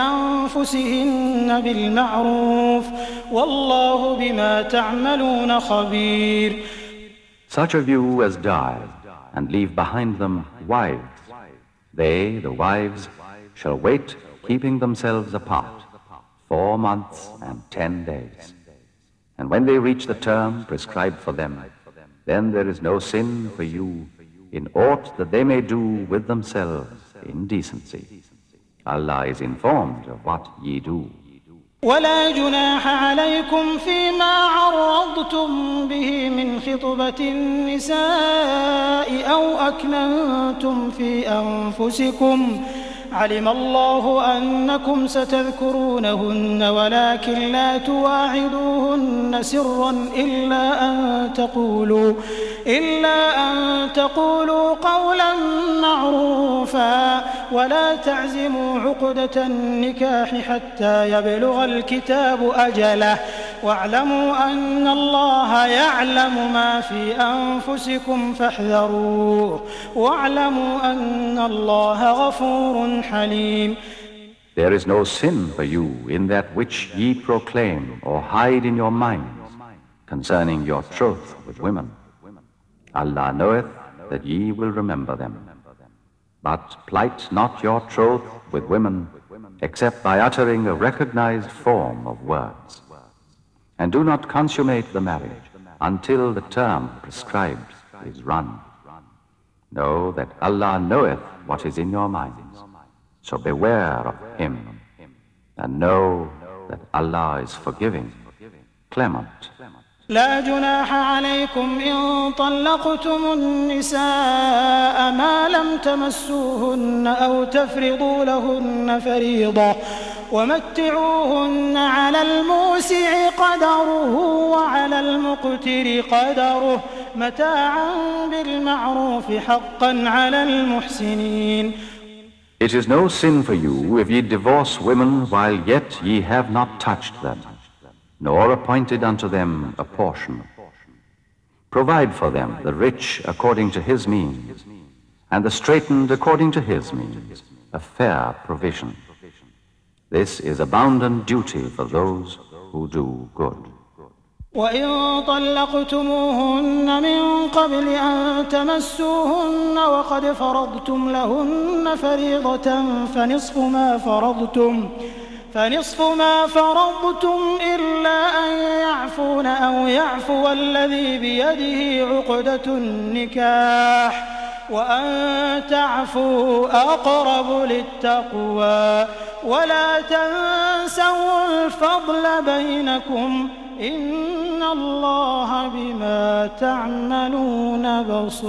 S4: أنفسهن بالمعروف والله بما تعملون خبير.
S3: Such of you as die and leave behind them wives, they, the wives, shall wait, keeping themselves apart, four months and ten days. And when they reach the term prescribed for them, then there is no sin for you in aught that they may do with themselves in decency. Allah is informed of what ye do.
S4: ولا جناح عليكم فيما عرضتم به من خطبة النساء أو أكننتم في أنفسكم علم الله أنكم ستذكرونهن ولكن لا تواعدوهن سرا إلا أن تقولوا إلا أن تقولوا قولا معروفا ولا تعزموا عقدة النكاح حتى يبلغ الكتاب أجله واعلموا أن الله يعلم ما في أنفسكم فاحذروه واعلموا أن الله غفور حليم.
S3: There is no sin for you in that which ye proclaim or hide in your minds concerning your troth with women. Allah knoweth that ye will remember them. But plight not your troth with women except by uttering a recognized form of words. And do not consummate the marriage until the term prescribed is run. Know that Allah knoweth what is in your minds. So beware of Him, and know that Allah is forgiving, clement.
S4: لا جناح عليكم إن طلقتم النساء ما لم تمسوهن أو تفرضوا لهن فريضة ومتعوهن على الموسع قدره وعلى المقتر قدره متاعا بالمعروف حقا على المحسنين.
S3: It is no sin for you if ye divorce women while yet ye have not touched them, nor appointed unto them a portion. Provide for them the rich according to his means, and the straitened according to his means, a fair provision. This is a bounden duty for those who do good.
S4: وإن طلقتموهن من قبل أن تمسوهن وقد فرضتم لهن فريضة فنصف ما فرضتم فنصف ما فرضتم إلا أن يعفون أو يعفو الذي بيده عقدة النكاح وأن تعفوا أقرب للتقوى ولا تنسوا الفضل بينكم إن الله بما تعملون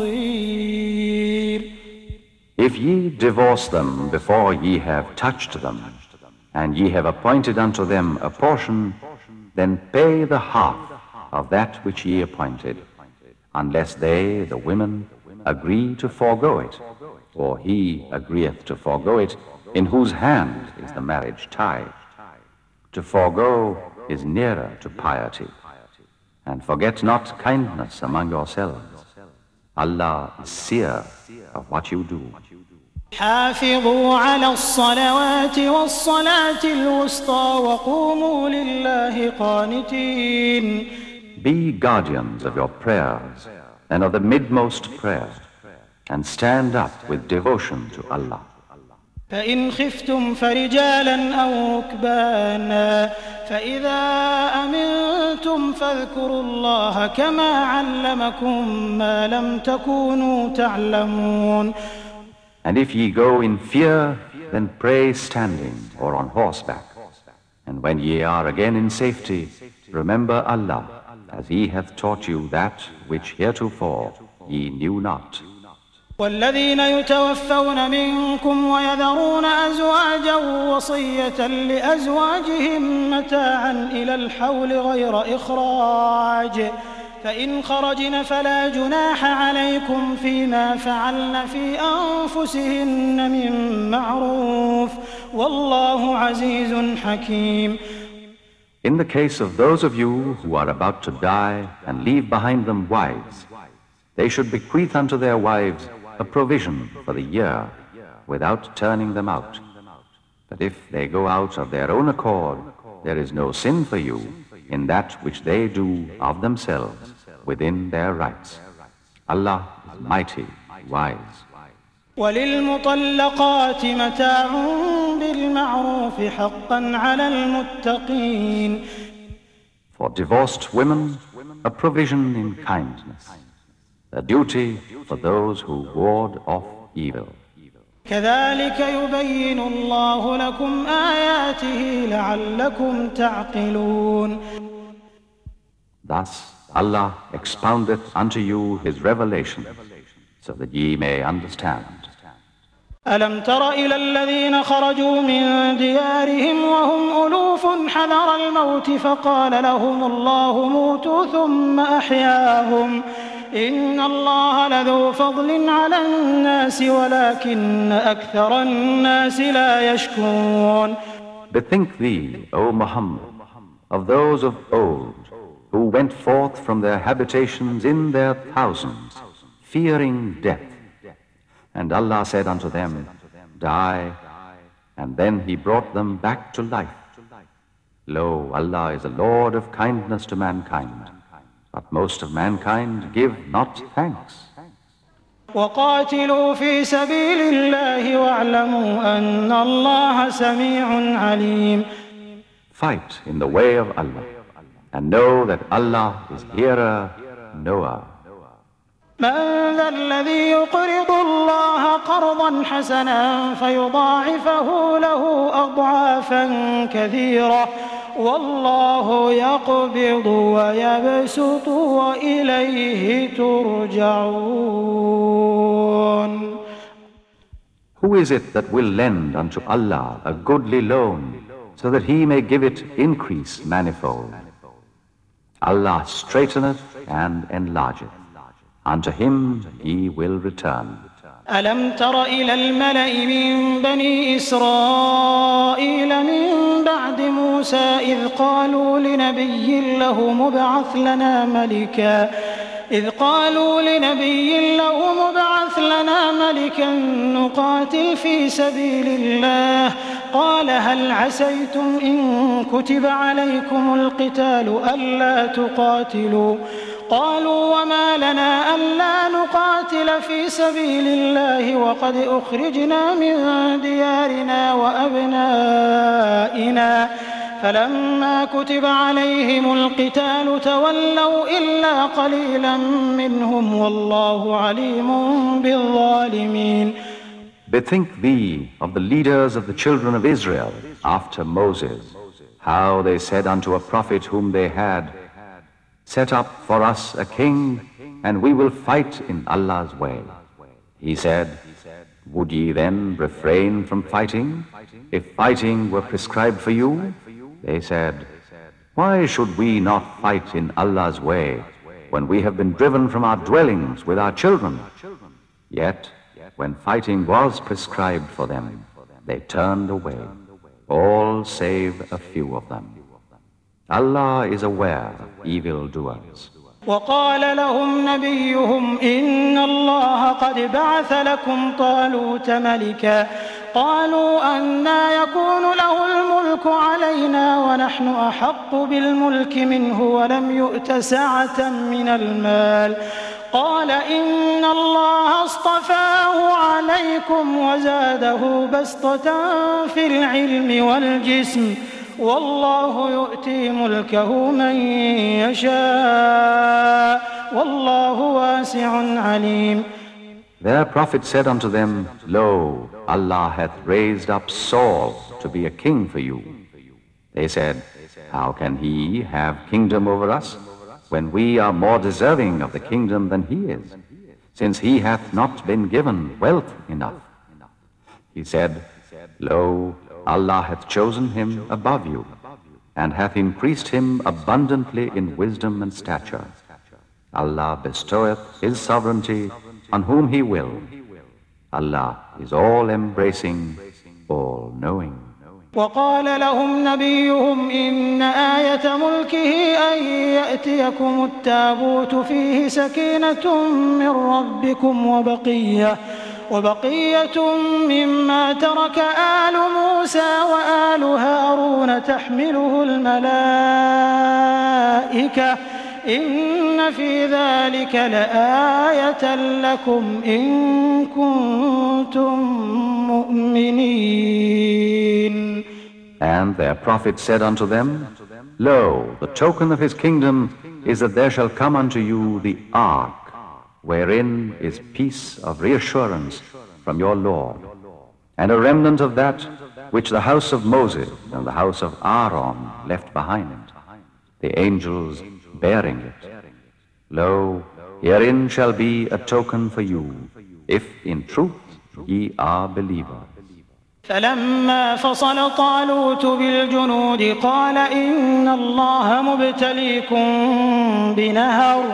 S4: بصير.
S3: If ye divorce them before ye have touched them, and ye have appointed unto them a portion, then pay the half of that which ye appointed, unless they, the women, agree to forego it, or he agreeth to forego it, in whose hand is the marriage tie. To forego is nearer to piety. And forget not kindness among yourselves. Allah is seer of what you do.
S4: حافظوا على الصلوات والصلاة الوسطى وقوموا لله قانتين.
S3: Be guardians of your prayers and of the midmost prayer, and stand up with devotion to Allah.
S4: فإن خفتم فرجالا أو ركبانا فإذا أمنتم فاذكروا الله كما علمكم ما لم تكونوا تعلمون.
S3: And if ye go in fear, then pray standing or on horseback. And when ye are again in safety, remember Allah, as He hath taught you that which heretofore ye knew not.
S4: والذين يتوفون منكم ويذرون أزواجا وصية لأزواجهم متاعا إلى الحول غير إخراج فإن خرجن فلا جناح عليكم فيما فعلن في أنفسهن من معروف والله عزيز حكيم.
S3: In the case of those of you who are about to die and leave behind them wives, they should bequeath unto their wives a provision for the year without turning them out. But if they go out of their own accord, there is no sin for you in that which they do of themselves within their rights. Allah is mighty, wise.
S4: وللمطلقات متاع بالمعروف حقا على المتقين.
S3: For divorced women, a provision in kindness, a duty for those who ward off evil.
S4: كذلك يبين الله لكم آياته لعلكم تعقلون.
S3: Thus Allah expoundeth unto you His revelation, so that ye may understand.
S4: ألم تر إلى الذين خرجوا من ديارهم وهم ألوف حذر الموت فقال لهم الله موتوا ثم أحياهم إن الله لذو فضل على الناس ولكن أكثر الناس لا يشكرون.
S3: Bethink thee, O Muhammad, of those of old who went forth from their habitations in their thousands, fearing death. And Allah said unto them, Die, and then He brought them back to life. Lo, Allah is a Lord of kindness to mankind, but most of mankind give not thanks.
S4: وقاتلوا في سبيل الله واعلموا أن الله سميع عليم.
S3: Fight in the way of Allah, and know that Allah is hearer, knower.
S4: من ذا الذي يقرض الله قرضا حسنا فيضاعفه له أضعافا كثيرة والله يقبض ويبسط وإليه ترجعون.
S3: Who is it that will lend unto Allah a goodly loan so that He may give it increase manifold? Allah straighteneth and enlargeth. Unto Him He will return.
S4: ألم تر إلى الملأ من بني إسرائيل من بعد موسى إذ قالوا لنبي له مبعث لنا ملكا إذ قالوا لنبي له مبعث لنا ملكا نقاتل في سبيل الله قال هل عسيتم إن كتب عليكم القتال ألا تقاتلوا قالوا وما لنا ألا نقاتل في سبيل الله وقد أخرجنا من ديارنا وأبنائنا فلما كتب عليهم القتال تولوا إلا قليلا منهم والله عليم بالظالمين.
S3: Bethink thee of the leaders of the children of Israel after Moses, how they said unto a prophet whom they had, Set up for us a king, and we will fight in Allah's way. He said, Would ye then refrain from fighting, if fighting were prescribed for you? They said, Why should we not fight in Allah's way, when we have been driven from our dwellings with our children? Yet, when fighting was prescribed for them, they turned away, all save a few of them. Allah is aware of evildoers.
S4: وقال لهم نبيهم إن الله قد بعث لكم طالوت ملكا قالوا أنى يكون له الملك علينا ونحن أحق بالملك منه ولم يؤت سعة من المال قال إن الله اصطفاه عليكم وزاده بسطة في العلم والجسم والله يؤتي ملكه من يشاء والله واسع عليم.
S3: Their prophet said unto them, Lo, Allah hath raised up Saul to be a king for you. They said, How can he have kingdom over us, when we are more deserving of the kingdom than he is, since he hath not been given wealth enough? He said, Lo, Allah hath chosen him above you, and hath increased him abundantly in wisdom and stature. Allah bestoweth His sovereignty on whom He will. Allah is all-embracing, all-knowing.
S4: وقال لهم نبيهم إن آية ملكه أن يأتيكم التابوت فيه سكينة من ربكم وبقية وبقية مما ترك آل موسى وآل هارون تحمله الملائكة إن في ذلك لآية لكم إن كنتم مؤمنين.
S3: And their prophet said unto them, Lo, the token of His kingdom is that there shall come unto you the ark, wherein is peace of reassurance from your Lord, and a remnant of that which the house of Moses and the house of Aaron left behind, the angels bearing it. Lo, herein shall be a token for you, if in truth ye are believers.
S4: فلما فصل طالوت بالجنود قال إن الله مبتليكم بنهر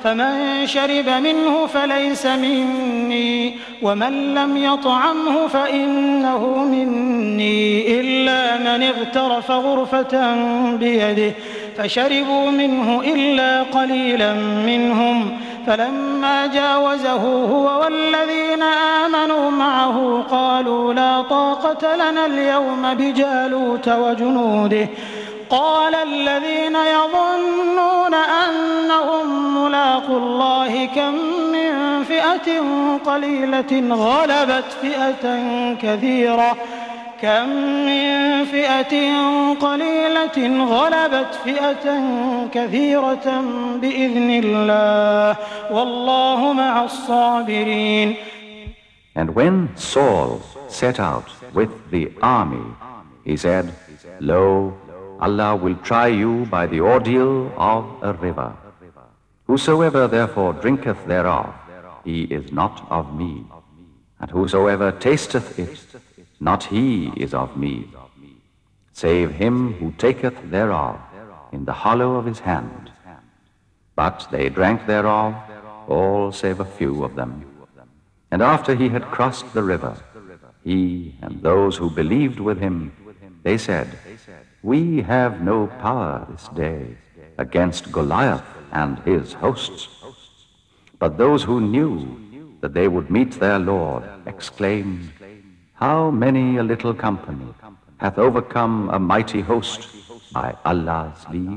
S4: فمن شرب منه فليس مني ومن لم يطعمه فإنه مني إلا من اغترف غرفة بيده فشربوا منه إلا قليلا منهم فلما جاوزه هو والذين آمنوا معه قالوا لا طاقة لنا اليوم بجالوت وجنوده قال الذين يظنون أنهم ملاقو الله كم من فئة قليلة غلبت فئة كثيرة كم من فئة قليلة غلبت فئة كثيرة بإذن الله والله مع الصابرين.
S3: And when Saul set out with the army, he said, Lo, Allah will try you by the ordeal of a river. Whosoever therefore drinketh thereof, he is not of me. And whosoever tasteth it, not he is of me, save him who taketh thereof in the hollow of his hand. But they drank thereof, all save a few of them. And after he had crossed the river, he and those who believed with him, they said, We have no power this day against Goliath and his hosts. But those who knew that they would meet their Lord exclaimed, How many a little company hath overcome a mighty host by Allah's leave?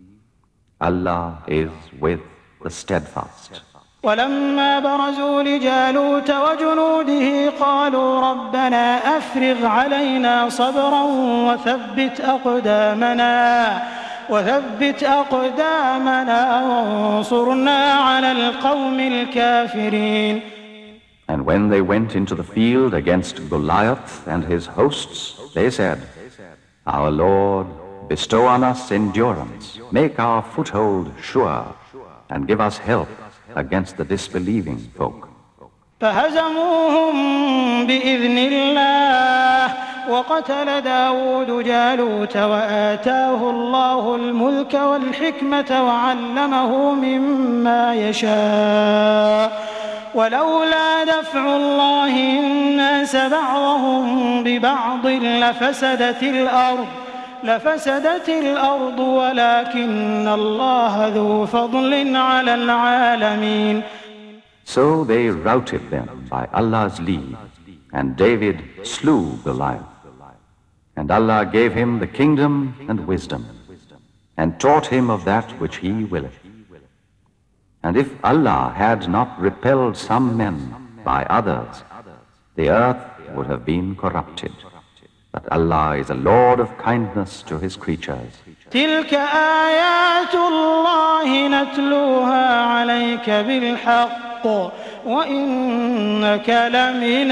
S3: Allah is with the steadfast.
S4: ولما برزوا لجالوت وجنوده قالوا ربنا أفرغ علينا صبرا وثبت أقدامنا وثبت أقدامنا وانصرنا على القوم الكافرين.
S3: And when they went into the field against Goliath and his hosts, they said, Our Lord, bestow on us endurance, make our foothold sure, and give us help against the disbelieving folk.
S4: فهزموهم بإذن الله وقتل داود جالوت وآتاه الله الملك والحكمة وعلمه مما يشاء ولولا دفع الله الناس بعضهم ببعض لفسدت الأرض لفسدت الأرض ولكن الله ذو فضل على العالمين.
S3: So they routed them by Allah's leave, and David slew Goliath. And Allah gave him the kingdom and wisdom, and taught him of that which he willeth. And if Allah had not repelled some men by others, the earth would have been corrupted. But Allah is a Lord of kindness to His creatures.
S4: تلك آيات الله نتلوها عليك بالحق وإنك لمن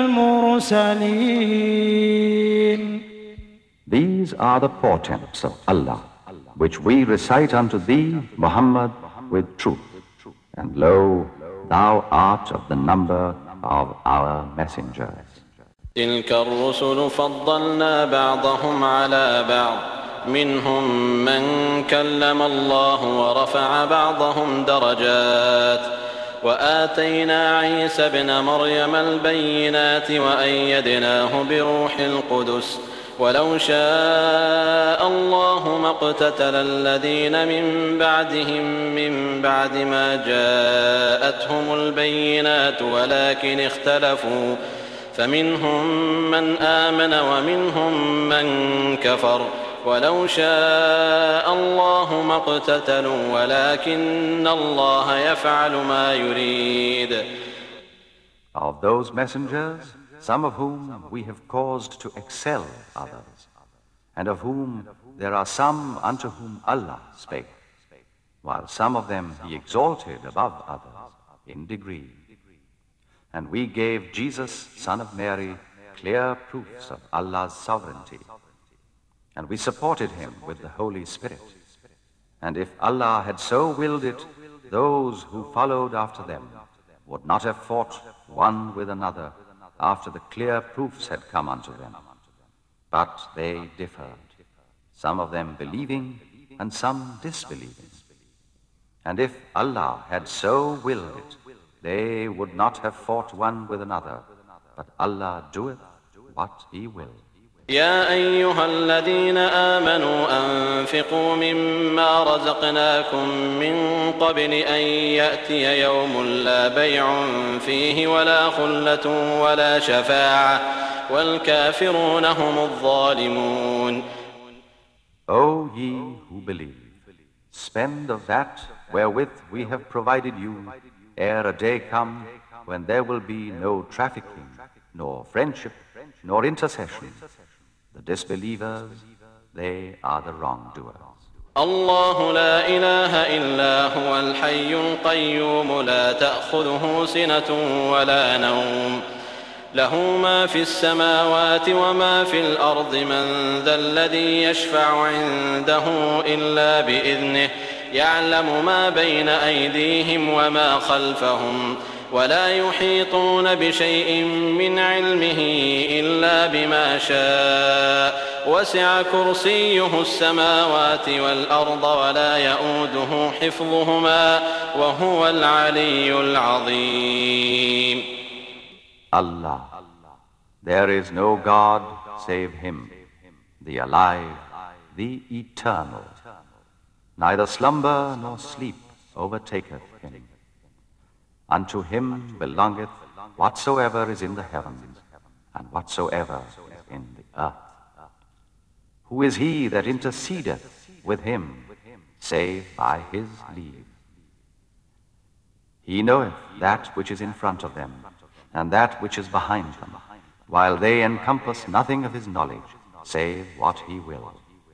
S4: المرسلين.
S3: These are the portents of Allah, which we recite unto thee, Muhammad, with truth. And lo, thou art of the number of our messengers.
S1: تلك الرسل فضلنا بعضهم على بعض منهم من كلم الله ورفع بعضهم درجات وآتينا عيسى ابن مريم البينات وأيدناه بروح القدس ولو شاء الله ما اقتتل الذين من بعدهم من بعد ما جاءتهم البينات ولكن اختلفوا فمنهم من آمن ومنهم من كفر ولو شاء الله ما اقتتلوا ولكن الله يفعل ما يريد.
S3: Of those messengers, some of whom we have caused to excel others, and of whom there are some unto whom Allah spake, while some of them He exalted above others in degree. And we gave Jesus, son of Mary, clear proofs of Allah's sovereignty. And we supported him with the Holy Spirit. And if Allah had so willed it, those who followed after them would not have fought one with another after the clear proofs had come unto them. But they differed, some of them believing and some disbelieving. And if Allah had so willed it, they would not have fought one with another, but Allah doeth what He will.
S1: يا أيها الذين آمنوا أنفقوا مما رزقناكم من قبل أن يأتي يوم لا بيع فيه ولا خلة ولا شفاعة والكافرون هم الظالمون.
S3: O ye who believe, spend of that wherewith we have provided you, ere a day come when there will be no trafficking, nor friendship, nor intercession. The disbelievers, they are the wrongdoers.
S1: الله لا إله إلا هو الحي القيوم لا تأخذه سنة ولا نوم له ما في السماوات وما في الأرض من ذا الذي يشفع عنده إلا بإذنه يعلم ما بين أيديهم وما خلفهم ولا يحيطون بشيء من علمه إلا بما شاء وسع كرسيه السماوات والأرض ولا يؤوده حفظهما وهو العلي العظيم.
S3: Allah, there is no God save Him, the alive, the eternal. Neither slumber nor sleep overtaketh Him. Unto Him belongeth whatsoever is in the heavens and whatsoever is in the earth. Who is He that intercedeth with Him, save by His leave? He knoweth that which is in front of them, and that which is behind them, while they encompass nothing of His knowledge, save what He will.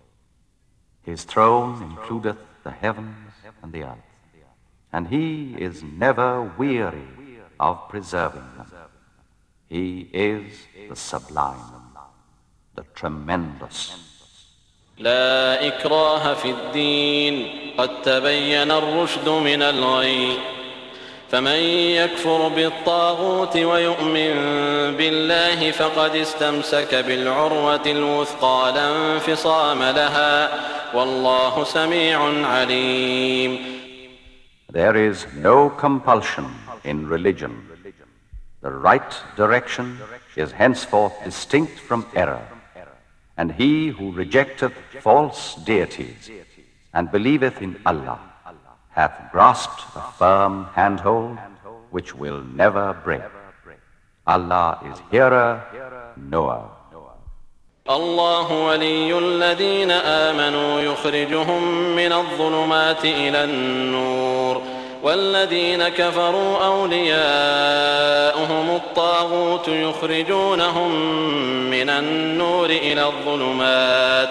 S3: His throne includeth the heavens and the earth, and He is never weary of preserving them. He is the sublime, the tremendous.
S1: لا إكراه في الدين قد تبين الرشد من الغي فمن يكفر بالطاغوت ويؤمن بالله فقد استمسك بالعروة الوثقى لا انفصام لها والله سميع عليم.
S3: There is no compulsion in religion. The right direction is henceforth distinct from error. And he who rejecteth false deities and believeth in Allah hath grasped a firm handhold which will never break. Allah is hearer, knower.
S1: الله ولي الذين آمنوا يخرجهم من الظلمات إلى النور والذين كفروا أولياؤهم الطاغوت يخرجونهم من النور إلى الظلمات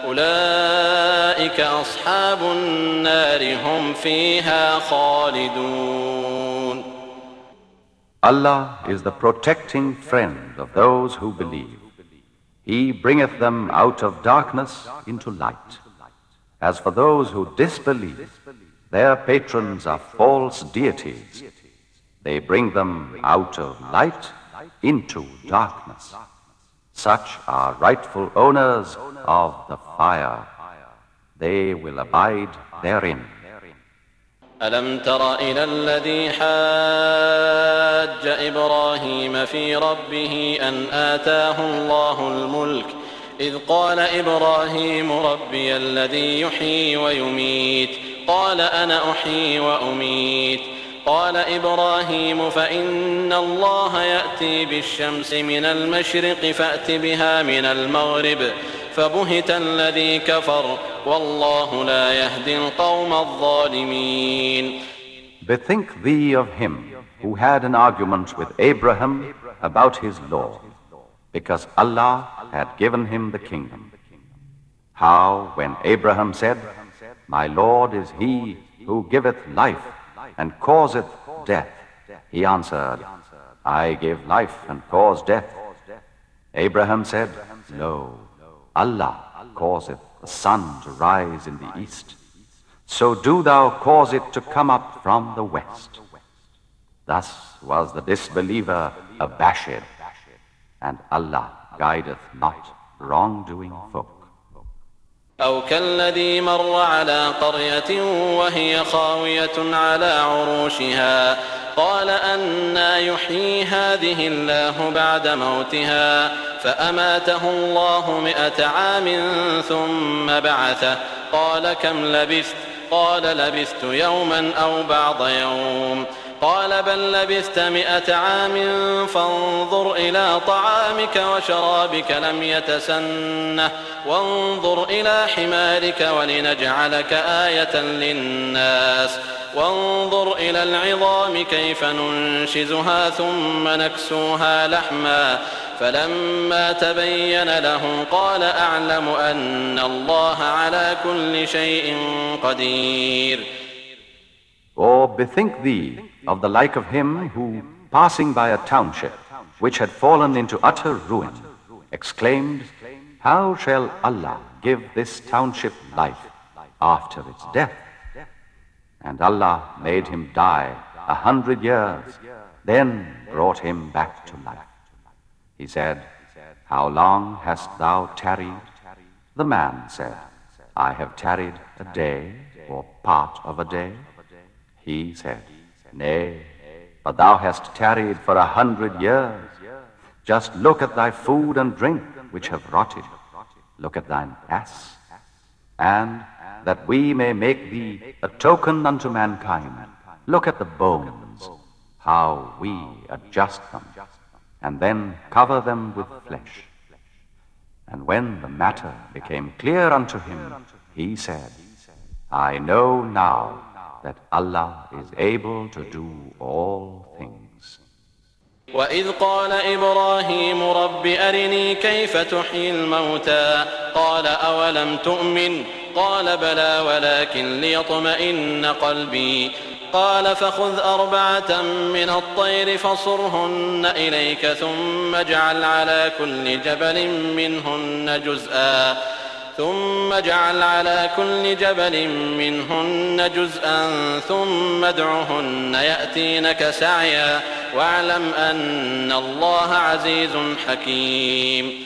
S1: أولئك أصحاب النار هم فيها خالدون.
S3: Allah is the protecting friend of those who believe. He bringeth them out of darkness into light. As for those who disbelieve, their patrons are false deities. They bring them out of light into darkness. Such are rightful owners of the fire. They will abide therein.
S1: ألم تر إلى الذي حاج إبراهيم في ربه أن آتاه الله الملك إذ قال إبراهيم ربي الذي يحيي ويميت قال أنا أحيي وأميت قال إبراهيم فإن الله يأتي بالشمس من المشرق فأت بها من المغرب فبهت الذي كفر والله لا يهدي القوم الظالمين.
S3: Bethink thee of him who had an argument with Abraham about his Lord, because Allah had given him the kingdom. How, when Abraham said, My Lord is He who giveth life and causeth death, he answered, I give life and cause death. Abraham said, Lo, Allah causeth the sun to rise in the east, so do thou cause it to come up from the west. Thus was the disbeliever abashed, and Allah guideth not wrongdoing folk.
S1: أو كالذي مر على قرية وهي خاوية على عروشها قال أنى يحيي هذه الله بعد موتها فأماته الله مئة عام ثم بعثه قال كم لبثت قال لبثت يوما أو بعض يوم قال بل لبثت مئة عام فانظر إلى طعامك وشرابك لم يتسنه وانظر إلى حمارك ولنجعلك آية للناس وانظر إلى العظام كيف ننشزها ثم نكسوها لحما فلما تبين له قال أعلم أن الله على كل شيء قدير.
S3: Or bethink thee of the like of him who, passing by a township which had fallen into utter ruin, exclaimed, how shall Allah give this township life after its death? And Allah made him die a hundred years, then brought him back to life. He said, how long hast thou tarried? The man said, I have tarried a day or part of a day. He said, nay, but thou hast tarried for a hundred years. Just look at thy food and drink, which have rotted. Look at thine ass. And that we may make thee a token unto mankind, look at the bones, how we adjust them, and then cover them with flesh. And when the matter became clear unto him, he said, I know now that Allah is able to do all things.
S1: وإذ قال إبراهيم رب أرني كيف تحيي الموتى قال أولم تؤمن قال بلى ولكن ليطمئن قلبي قال فخذ أربعة من الطير فصرهن إليك ثم اجعل على كل جبل منهن جزءا ثم اجعل على كل جبل منهن جزءا ثم ادعهن يأتينك سعيا واعلم أن الله عزيز حكيم.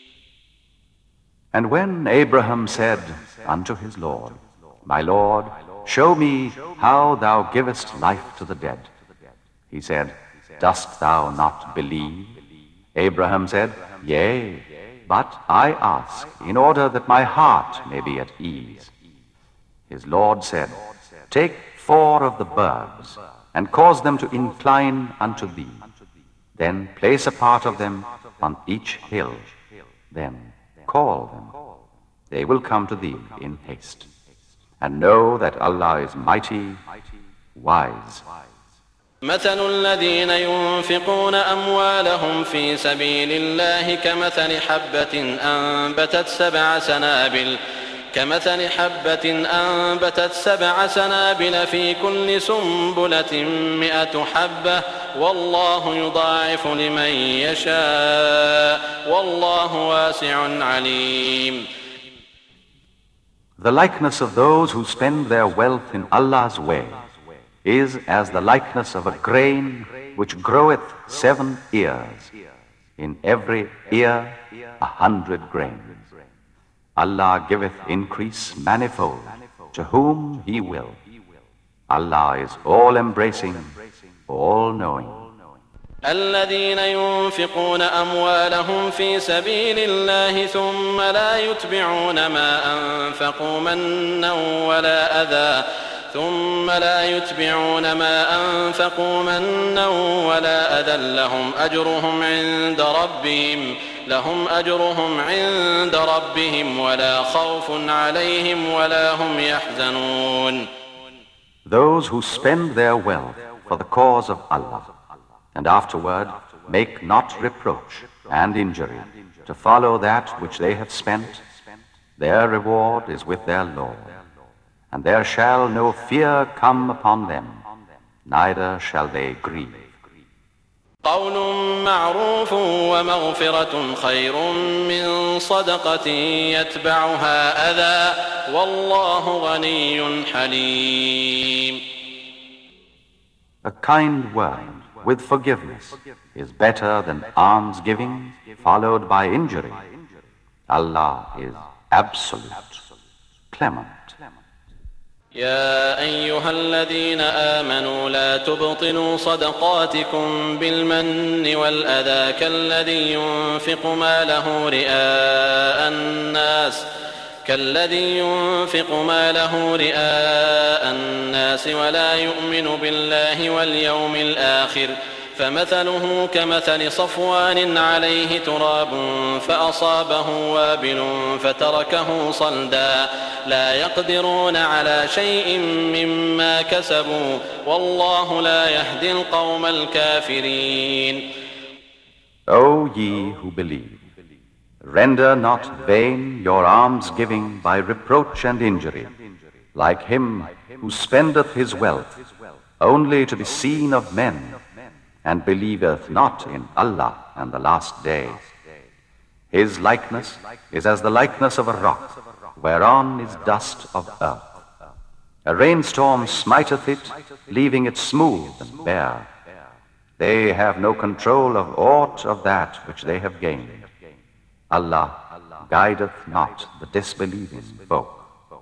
S3: And when Abraham said unto his Lord, my Lord, show me how thou givest life to the dead. He said, dost thou not believe? Abraham said, yea, but I ask in order that my heart may be at ease. His Lord said, take four of the birds and cause them to incline unto thee. Then place a part of them on each hill. Then call them. They will come to thee in haste. And know that Allah is mighty, wise.
S1: مثل الذين ينفقون أموالهم في سبيل الله كمثل حبة أنبتت سبع سنابل كمثل حبة أنبتت سبع سنابل في كل سنبلة مئة حبة والله يضاعف لمن يشاء والله واسع عليم.
S3: The likeness of those who spend their wealth in Allah's way is as the likeness of a grain which groweth seven ears, in every ear a hundred grains. Allah giveth increase manifold to whom He will. Allah is all-embracing, all-knowing.
S1: الذين ينفقون أموالهم في سبيل الله ثم لا يتبعون ما أنفقوا منا ولا أذى ثم لا يتبعون ما أنفقوا منا ولا أذى لهم أجرهم عند ربهم لهم أجرهم عند ربهم ولا خوف عليهم ولا هم يحزنون.
S3: Those who spend their wealth for the cause of Allah and afterward make not reproach and injury to follow that which they have spent, their reward is with their Lord. And there shall no fear come upon them, neither shall they grieve.
S1: قول معروف ومغفرة خير من صدقة يتبعها أذى والله غني حليم.
S3: A kind word with forgiveness is better than almsgiving followed by injury. Allah is absolute, clement.
S1: يا أيها الذين آمنوا لا تبطلوا صدقاتكم بالمن والأذى كالذي ينفق ماله رئاء الناس كالذي ينفق ماله رئاء الناس ولا يؤمن بالله واليوم الآخر فمثله كمثل صفوان عليه تراب فأصابه وابل فتركه صلدا لا يقدرون على شيء مما كسبوا والله لا يهدي القوم الكافرين.
S3: O ye who believe, render not vain your almsgiving by reproach and injury, like him who spendeth his wealth only to be seen of men, and believeth not in Allah and the last day. His likeness is as the likeness of a rock, whereon is dust of earth. A rainstorm smiteth it, leaving it smooth and bare. They have no control of aught of that which they have gained. Allah guideth not the disbelieving folk.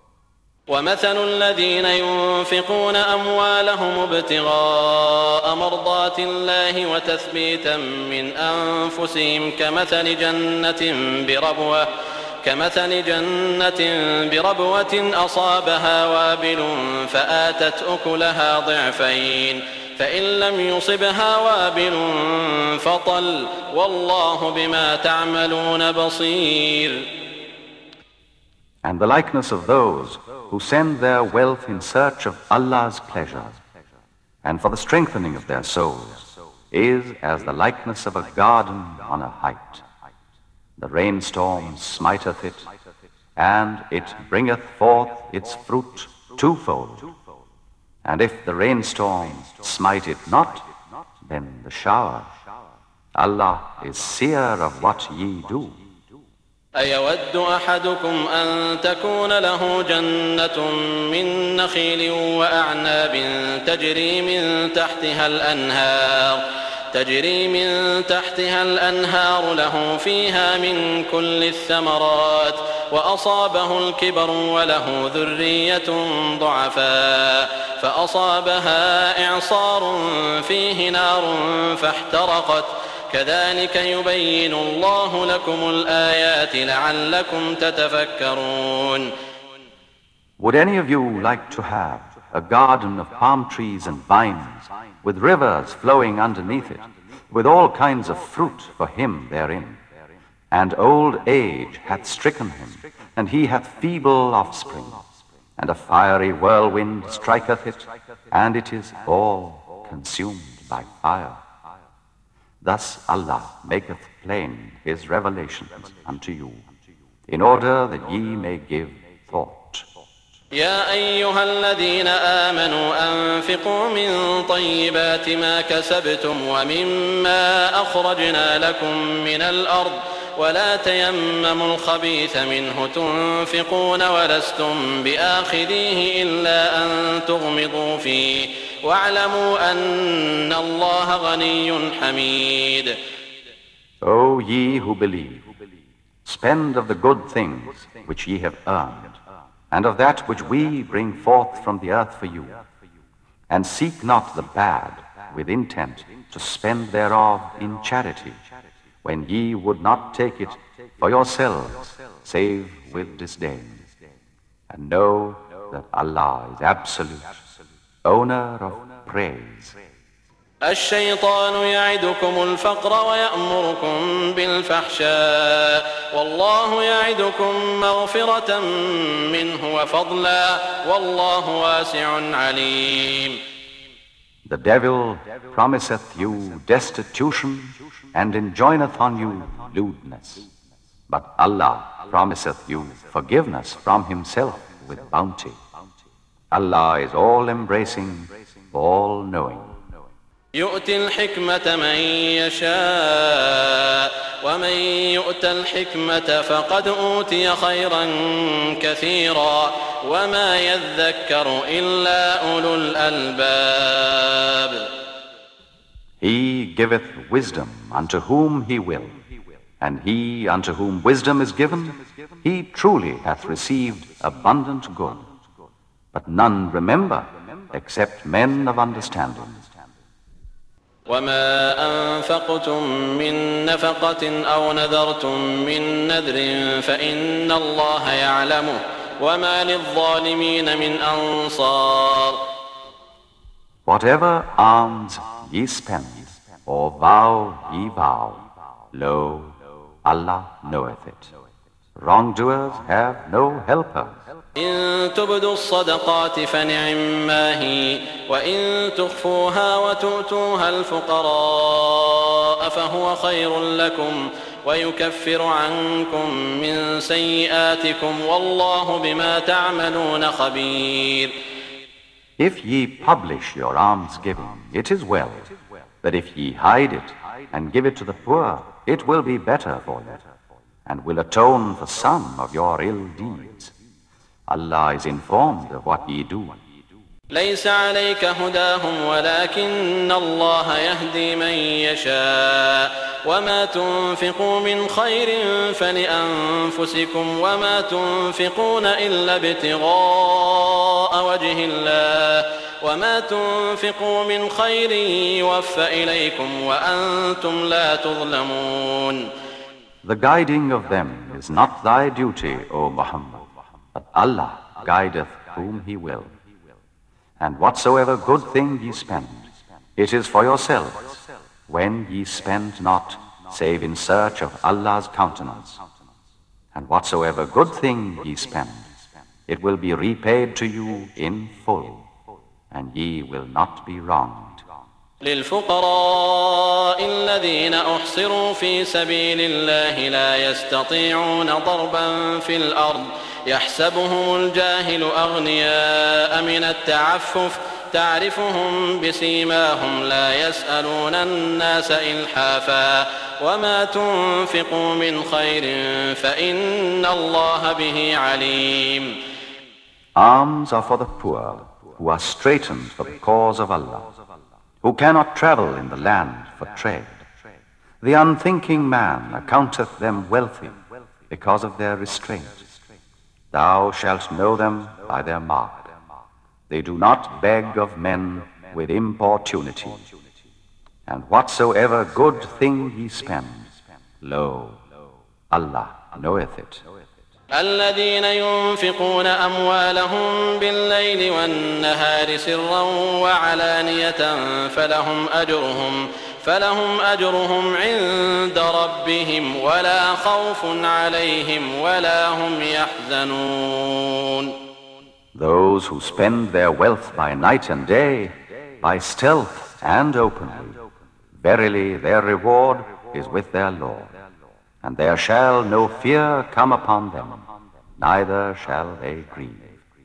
S1: ومثل الذين ينفقون أموالهم ابتغاء مرضات الله وتثبيتا من أنفسهم كمثل جنة بربوة كمثل جنة بربوة أصابها وابل فآتت أكلها ضعفين فإن لم يصبها وابل فطل والله بما تعملون بصير.
S3: And the likeness of those who send their wealth in search of Allah's pleasure and for the strengthening of their souls is as the likeness of a garden on a height. The rainstorm smiteth it, and it bringeth forth its fruit twofold. And if the rainstorm smite it not, then the shower. Allah is seer of what ye do.
S1: أيود أحدكم أن تكون له جنة من نخيل وأعناب تجري من تحتها الأنهار تجري من تحتها الأنهار له فيها من كل الثمرات وأصابه الكبر وله ذرية ضعفاء فأصابها إعصار فيه نار فاحترقت كذلك يبين الله لكم الآيات لعلكم تتفكرون.
S3: Would any of you like to have a garden of palm trees and vines, with rivers flowing underneath it, with all kinds of fruit for him therein? And old age hath stricken him, and he hath feeble offspring, and a fiery whirlwind striketh it, and it is all consumed by fire. Thus Allah maketh plain His revelations unto you, in order that ye may give thought.
S1: يا أيها الذين آمنوا أنفقوا من طيبات ما كسبتم ومما أخرجنا لكم من الأرض ولا تيمموا الخبيث منه تنفقون ولستم بآخذيه إلا أن تغمضوا فيه واعلموا أن الله غني حميد.
S3: O ye who believe, spend of the good things which ye have earned, and of that which we bring forth from the earth for you, and seek not the bad with intent to spend thereof in charity, when ye would not take it for yourselves, save with disdain. And know that Allah is absolute, owner of praise.
S1: الشيطان يعدكم الفقر ويأمركم بالفحشاء والله يعدكم مغفرة منه وفضلا والله واسع عليم.
S3: The devil promiseth you destitution and enjoineth on you lewdness. But Allah promiseth you forgiveness from Himself with bounty. Allah is all-embracing, all-knowing.
S1: يؤتي الحكمة من يشاء ومن يؤت الحكمة فقد أوتي خيرا كثيرا وما يذكر إلا أولو الألباب.
S3: He giveth wisdom unto whom He will, And he unto whom wisdom is given, he truly hath received abundant good. But none remember except men of understanding.
S1: وما أنفقتم من نفقة أو نذرتم من نذر فإن الله يعلمه وما للظالمين من أنصار.
S3: Whatever alms ye spend, or vow ye vow, lo, Allah knoweth it. Wrongdoers have no helper.
S1: إن تبدوا الصدقات فنعما هي وإن تخفوها وتؤتوها الفقراء فهو خير لكم ويكفر عنكم من سيئاتكم والله بما تعملون خبير.
S3: If ye publish your almsgiving, it is well. But if ye hide it and give it to the poor, it will be better for you, and will atone for some of your ill deeds. Allah is informed of what ye do.
S1: ليس عليك هداهم ولكن الله يهدي من يشاء وما تنفقوا من خير فلأنفسكم وما تنفقون إلا ابتغاء وجه الله وما تنفقوا من خير يوفى إليكم وأنتم لا تظلمون.
S3: The guiding of them is not thy duty, O Muhammad, but Allah guideth whom He will. And whatsoever good thing ye spend, it is for yourselves, when ye spend not, save in search of Allah's countenance. And whatsoever good thing ye spend, it will be repaid to you in full, and ye will not be wronged.
S1: للفقراء الذين أحصروا في سبيل الله لا يستطيعون ضربا في الأرض يحسبهم الجاهل أغنياء من التعفف تعرفهم بسيماهم لا يسألون الناس إلحافا وما تنفقوا من خير فإن الله به عليم.
S3: Alms are for the poor who are straitened for the cause of Allah, who cannot travel in the land for trade. The unthinking man accounteth them wealthy because of their restraint. Thou shalt know them by their mark. They do not beg of men with importunity. And whatsoever good thing ye spend, lo, Allah knoweth it.
S1: الذين ينفقون أموالهم بالليل والنهار سرا وعلانية فلهم أجرهم فلهم أجرهم عند ربهم ولا خوف عليهم ولا هم يحزنون.
S3: Those who spend their wealth by night and day, by stealth and openly, verily their reward is with their Lord. And there shall no fear come upon them, neither shall they grieve.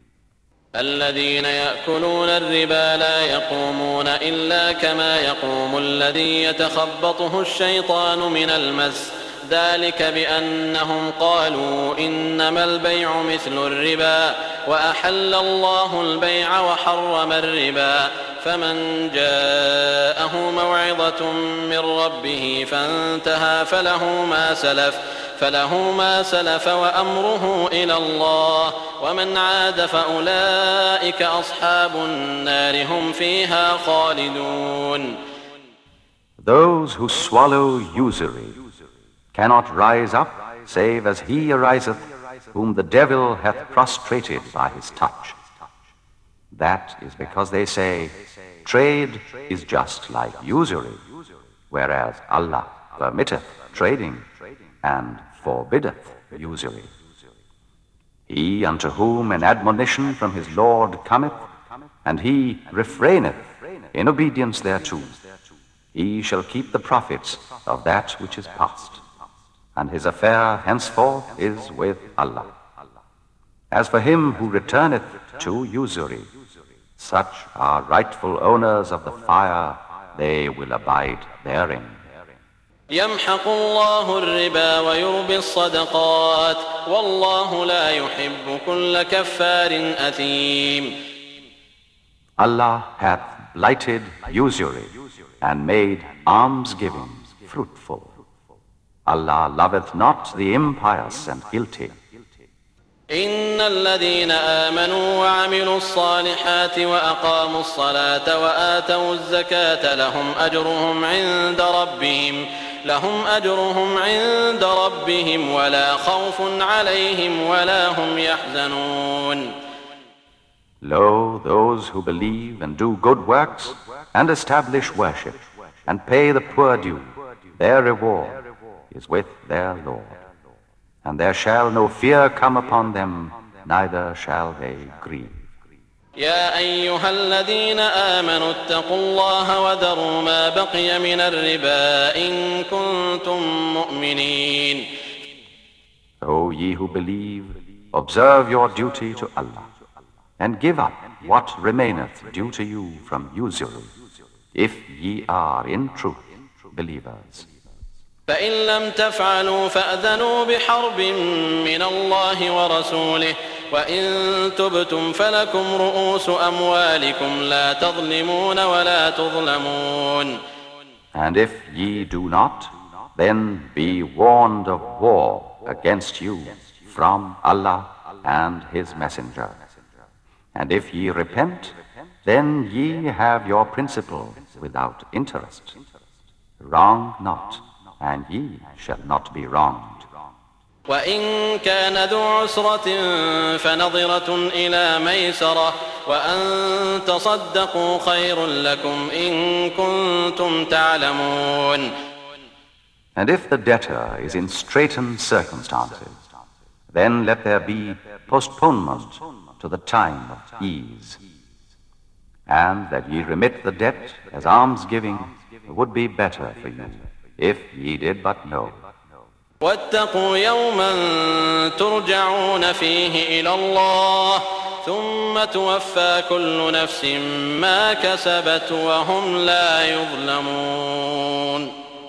S1: الذين يأكلون الربا لا يقومون إلا كما يقوم الذي يتخبطه الشيطان من المس ذلك بأنهم قالوا إنما البيع مثل الربا وأحل الله البيع وحرم الربا فمن جاءه موعظة من ربه فانتهى فله ما سلف فله ما سلف وأمره إلى الله ومن عاد فأولئك أصحاب النار هم فيها خالدون.
S3: Those who swallow usury cannot rise up save as he ariseth whom the devil hath prostrated by his touch. That is because they say, trade is just like usury, whereas Allah permitteth trading and forbiddeth usury. He unto whom an admonition from his Lord cometh, and he refraineth in obedience thereto, he shall keep the profits of that which is past, and his affair henceforth is with Allah. As for him who returneth to usury, such are rightful owners of the fire, they will abide therein.
S1: يمحق الله الربا ويربي الصدقات والله لا يحب كل كفار أثيم.
S3: Allah hath blighted usury and made almsgiving fruitful. Allah loveth not the impious and guilty.
S1: إن الذين آمنوا وعملوا الصالحات وأقاموا الصلاة وآتوا الزكاة لهم أجرهم عند ربهم لهم أجرهم عند ربهم ولا خوف عليهم ولا هم يحزنون.
S3: Lo, those who believe and do good works and establish worship and pay the poor due, their reward is with their Lord. And there shall no fear come upon them, neither shall they grieve.
S1: يا أيها الذين آمنوا اتقوا الله وذروا ما بقي من الربا إن كنتم مؤمنين.
S3: O ye who believe, observe your duty to Allah, and give up what remaineth due to you from usury, if ye are in truth believers.
S1: فإن لم تفعلوا فأذنوا بحرب من الله ورسوله وإن تبتم فلكم رؤوس أموالكم لا تظلمون ولا تظلمون.
S3: And if ye do not, then be warned of war against you from Allah and His Messenger. And if ye repent, then ye have your principal without interest. Wrong not, and ye shall not be wronged.
S1: وإن كان ذو عسرة فنظرة إلى ميسرة وأن تصدقوا خير لكم إن كنتم تعلمون.
S3: And if the debtor is in straitened circumstances, then let there be postponement to the time of ease. And that ye remit the debt as almsgiving would be better for you, if ye did but know.
S1: واتقوا يوما ترجعون فيه إلى الله ثم توفى كل نفس ما كسبت وهم لا يظلمون.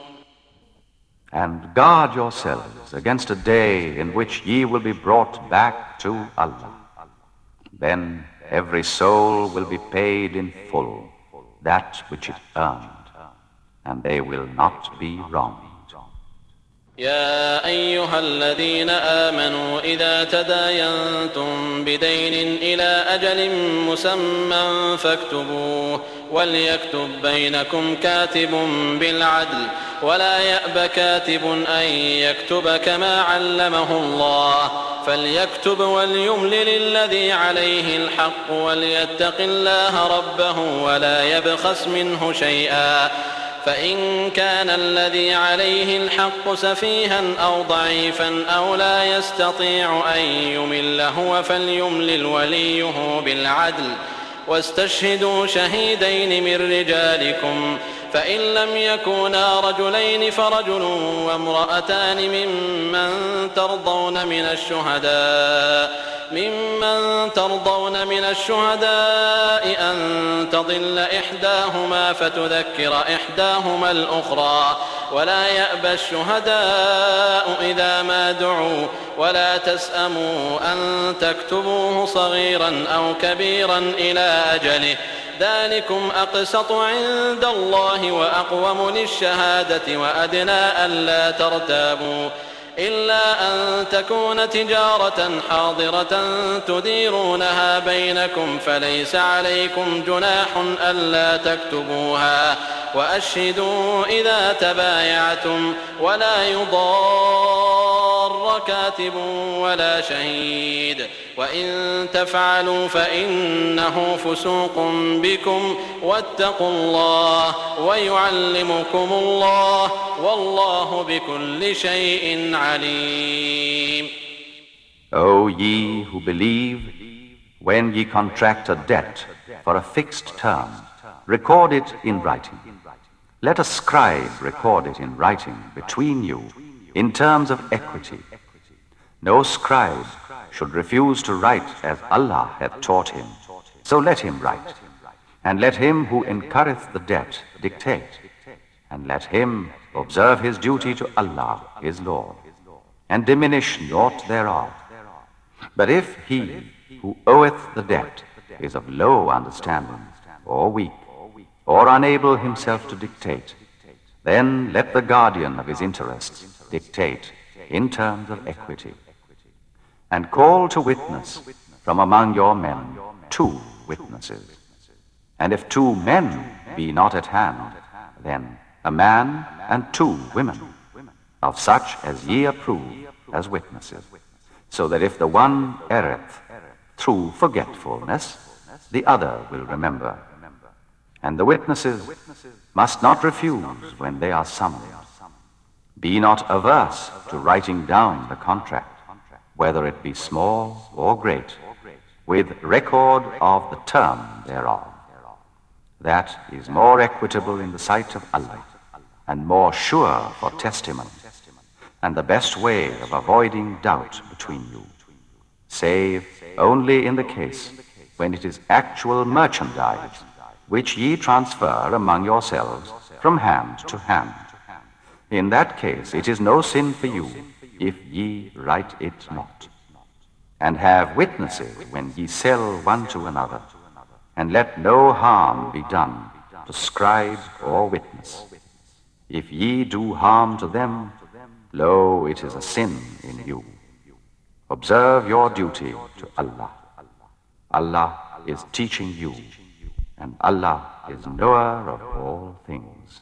S3: And guard yourselves against a day in which ye will be brought back to Allah. Then every soul will be paid in full that which it earned, and they will not be wronged.
S1: يا أيها الذين آمنوا إذا تداينتم بدين إلى أجل مسمى فاكتبوه وليكتب بينكم كاتب بالعدل ولا يأب كاتب أن يكتب كما علمه الله فليكتب وليملل الذي عليه الحق وليتق الله ربه ولا يبخس منه شيئا فإن كان الذي عليه الحق سفيها أو ضعيفا أو لا يستطيع أن يمل هو فليملل وليه بالعدل واستشهدوا شهيدين من رجالكم فإن لم يكونا رجلين فرجل وامرأتان ممن ترضون من الشهداء ممن ترضون من الشهداء أن تضل إحداهما فتذكر إحداهما الأخرى ولا يأبى الشهداء إذا ما دعوا ولا تسأموا أن تكتبوه صغيرا أو كبيرا إلى أجله ذلكم أقسط عند الله وأقوم للشهادة وأدنى ألا ترتابوا إلا أن تكون تجارة حاضرة تديرونها بينكم فليس عليكم جناح ألا تكتبوها وأشهدوا إذا تبايعتم ولا يضار كاتب ولا شهيد وإن تفعلوا فإنه فسوق بكم واتقوا الله ويعلمكم الله والله بكل شيء عليم.
S3: O ye who believe, when ye contract a debt for a fixed term, record it in writing. Let a scribe record it in writing between you in terms of equity. No scribe should refuse to write as Allah hath taught him. So let him write, and let him who incurreth the debt dictate, and let him observe his duty to Allah, his Lord, and diminish naught thereof. But if he who oweth the debt is of low understanding, or weak, or unable himself to dictate, then let the guardian of his interests dictate in terms of equity. And call to witness from among your men two witnesses. And if two men be not at hand, then a man and two women, of such as ye approve as witnesses, so that if the one erreth through forgetfulness, the other will remember. And the witnesses must not refuse when they are summoned. Be not averse to writing down the contract, whether it be small or great, with record of the term thereof. That is more equitable in the sight of Allah, and more sure for testimony, and the best way of avoiding doubt between you, save only in the case when it is actual merchandise, which ye transfer among yourselves from hand to hand. In that case it is no sin for you if ye write it not. And have witnesses when ye sell one to another, and let no harm be done to scribe or witness. If ye do harm to them, lo, it is a sin in you. Observe your duty to Allah. Allah is teaching you, and Allah is knower of all things.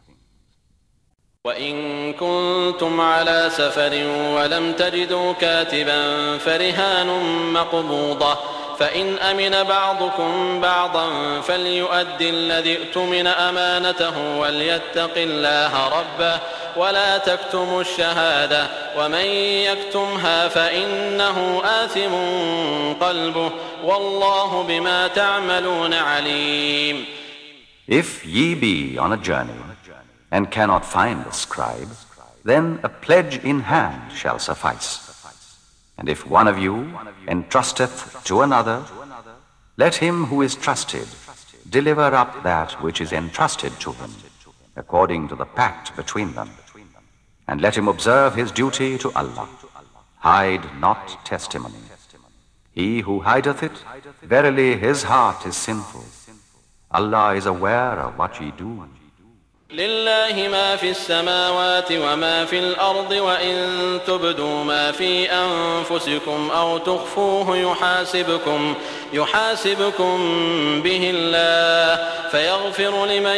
S1: وإن كنتم على سفر ولم تجدوا كاتبا فرهان مقبوضة فإن أمن بعضكم بعضا فليؤدي الذي اؤتمن أمانته وليتق الله ربه ولا تكتموا الشهادة ومن يكتمها فإنه آثم قلبه والله بما تعملون عليم.
S3: If ye be on a journey and cannot find a scribe, then a pledge in hand shall suffice. And if one of you entrusteth to another, let him who is trusted deliver up that which is entrusted to him, according to the pact between them. And let him observe his duty to Allah. Hide not testimony. He who hideth it, verily his heart is sinful. Allah is aware of what ye do.
S1: لله ما في السماوات وما في الأرض وإن تبدوا ما في أنفسكم أو تخفوه يحاسبكم يحاسبكم به الله فيغفر لمن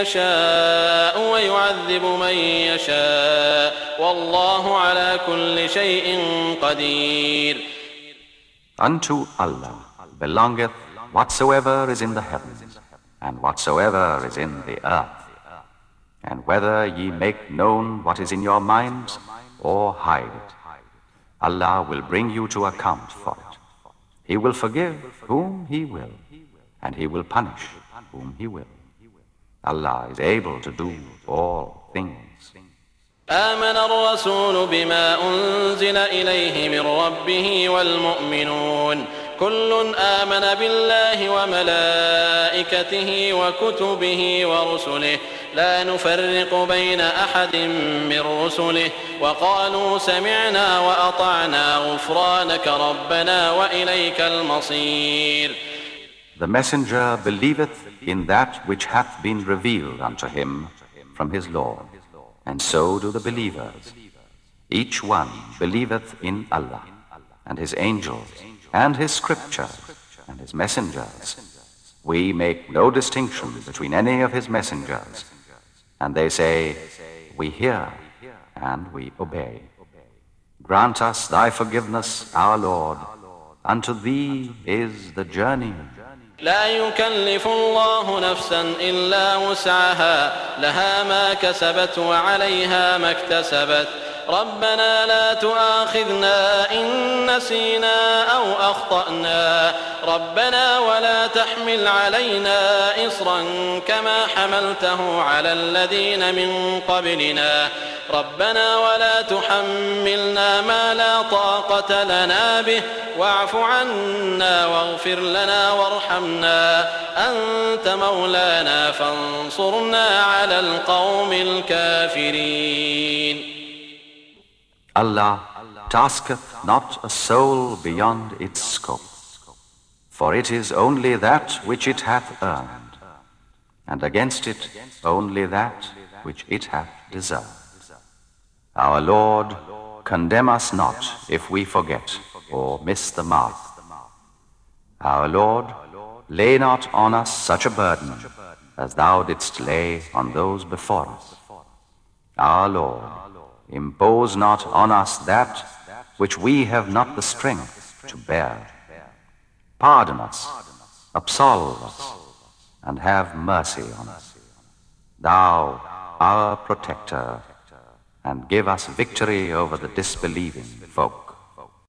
S1: يشاء ويعذب من يشاء والله على كل شيء قدير.
S3: Unto Allah belongeth whatsoever is in the heavens and whatsoever is in the earth. And whether ye make known what is in your minds or hide it, Allah will bring you to account for it. He will forgive whom He will, and He will punish whom He will. Allah is able to do all things.
S1: آمن الرسول بما أنزل إليه من ربه والمؤمنون كل آمن بالله وملائكته وكتبه ورسله لا نفرق بين أحد من رسله وقالوا سمعنا وأطعنا غفرانك ربنا وإليك المصير.
S3: The messenger believeth in that which hath been revealed unto him from his Lord, and so do the believers. Each one believeth in Allah and His angels and His scripture and His messengers. We make no distinction between any of His messengers. And they say, we hear and we obey. Grant us thy forgiveness, our Lord. Unto thee is the journey.
S1: لا يكلف الله نفسا إلا وسعها لها ما كسبت وعليها ما اكتسبت ربنا لا تؤاخذنا إن نسينا أو أخطأنا ربنا ولا تحمل علينا إصرا كما حملته على الذين من قبلنا ربنا ولا تحملنا ما لا طاقة لنا به واعف عنا واغفر لنا وارحمنا أنت مولانا فانصرنا على القوم الكافرين.
S3: Allah tasketh not a soul beyond its scope, for it is only that which it hath earned, and against it only that which it hath deserved. Our Lord, condemn us not if we forget or miss the mark. Our Lord, lay not on us such a burden as thou didst lay on those before us. Our Lord, impose not on us that which we have not the strength to bear. Pardon us, absolve us, and have mercy on us. Thou, our protector, and give us victory over the disbelieving folk.